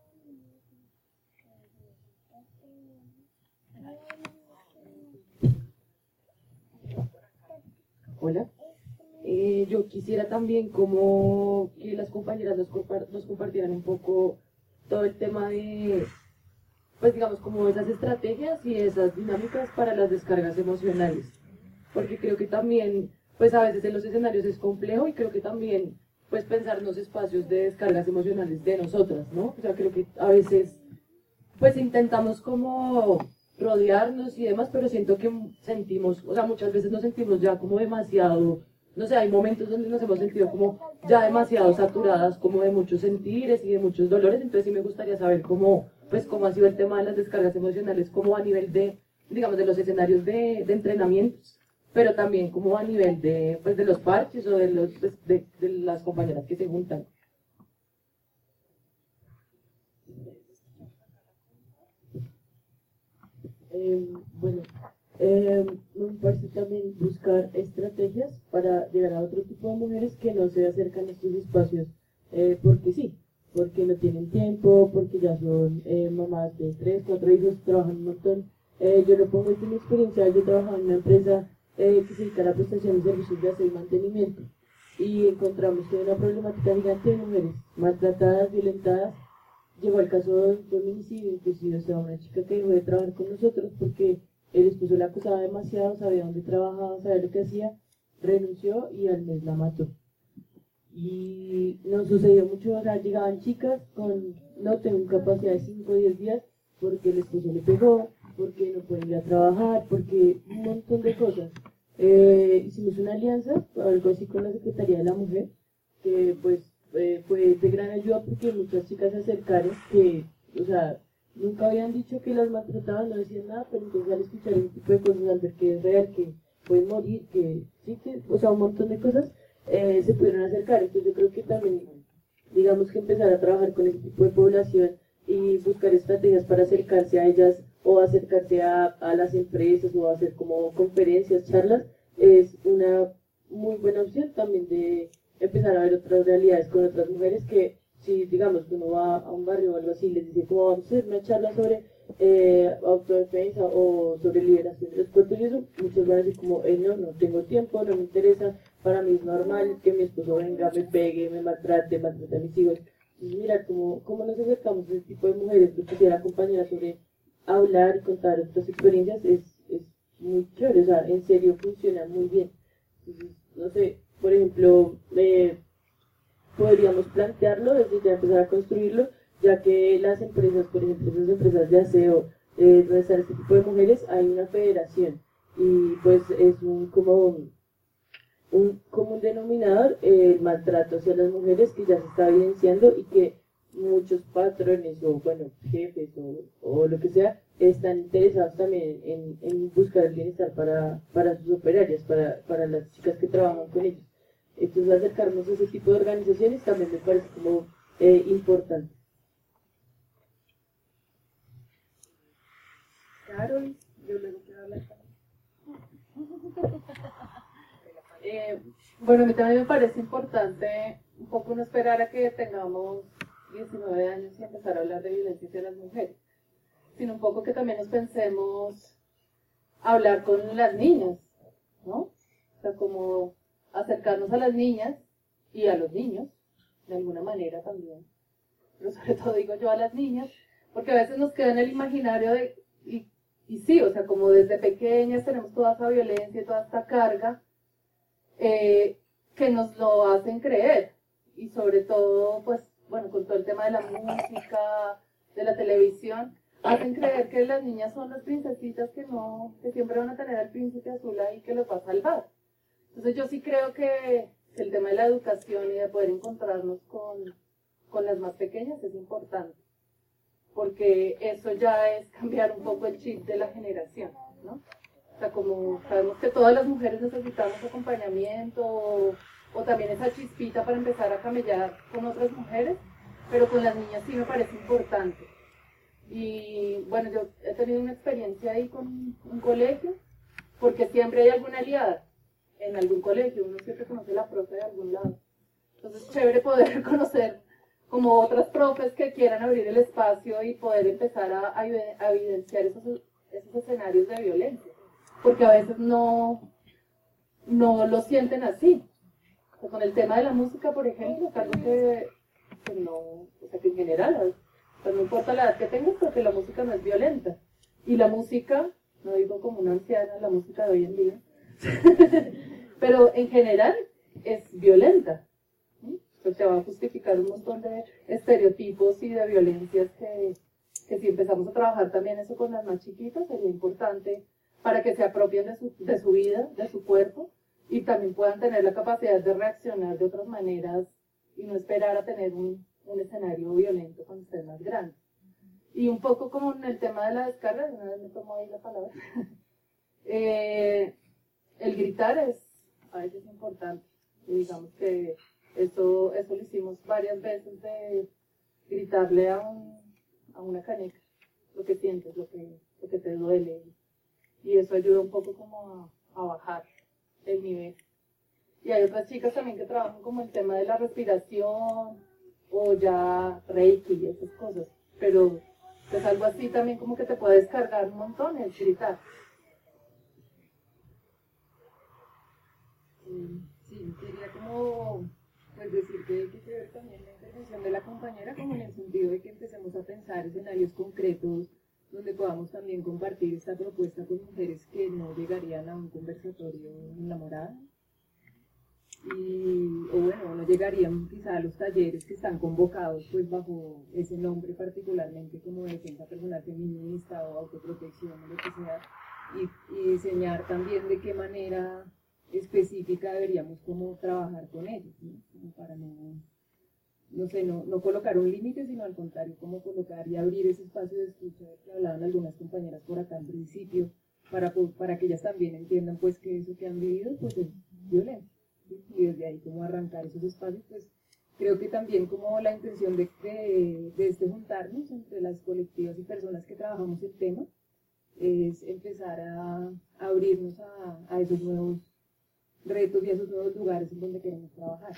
Hola. Eh, yo quisiera también como que las compañeras nos, compart nos compartieran un poco todo el tema de, pues digamos, como esas estrategias y esas dinámicas para las descargas emocionales. Porque creo que también, pues a veces en los escenarios es complejo, y creo que también, pues pensar en los espacios de descargas emocionales de nosotras, ¿no? O sea, creo que a veces, pues intentamos como rodearnos y demás, pero siento que sentimos, o sea, muchas veces nos sentimos ya como demasiado, no sé, hay momentos donde nos hemos sentido como ya demasiado saturadas, como de muchos sentires y de muchos dolores. Entonces sí me gustaría saber cómo, pues cómo ha sido el tema de las descargas emocionales, como a nivel de, digamos, de los escenarios de, de entrenamientos, pero también como a nivel de, pues, de los parches o de, los, pues, de, de las compañeras que se juntan. Eh, bueno, eh, me parece también buscar estrategias para llegar a otro tipo de mujeres que no se acercan a estos espacios, eh, porque sí, porque no tienen tiempo, porque ya son eh, mamás de tres, cuatro hijos, trabajan un montón. Eh, yo lo pongo en mi experiencia, yo trabajaba en una empresa eh, que se dedica a la prestación de servicios de aseo y mantenimiento, y encontramos que hay una problemática gigante de mujeres maltratadas, violentadas. Llegó el caso de un feminicidio, inclusive, o sea, una chica que dejó de trabajar con nosotros porque el esposo la acusaba demasiado, sabía dónde trabajaba, sabía lo que hacía, renunció y al mes la mató. Y nos sucedió mucho, o sea, llegaban chicas con, no tengo capacidad de cinco o diez días porque el esposo le pegó, porque no pueden ir a trabajar, porque un montón de cosas. Eh, hicimos una alianza, algo así con la Secretaría de la Mujer, que pues eh, fue de gran ayuda porque muchas chicas se acercaron que, o sea, nunca habían dicho que las maltrataban, no decían nada, pero entonces al escuchar ese tipo de cosas, al ver que es real, que pueden morir, que sí, que, o sea, un montón de cosas, eh, se pudieron acercar. Entonces yo creo que también, digamos que empezar a trabajar con ese tipo de población y buscar estrategias para acercarse a ellas o acercarse a, a las empresas o hacer como conferencias, charlas, es una muy buena opción también de empezar a ver otras realidades con otras mujeres que, si digamos que uno va a un barrio o algo así, les dice como vamos a hacer una charla sobre eh, autodefensa o sobre liberación de los cuerpos y eso, muchos van a decir como, eh, no, no tengo tiempo, no me interesa, para mí es normal que mi esposo venga, me pegue, me maltrate, maltrate a mis hijos. Entonces, mira, cómo, cómo nos acercamos a ese tipo de mujeres, que quisiera acompañar sobre hablar y contar otras experiencias, es, es muy chévere, o sea, en serio funciona muy bien. Entonces, no sé, por ejemplo, eh, podríamos plantearlo desde ya empezar a construirlo, ya que las empresas, por ejemplo, esas empresas de aseo, eh, donde están este tipo de mujeres, hay una federación y pues es un como un común denominador eh, el maltrato hacia las mujeres que ya se está evidenciando y que muchos patrones o bueno jefes o, o lo que sea están interesados también en, en buscar el bienestar para, para sus operarias, para, para las chicas que trabajan con ellos. Entonces acercarnos a ese tipo de organizaciones también me parece como eh, importante. Carol, yo luego quiero hablar eh, bueno, a mí también me parece importante un poco no esperar a que tengamos diecinueve años y empezar a hablar de violencia hacia las mujeres, sino un poco que también nos pensemos hablar con las niñas, ¿no? O sea, como acercarnos a las niñas y a los niños, de alguna manera también, pero sobre todo digo yo a las niñas, porque a veces nos queda en el imaginario de, y, y sí, o sea, como desde pequeñas tenemos toda esa violencia y toda esta carga, eh, que nos lo hacen creer, y sobre todo, pues, bueno, con todo el tema de la música, de la televisión, hacen creer que las niñas son las princesitas que no, que siempre van a tener al príncipe azul ahí que los va a salvar. Entonces yo sí creo que el tema de la educación y de poder encontrarnos con, con las más pequeñas es importante, porque eso ya es cambiar un poco el chip de la generación, ¿no? O sea, como sabemos que todas las mujeres necesitamos acompañamiento o, o también esa chispita para empezar a camellar con otras mujeres, pero con las niñas sí me parece importante. Y bueno, yo he tenido una experiencia ahí con un colegio, porque siempre hay alguna aliada en algún colegio, uno siempre conoce a la profe de algún lado. Entonces, chévere poder conocer como otras profes que quieran abrir el espacio y poder empezar a, a, a evidenciar esos, esos escenarios de violencia, porque a veces no, no lo sienten así. O sea, con el tema de la música, por ejemplo, es algo que, que no, o sea, que en general, o sea, no importa la edad que tengas, porque la música no es violenta. Y la música, no digo como una anciana, la música de hoy en día, pero en general es violenta. Pues se va a justificar un montón de estereotipos y de violencias que, que si empezamos a trabajar también eso con las más chiquitas sería importante para que se apropien de su, de su vida, de su cuerpo, y también puedan tener la capacidad de reaccionar de otras maneras y no esperar a tener un, un escenario violento cuando estén más grandes. Y un poco como en el tema de la descarga, una vez me tomo ahí la palabra, eh, el gritar es a veces importante, y digamos que eso, eso lo hicimos varias veces, de gritarle a, un, a una caneca lo que sientes, lo que, lo que te duele, y eso ayuda un poco como a, a bajar el nivel. Y hay otras chicas también que trabajan como el tema de la respiración, o ya Reiki y esas cosas, pero pues algo así también como que te puede descargar un montón, es gritar. Sí, quería como pues decir que hay que ver también la intervención de la compañera como en el sentido de que empecemos a pensar escenarios concretos donde podamos también compartir esta propuesta con mujeres que no llegarían a un conversatorio enamorada y, o bueno, no llegarían quizá a los talleres que están convocados pues bajo ese nombre particularmente como defensa personal feminista o autoprotección o lo que sea y, y diseñar también de qué manera específica deberíamos como trabajar con ellos, ¿no? Como para no, no sé, no, no colocar un límite, sino al contrario, como colocar y abrir ese espacio de escucha del que hablaban algunas compañeras por acá al principio, para, para que ellas también entiendan pues que eso que han vivido pues es violencia, ¿sí? Y desde ahí como arrancar esos espacios, pues creo que también como la intención de, de, de este juntarnos entre las colectivas y personas que trabajamos el tema, es empezar a, a abrirnos a, a esos nuevos retos y a esos nuevos lugares en donde queremos trabajar.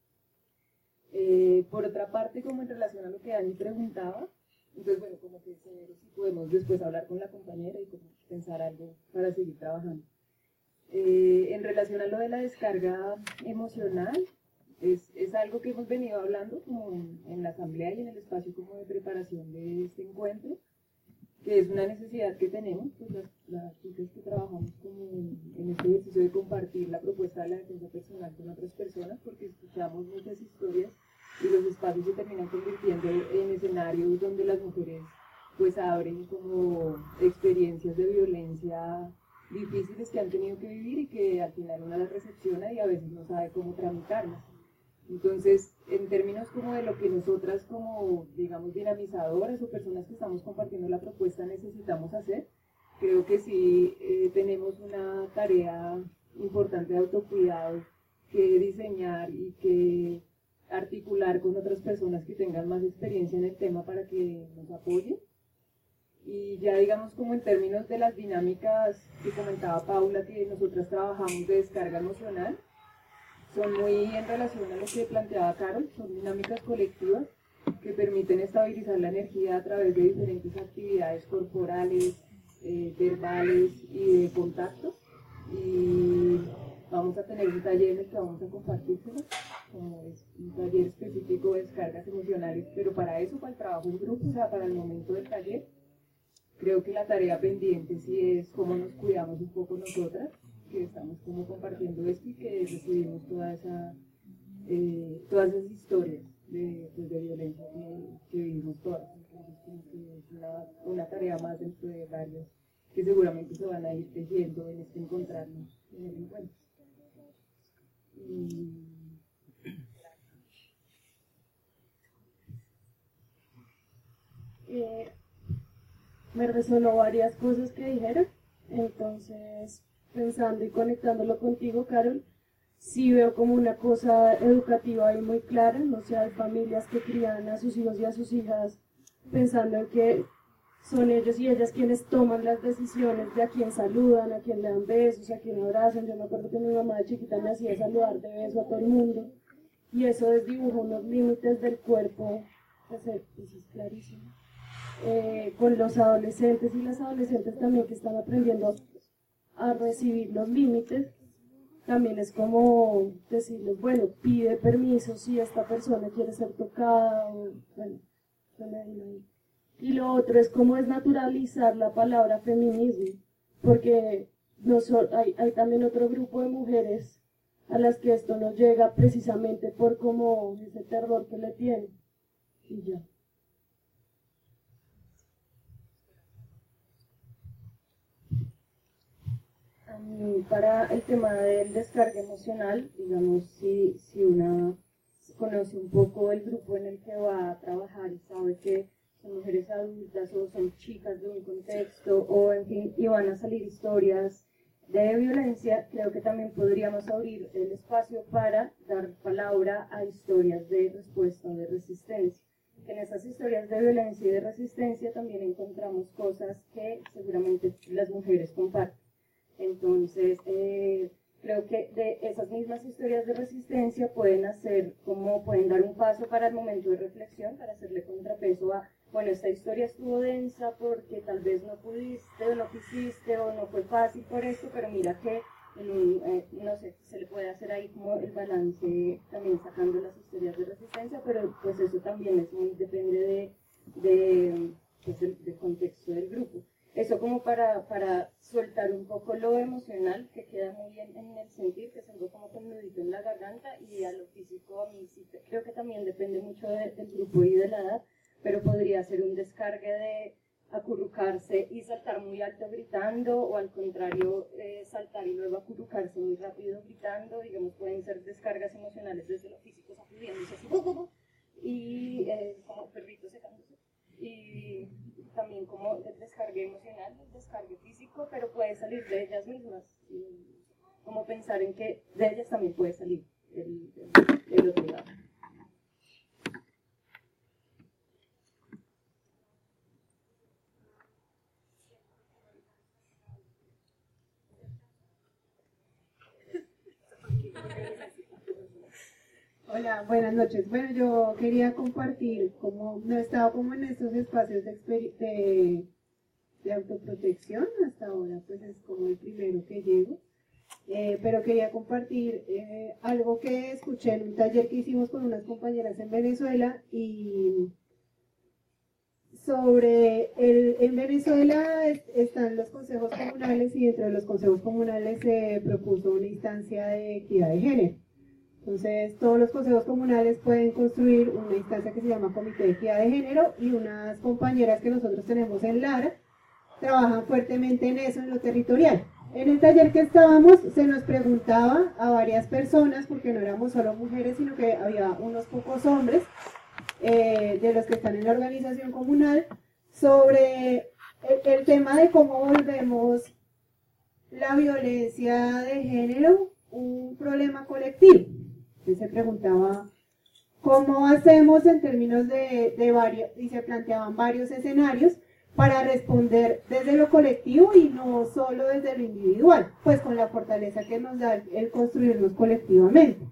Eh, por otra parte, como en relación a lo que Dani preguntaba, entonces bueno, como que si podemos después hablar con la compañera y como pensar algo para seguir trabajando. Eh, en relación a lo de la descarga emocional, es, es algo que hemos venido hablando como en, en la asamblea y en el espacio como de preparación de este encuentro, que es una necesidad que tenemos, pues las, las chicas que trabajamos como en, en este ejercicio de compartir la propuesta de la defensa personal con otras personas, porque escuchamos muchas historias y los espacios se terminan convirtiendo en escenarios donde las mujeres pues abren como experiencias de violencia difíciles que han tenido que vivir y que al final una las recepciona y a veces no sabe cómo tramitarlas. Entonces, en términos como de lo que nosotras como, digamos, dinamizadoras o personas que estamos compartiendo la propuesta necesitamos hacer, creo que sí eh, tenemos una tarea importante de autocuidado que diseñar y que articular con otras personas que tengan más experiencia en el tema para que nos apoyen. Y ya digamos como en términos de las dinámicas que comentaba Paula, que nosotras trabajamos de descarga emocional, son muy en relación a lo que planteaba Carol, son dinámicas colectivas que permiten estabilizar la energía a través de diferentes actividades corporales, eh, verbales y de contacto. Y vamos a tener un taller en el que vamos a compartírselo, como es un taller específico de descargas emocionales, pero para eso, para el trabajo en grupo, o sea, para el momento del taller, creo que la tarea pendiente sí es cómo nos cuidamos un poco nosotras, que estamos como compartiendo esto y que recibimos toda esa, eh, todas esas historias de, pues, de violencia que, que vivimos todas. Entonces, como que es una, una tarea más dentro de varias que seguramente se van a ir tejiendo en este encontrarnos en el encuentro. Y... Eh, me resonó varias cosas que dijeron, entonces pensando y conectándolo contigo, Carol, sí veo como una cosa educativa ahí muy clara, no sé, hay familias que crían a sus hijos y a sus hijas pensando en que son ellos y ellas quienes toman las decisiones de a quién saludan, a quién le dan besos, a quién abrazan. Yo me acuerdo que mi mamá de chiquita me hacía saludar de beso a todo el mundo y eso desdibuja unos límites del cuerpo, pues eso es clarísimo. Eh, con los adolescentes y las adolescentes también que están aprendiendo a recibir los límites, también es como decirles, bueno, pide permiso si esta persona quiere ser tocada, o, bueno, y lo otro es como desnaturalizar la palabra feminismo, porque no so, hay, hay también otro grupo de mujeres a las que esto no llega precisamente por como ese terror que le tienen, y ya. Para el tema del descarga emocional, digamos, si, si una conoce un poco el grupo en el que va a trabajar y sabe que son mujeres adultas o son chicas de un contexto o en fin, y van a salir historias de violencia, creo que también podríamos abrir el espacio para dar palabra a historias de respuesta o de resistencia. En esas historias de violencia y de resistencia también encontramos cosas que seguramente las mujeres comparten. Entonces, eh, creo que de esas mismas historias de resistencia pueden hacer, como pueden dar un paso para el momento de reflexión, para hacerle contrapeso a, bueno, esta historia estuvo densa porque tal vez no pudiste o no quisiste o no fue fácil por esto, pero mira que, en un, eh, no sé, se le puede hacer ahí como el balance también sacando las historias de resistencia, pero pues eso también es muy, depende de, de pues, del, del contexto del grupo. Eso como para, para soltar un poco lo emocional, que queda muy bien en el sentir, que es algo como con nudito en la garganta, y a lo físico a mí sí, creo que también depende mucho de, del grupo y de la edad, pero podría ser un descargue de acurrucarse y saltar muy alto gritando, o al contrario, eh, saltar y luego acurrucarse muy rápido gritando. Digamos, pueden ser descargas emocionales desde lo físico, sacudiéndose así, y eh, como perritos secándose, y también como el descargue emocional, el descargue físico, pero puede salir de ellas mismas, y como pensar en que de ellas también puede salir el, el, el otro lado. Hola, buenas noches. Bueno, yo quería compartir, como no he estado como en estos espacios de, de, de autoprotección hasta ahora, pues es como el primero que llego, eh, pero quería compartir eh, algo que escuché en un taller que hicimos con unas compañeras en Venezuela, y sobre el, en Venezuela están los consejos comunales, y dentro de los consejos comunales se propuso una instancia de equidad de género. Entonces, todos los consejos comunales pueden construir una instancia que se llama Comité de Equidad de Género, y unas compañeras que nosotros tenemos en Lara trabajan fuertemente en eso, en lo territorial. En el taller que estábamos se nos preguntaba a varias personas, porque no éramos solo mujeres, sino que había unos pocos hombres, eh, de los que están en la organización comunal, sobre el, el tema de cómo volvemos la violencia de género un problema colectivo. Se preguntaba cómo hacemos en términos de, de varios, y se planteaban varios escenarios para responder desde lo colectivo y no solo desde lo individual, pues con la fortaleza que nos da el construirnos colectivamente.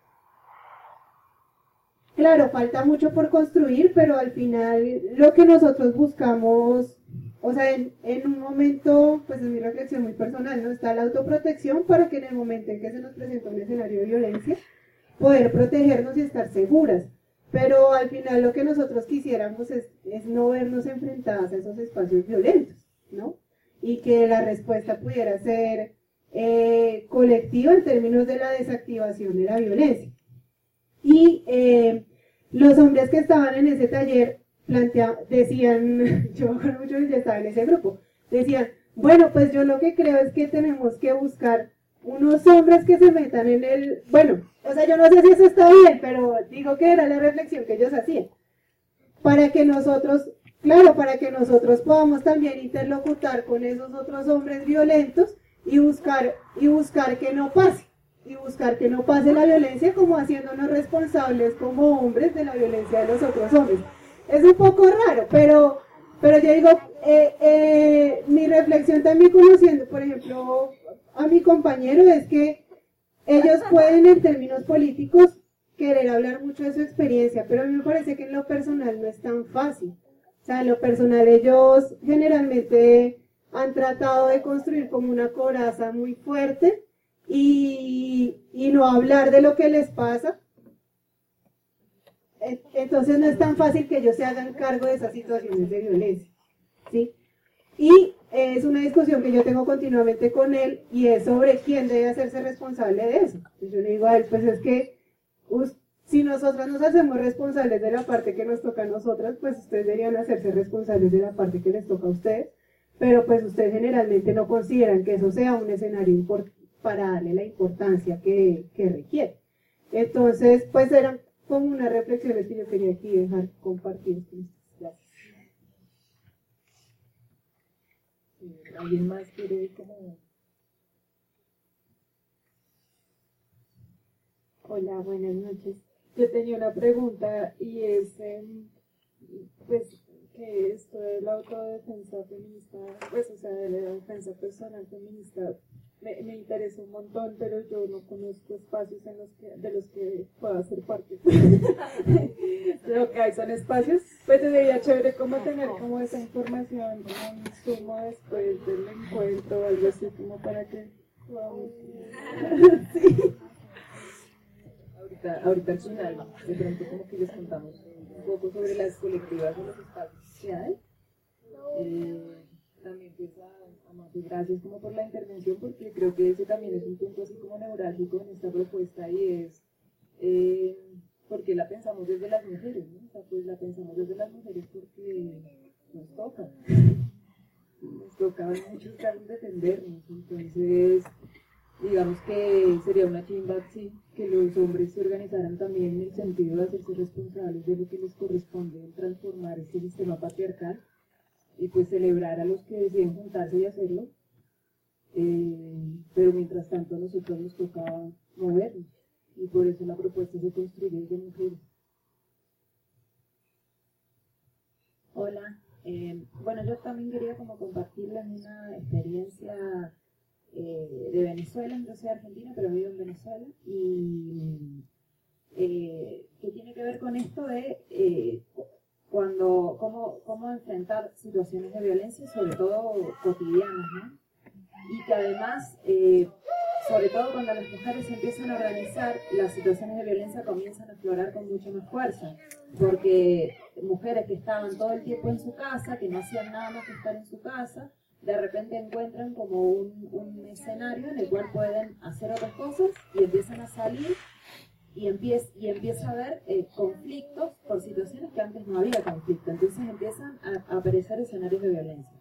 Claro, falta mucho por construir, pero al final lo que nosotros buscamos, o sea, en, en un momento, pues es mi reflexión muy personal, ¿no? Está la autoprotección para que en el momento en que se nos presenta un escenario de violencia, poder protegernos y estar seguras. Pero al final lo que nosotros quisiéramos es, es no vernos enfrentadas a esos espacios violentos, ¿no? Y que la respuesta pudiera ser eh, colectiva en términos de la desactivación de la violencia. Y eh, los hombres que estaban en ese taller plantea, decían, yo me acuerdo mucho que ya estaba en ese grupo, decían, bueno, pues yo lo que creo es que tenemos que buscar unos hombres que se metan en el, bueno, o sea, yo no sé si eso está bien, pero digo que era la reflexión que ellos hacían, para que nosotros, claro, para que nosotros podamos también interlocutar con esos otros hombres violentos y buscar, y buscar que no pase, y buscar que no pase la violencia, como haciéndonos responsables como hombres de la violencia de los otros hombres. Es un poco raro, pero, pero yo digo, eh, eh, mi reflexión también conociendo, por ejemplo, a mi compañero, es que ellos pueden en términos políticos querer hablar mucho de su experiencia, pero a mí me parece que en lo personal no es tan fácil. O sea, en lo personal ellos generalmente han tratado de construir como una coraza muy fuerte y, y no hablar de lo que les pasa. Entonces no es tan fácil que ellos se hagan cargo de esas situaciones de violencia, ¿sí? Y es una discusión que yo tengo continuamente con él, y es sobre quién debe hacerse responsable de eso. Entonces yo le digo a él, pues es que us, si nosotras nos hacemos responsables de la parte que nos toca a nosotras, pues ustedes deberían hacerse responsables de la parte que les toca a ustedes, pero pues ustedes generalmente no consideran que eso sea un escenario para darle la importancia que, que requiere. Entonces, pues eran como unas reflexiones que yo quería aquí dejar compartir. Gracias. ¿Alguien más quiere como...? Hola, buenas noches. Yo tenía una pregunta, y es, eh, pues, que esto de la autodefensa feminista, pues, o sea, de la defensa personal feminista, me, me interesa un montón, pero yo no conozco espacios en los que, de los que pueda ser parte. Lo que hay son espacios, pues sería chévere como tener como esa información, como un sumo después del encuentro o algo así, como para que podamos... Sí. Ahorita, ahorita al final, de pronto como que les contamos un poco sobre las colectivas de los espacios que hay. Eh, también pues a, a Mafe, gracias como por la intervención, porque creo que ese también es un punto así como neurálgico en esta propuesta, y es eh, porque la pensamos desde las mujeres, ¿no? O sea, pues la pensamos desde las mujeres porque nos toca, nos toca en muchos casos defendernos. Entonces digamos que sería una chimba, sí, que los hombres se organizaran también en el sentido de hacerse responsables de lo que les corresponde en transformar este sistema patriarcal, y pues celebrar a los que deciden juntarse y hacerlo, eh, pero mientras tanto a nosotros nos toca movernos, y por eso la propuesta se construye desde mujeres. Hola, eh, bueno, yo también quería como compartirles una experiencia eh, de Venezuela. Yo soy argentina, pero vivo en Venezuela, y eh, que tiene que ver con esto de eh, cuando cómo, cómo enfrentar situaciones de violencia, sobre todo cotidianas, ¿no? Y que además, eh, sobre todo cuando las mujeres se empiezan a organizar, las situaciones de violencia comienzan a aflorar con mucha más fuerza, porque mujeres que estaban todo el tiempo en su casa, que no hacían nada más que estar en su casa, de repente encuentran como un, un escenario en el cual pueden hacer otras cosas, y empiezan a salir y empieza, y empieza a haber eh, conflictos por situaciones que antes no había conflicto. Entonces empiezan a, a aparecer escenarios de violencia.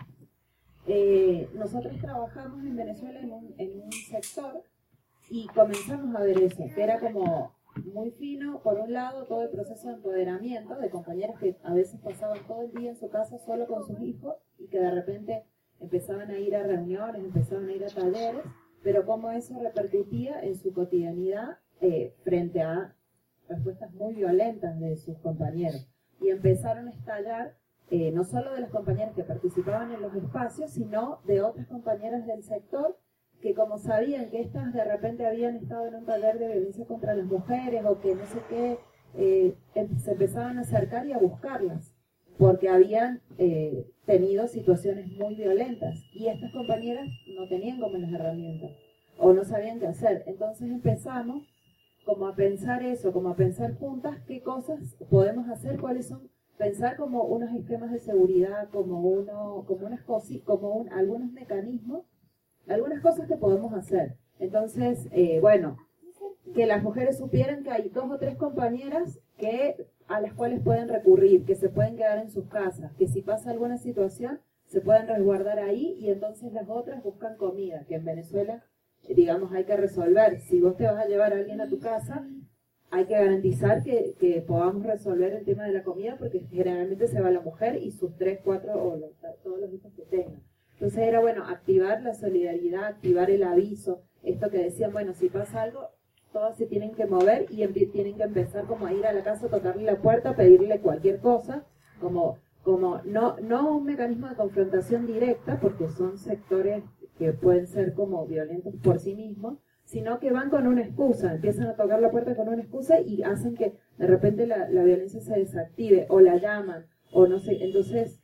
Eh, nosotros trabajamos en Venezuela en un, en un sector, y comenzamos a ver eso, que era como muy fino. Por un lado, todo el proceso de empoderamiento de compañeras que a veces pasaban todo el día en su casa solo con sus hijos, y que de repente empezaban a ir a reuniones, empezaban a ir a talleres, pero cómo eso repercutía en su cotidianidad eh, frente a respuestas muy violentas de sus compañeros. Y empezaron a estallar eh, no solo de las compañeras que participaban en los espacios, sino de otras compañeras del sector que, como sabían que estas de repente habían estado en un taller de violencia contra las mujeres o que no sé qué, eh, se empezaban a acercar y a buscarlas, porque habían eh, tenido situaciones muy violentas, y estas compañeras no tenían como las herramientas o no sabían qué hacer. Entonces empezamos como a pensar eso, como a pensar juntas qué cosas podemos hacer, cuáles son, pensar como unos esquemas de seguridad, como uno, como unas cosas, como un, algunos mecanismos, algunas cosas que podemos hacer. Entonces, eh, bueno, que las mujeres supieran que hay dos o tres compañeras que a las cuales pueden recurrir, que se pueden quedar en sus casas, que si pasa alguna situación se pueden resguardar ahí, y entonces las otras buscan comida, que en Venezuela, digamos, hay que resolver. Si vos te vas a llevar a alguien a tu casa, hay que garantizar que, que podamos resolver el tema de la comida, porque generalmente se va la mujer y sus tres, cuatro o los, todos los hijos que tengan. Entonces era bueno activar la solidaridad, activar el aviso, esto que decían, bueno, si pasa algo, todos se tienen que mover y tienen que empezar como a ir a la casa, tocarle la puerta, pedirle cualquier cosa, como, como no, no un mecanismo de confrontación directa, porque son sectores que pueden ser como violentos por sí mismos, sino que van con una excusa, empiezan a tocar la puerta con una excusa y hacen que de repente la, la violencia se desactive, o la llaman, o no sé. Entonces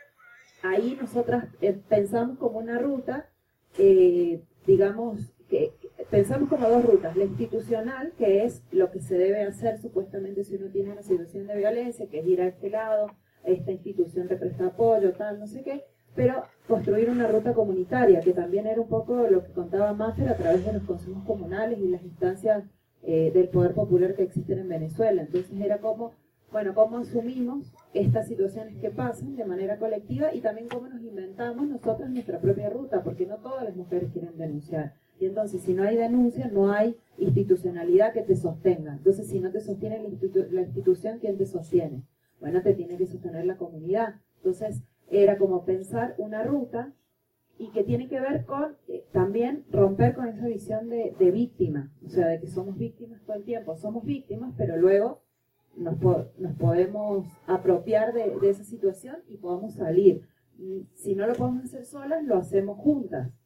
ahí nosotras eh, pensamos como una ruta, eh, digamos, que pensamos como dos rutas: la institucional, que es lo que se debe hacer supuestamente si uno tiene una situación de violencia, que es ir a este lado, esta institución te presta apoyo, tal, no sé qué, pero construir una ruta comunitaria, que también era un poco lo que contaba Mafer a través de los consejos comunales y las instancias eh, del poder popular que existen en Venezuela. Entonces era como, bueno, cómo asumimos estas situaciones que pasan de manera colectiva, y también cómo nos inventamos nosotros nuestra propia ruta, porque no todas las mujeres quieren denunciar. Y entonces, si no hay denuncia, no hay institucionalidad que te sostenga. Entonces, si no te sostiene la, institu la institución, ¿quién te sostiene? Bueno, te tiene que sostener la comunidad. Entonces, era como pensar una ruta, y que tiene que ver con eh, también romper con esa visión de, de víctima, o sea, de que somos víctimas todo el tiempo. Somos víctimas, pero luego nos, po nos podemos apropiar de, de esa situación y podemos salir. Si no lo podemos hacer solas, lo hacemos juntas.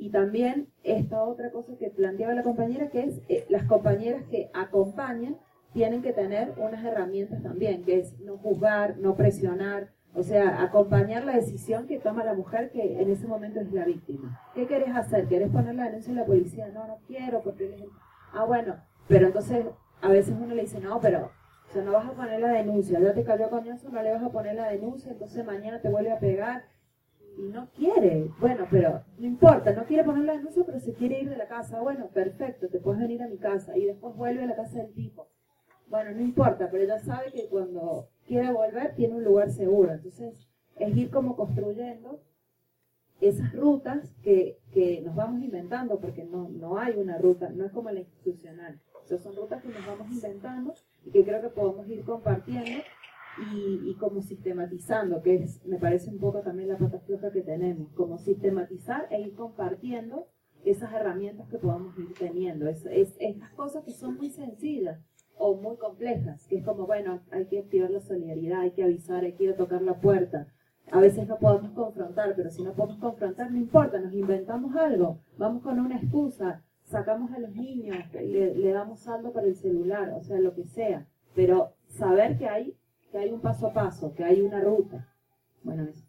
Y también esta otra cosa que planteaba la compañera, que es eh, las compañeras que acompañan tienen que tener unas herramientas también, que es no juzgar, no presionar, o sea, acompañar la decisión que toma la mujer que en ese momento es la víctima. ¿Qué querés hacer? ¿Querés poner la denuncia en la policía? No, no quiero, porque... Ah, bueno, pero entonces a veces uno le dice, no, pero o sea, no vas a poner la denuncia, ya te cayó coñazo, no le vas a poner la denuncia, entonces mañana te vuelve a pegar. Y no quiere, bueno, pero no importa, no quiere poner la denuncia, pero se quiere ir de la casa. Bueno, perfecto, te puedes venir a mi casa y después vuelve a la casa del tipo. Bueno, no importa, pero ella sabe que cuando quiere volver tiene un lugar seguro. Entonces, es ir como construyendo esas rutas que, que nos vamos inventando, porque no, no hay una ruta, no es como la institucional. O sea, son rutas que nos vamos inventando y que creo que podemos ir compartiendo y, y como sistematizando, que es, me parece un poco también la pata floja que tenemos, como sistematizar e ir compartiendo esas herramientas que podamos ir teniendo. Es, es, estas cosas que son muy sencillas o muy complejas, que es como, bueno, hay que activar la solidaridad, hay que avisar, hay que ir a tocar la puerta. A veces no podemos confrontar, pero si no podemos confrontar, no importa, nos inventamos algo, vamos con una excusa, sacamos a los niños, le, le damos saldo para el celular, o sea, lo que sea, pero saber que hay, que hay un paso a paso, que hay una ruta. Bueno, eso.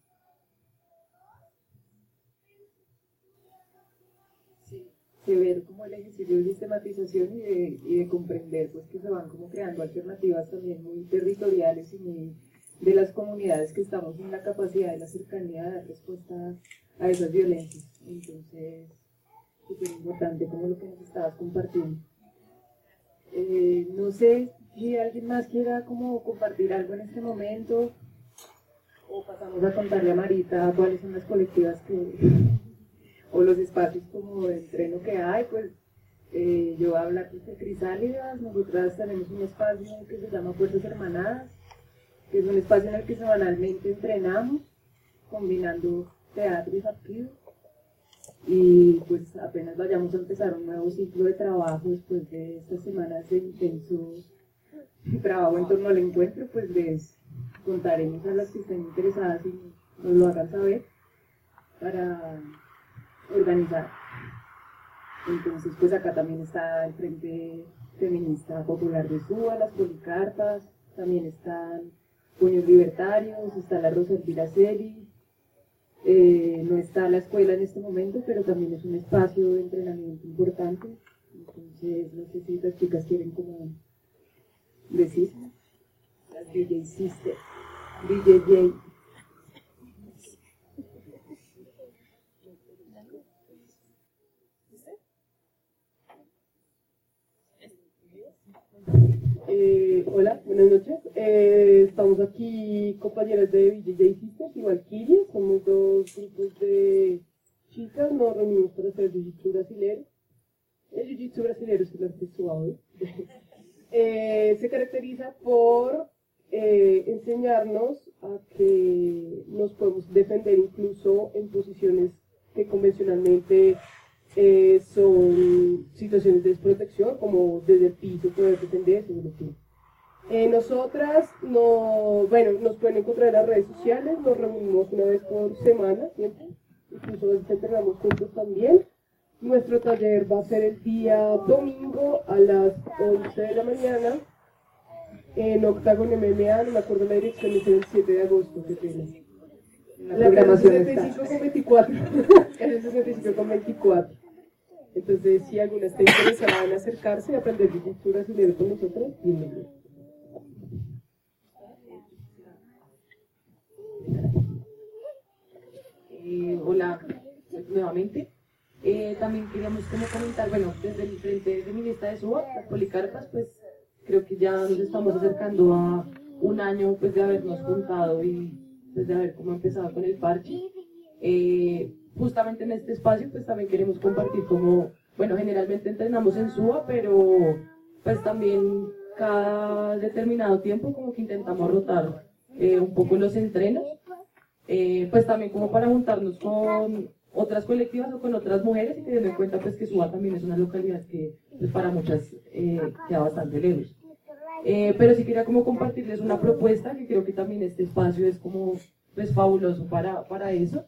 De ver como el ejercicio de sistematización y de, y de comprender pues que se van como creando alternativas también muy territoriales y muy de las comunidades que estamos en la capacidad de la cercanía de dar respuesta a esas violencias. Entonces, súper importante como lo que nos estabas compartiendo. Eh, no sé si alguien más quiera como compartir algo en este momento o pasamos a contarle a Marita cuáles son las colectivas que... o los espacios como de entreno que hay. Pues eh, yo voy a hablar de Crisálidas. Nosotras tenemos un espacio que se llama Fuerzas Hermanadas, que es un espacio en el que semanalmente entrenamos, combinando teatro y partido, y pues apenas vayamos a empezar un nuevo ciclo de trabajo después de estas semanas de intenso trabajo en torno al encuentro, pues les contaremos a las que estén interesadas y nos lo hagan saber para organizar. Entonces pues acá también está el Frente Feminista Popular de Suba, las Policarpas, también están Puños Libertarios, está la Rosa Elvira Celi, eh, no está la escuela en este momento, pero también es un espacio de entrenamiento importante. Entonces no sé si las chicas quieren como decir, las D J Sister, D J J. Eh, hola, buenas noches. Eh, estamos aquí compañeras de D J J Sisters y Valkyria. Somos dos grupos de chicas. Nos reunimos para hacer jiu-jitsu brasilero. El jiu-jitsu brasilero es el arte suave. eh, se caracteriza por eh, enseñarnos a que nos podemos defender incluso en posiciones que convencionalmente Eh, son situaciones de desprotección, como desde el piso poder defenderse. Eh, nosotras, no, bueno, nos pueden encontrar en las redes sociales, nos reunimos una vez por semana, siempre, incluso a veces entrenamos juntos también. Nuestro taller va a ser el día domingo a las once de la mañana en Octagon M M A, no me acuerdo la dirección, es el siete de agosto, que pena. La, la programación es sesenta y cinco con veinticuatro. Es sesenta y cinco con veinticuatro. Entonces, si alguna está interesada en acercarse y aprender jiu-jitsu brasileño con nosotros, bienvenido. Eh, hola, nuevamente. Eh, también queríamos como comentar, bueno, desde el Frente Feminista de Suba, las Policarpas, pues creo que ya nos estamos acercando a un año pues de habernos juntado y desde haber como empezado con el parche. Eh, justamente en este espacio pues también queremos compartir como, bueno, generalmente entrenamos en Suba, pero pues también cada determinado tiempo como que intentamos rotar eh, un poco los entrenos, eh, pues también como para juntarnos con otras colectivas o con otras mujeres, y teniendo en cuenta pues que Suba también es una localidad que pues, para muchas eh, queda bastante lejos. Eh, pero sí quería como compartirles una propuesta que creo que también este espacio es como pues fabuloso para, para eso.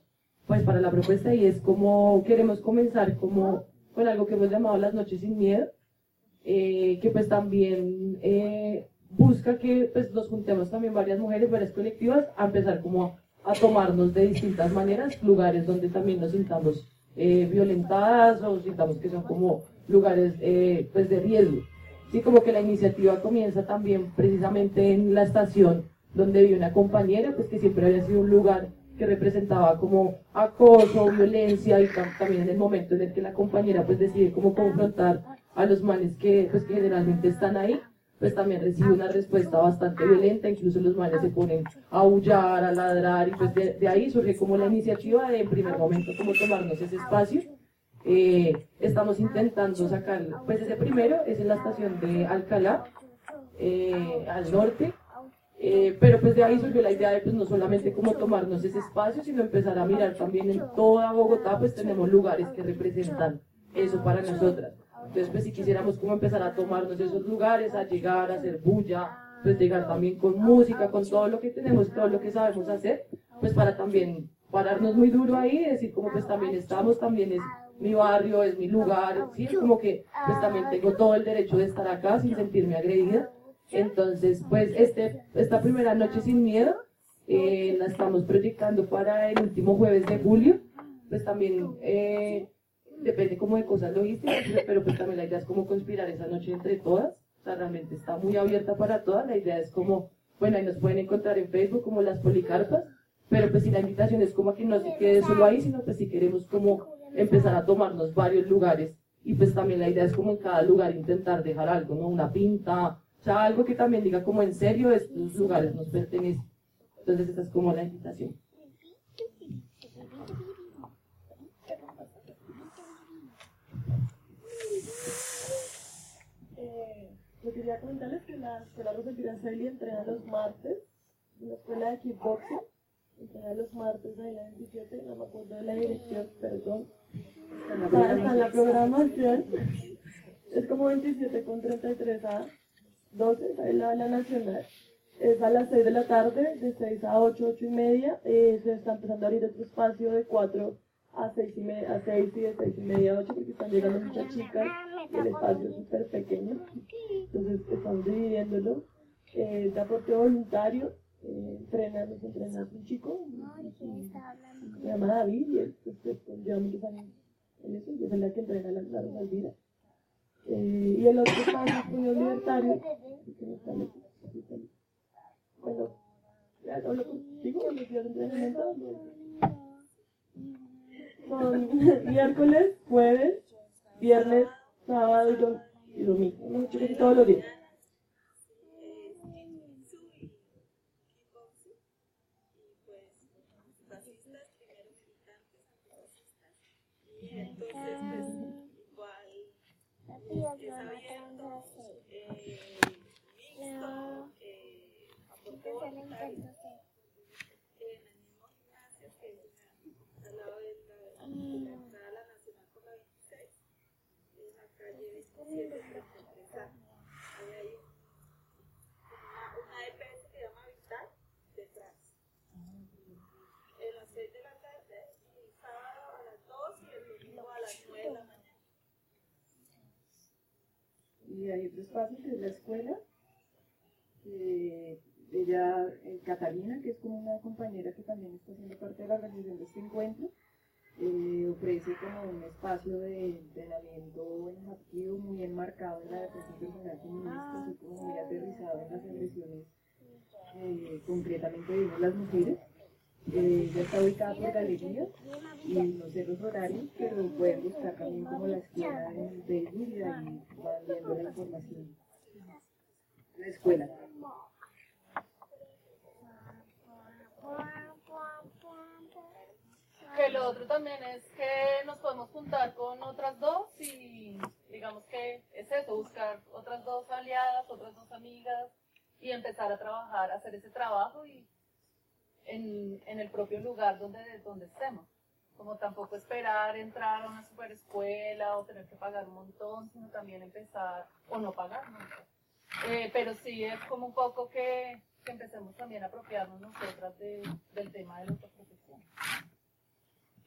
pues para la propuesta, y es como queremos comenzar como con algo que hemos llamado las noches sin miedo, eh, que pues también eh, busca que pues nos juntemos también varias mujeres, varias colectivas, a empezar como a tomarnos de distintas maneras lugares donde también nos sintamos eh, violentadas o sintamos que son como lugares eh, pues de riesgo. Sí, como que la iniciativa comienza también precisamente en la estación donde vi una compañera, pues que siempre había sido un lugar que representaba como acoso, violencia, y tam también en el momento en el que la compañera pues decide como confrontar a los manes que pues que generalmente están ahí, pues también recibe una respuesta bastante violenta, incluso los manes se ponen a aullar, a ladrar, y pues de, de ahí surge como la iniciativa de en primer momento como tomarnos ese espacio. Eh, estamos intentando sacar, pues ese primero es en la estación de Alcalá, eh, al norte, eh, pero pues de ahí surgió la idea de pues no solamente como tomarnos ese espacio, sino empezar a mirar también en toda Bogotá, pues tenemos lugares que representan eso para nosotras. Entonces pues si quisiéramos como empezar a tomarnos esos lugares, a llegar, a hacer bulla, pues llegar también con música, con todo lo que tenemos, todo lo que sabemos hacer, pues para también pararnos muy duro ahí y decir como pues también estamos, también es mi barrio, es mi lugar, sí, es como que pues también tengo todo el derecho de estar acá sin sentirme agredida. Entonces pues este, esta primera noche sin miedo eh, la estamos proyectando para el último jueves de julio, pues también eh, depende como de cosas logísticas, pero pues también la idea es como conspirar esa noche entre todas, o sea, realmente está muy abierta para todas, la idea es como, bueno, ahí nos pueden encontrar en Facebook como Las Policarpas, pero pues si la invitación es como a que no se quede solo ahí, sino pues si queremos como empezar a tomarnos varios lugares, y pues también la idea es como en cada lugar intentar dejar algo, ¿no? Una pinta, o sea, algo que también diga como en serio estos lugares nos pertenecen. Entonces esa es como la invitación. Eh, yo quería comentarles que la escuela Rosalía Celia entrena los martes, en la escuela de kickboxing, entrena los martes de la veintisiete, no me acuerdo de la dirección, perdón. Está en la programación, es como veintisiete con treinta y tres a doce, está en la, la nacional. Es a las seis de la tarde, de seis a ocho, ocho y media. Eh, se está empezando a abrir otro espacio de cuatro a seis y media, a seis y de seis y media a ocho, porque están llegando muchas chicas y el espacio es súper pequeño. Entonces estamos dividiéndolo. Eh, de aporte voluntario, eh, entrena, nos entrena un chico, se llama David, y él pues, pues, lleva muchos años en eso, y es el que entrena a la Clara Salvira. Eh, y el otro espacio es Puños Libertarios, que no está lejos. Bueno, ya hablo contigo, los días de entrenamiento son miércoles, jueves, viernes, sábado y, dom y domingo, no, casi todos los días. Y hay otro espacio que es la escuela, eh, ella, eh, Catalina, que es como una compañera que también está haciendo parte de la organización de este encuentro, eh, ofrece como un espacio de entrenamiento activo muy enmarcado en la defensa personal feminista, así como muy aterrizado en las agresiones eh, concretamente vimos las mujeres. Eh, ya está ubicada por galerías y no sé los horarios, pero pueden buscar también como la escuela en Facebook y ahí van viendo la información. La escuela. Que lo otro también es que nos podemos juntar con otras dos y digamos que es eso, buscar otras dos aliadas, otras dos amigas y empezar a trabajar, a hacer ese trabajo y En, en el propio lugar donde, donde estemos. Como tampoco esperar entrar a una super escuela o tener que pagar un montón, sino también empezar, o no pagar nunca. Eh, pero sí es como un poco que, que empecemos también a apropiarnos nosotras de, del tema de nuestra profesión.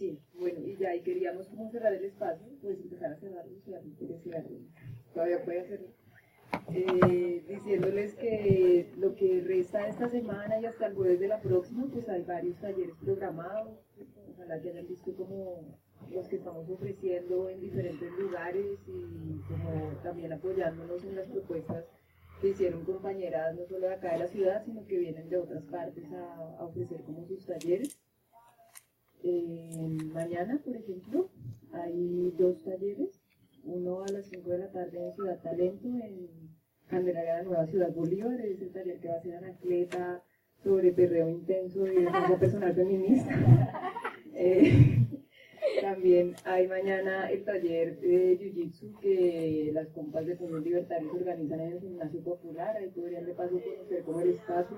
Sí, bueno, y ya y queríamos como cerrar el espacio, pues empezar a cerrarlo, si alguien quiere cerrarlo, todavía puede hacerlo. Eh, diciéndoles que lo que resta de esta semana y hasta el jueves de la próxima, pues hay varios talleres programados, ojalá que hayan visto como los que estamos ofreciendo en diferentes lugares y como también apoyándonos en las propuestas que hicieron compañeras no solo de acá de la ciudad, sino que vienen de otras partes a, a ofrecer como sus talleres. Eh, mañana, por ejemplo, hay dos talleres, uno a las cinco de la tarde en Ciudad Talento, en Candelaria, la Nueva Ciudad Bolívar, es el taller que va a hacer Anacleta sobre perreo intenso y defensa personal feminista. eh, también hay mañana el taller de Jiu-Jitsu que las compas de Puños Libertarios organizan en el Gimnasio Popular, ahí podrían de paso conocer como el espacio.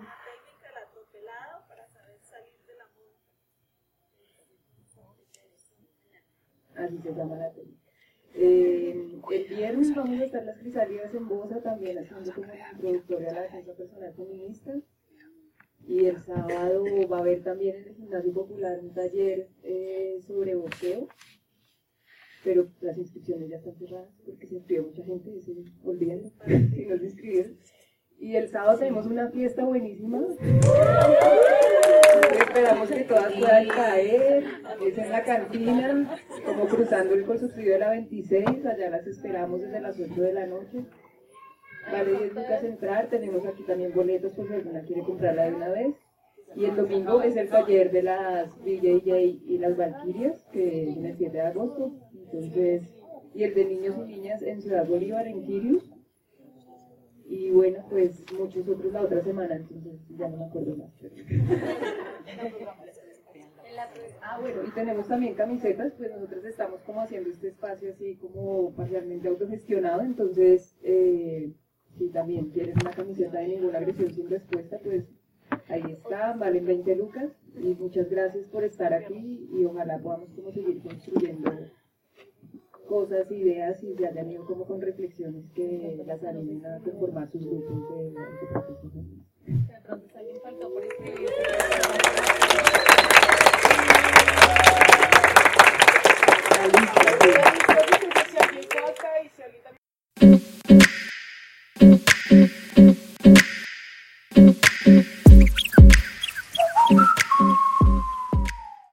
Así se llama la técnica. Eh, el viernes vamos a estar las Crisálidas en Bosa también haciendo como una introductoria a la defensa personal feminista. Y el sábado va a haber también en el Gimnasio Popular un taller eh, sobre boxeo, pero las inscripciones ya están cerradas porque se inscribió mucha gente y se olvidan si no se inscribieron. Y el sábado tenemos una fiesta buenísima. Esperamos que todas puedan caer. Es en la cantina, como cruzando el Consubsidio de la veintiséis. Allá las esperamos desde las ocho de la noche. Vale diez lucas entrar. Tenemos aquí también boletos por si alguna quiere comprarla de una vez. Y el domingo es el taller de las B J J y las Valquirias, que es en el siete de agosto. Entonces, y el de niños y niñas en Ciudad Bolívar, en Quirius. Y bueno, pues muchos otros la otra semana, entonces ya no me acuerdo más. Ah, bueno, y tenemos también camisetas, pues nosotros estamos como haciendo este espacio así como parcialmente autogestionado, entonces eh, si también quieres una camiseta de Ninguna Agresión Sin Respuesta, pues ahí está, valen veinte lucas, y muchas gracias por estar aquí y ojalá podamos como seguir construyendo cosas, ideas y ya hayan ido como con reflexiones que las animen a conformar sus grupos de autoprotección. De pronto si alguien faltó por escribir. La lista,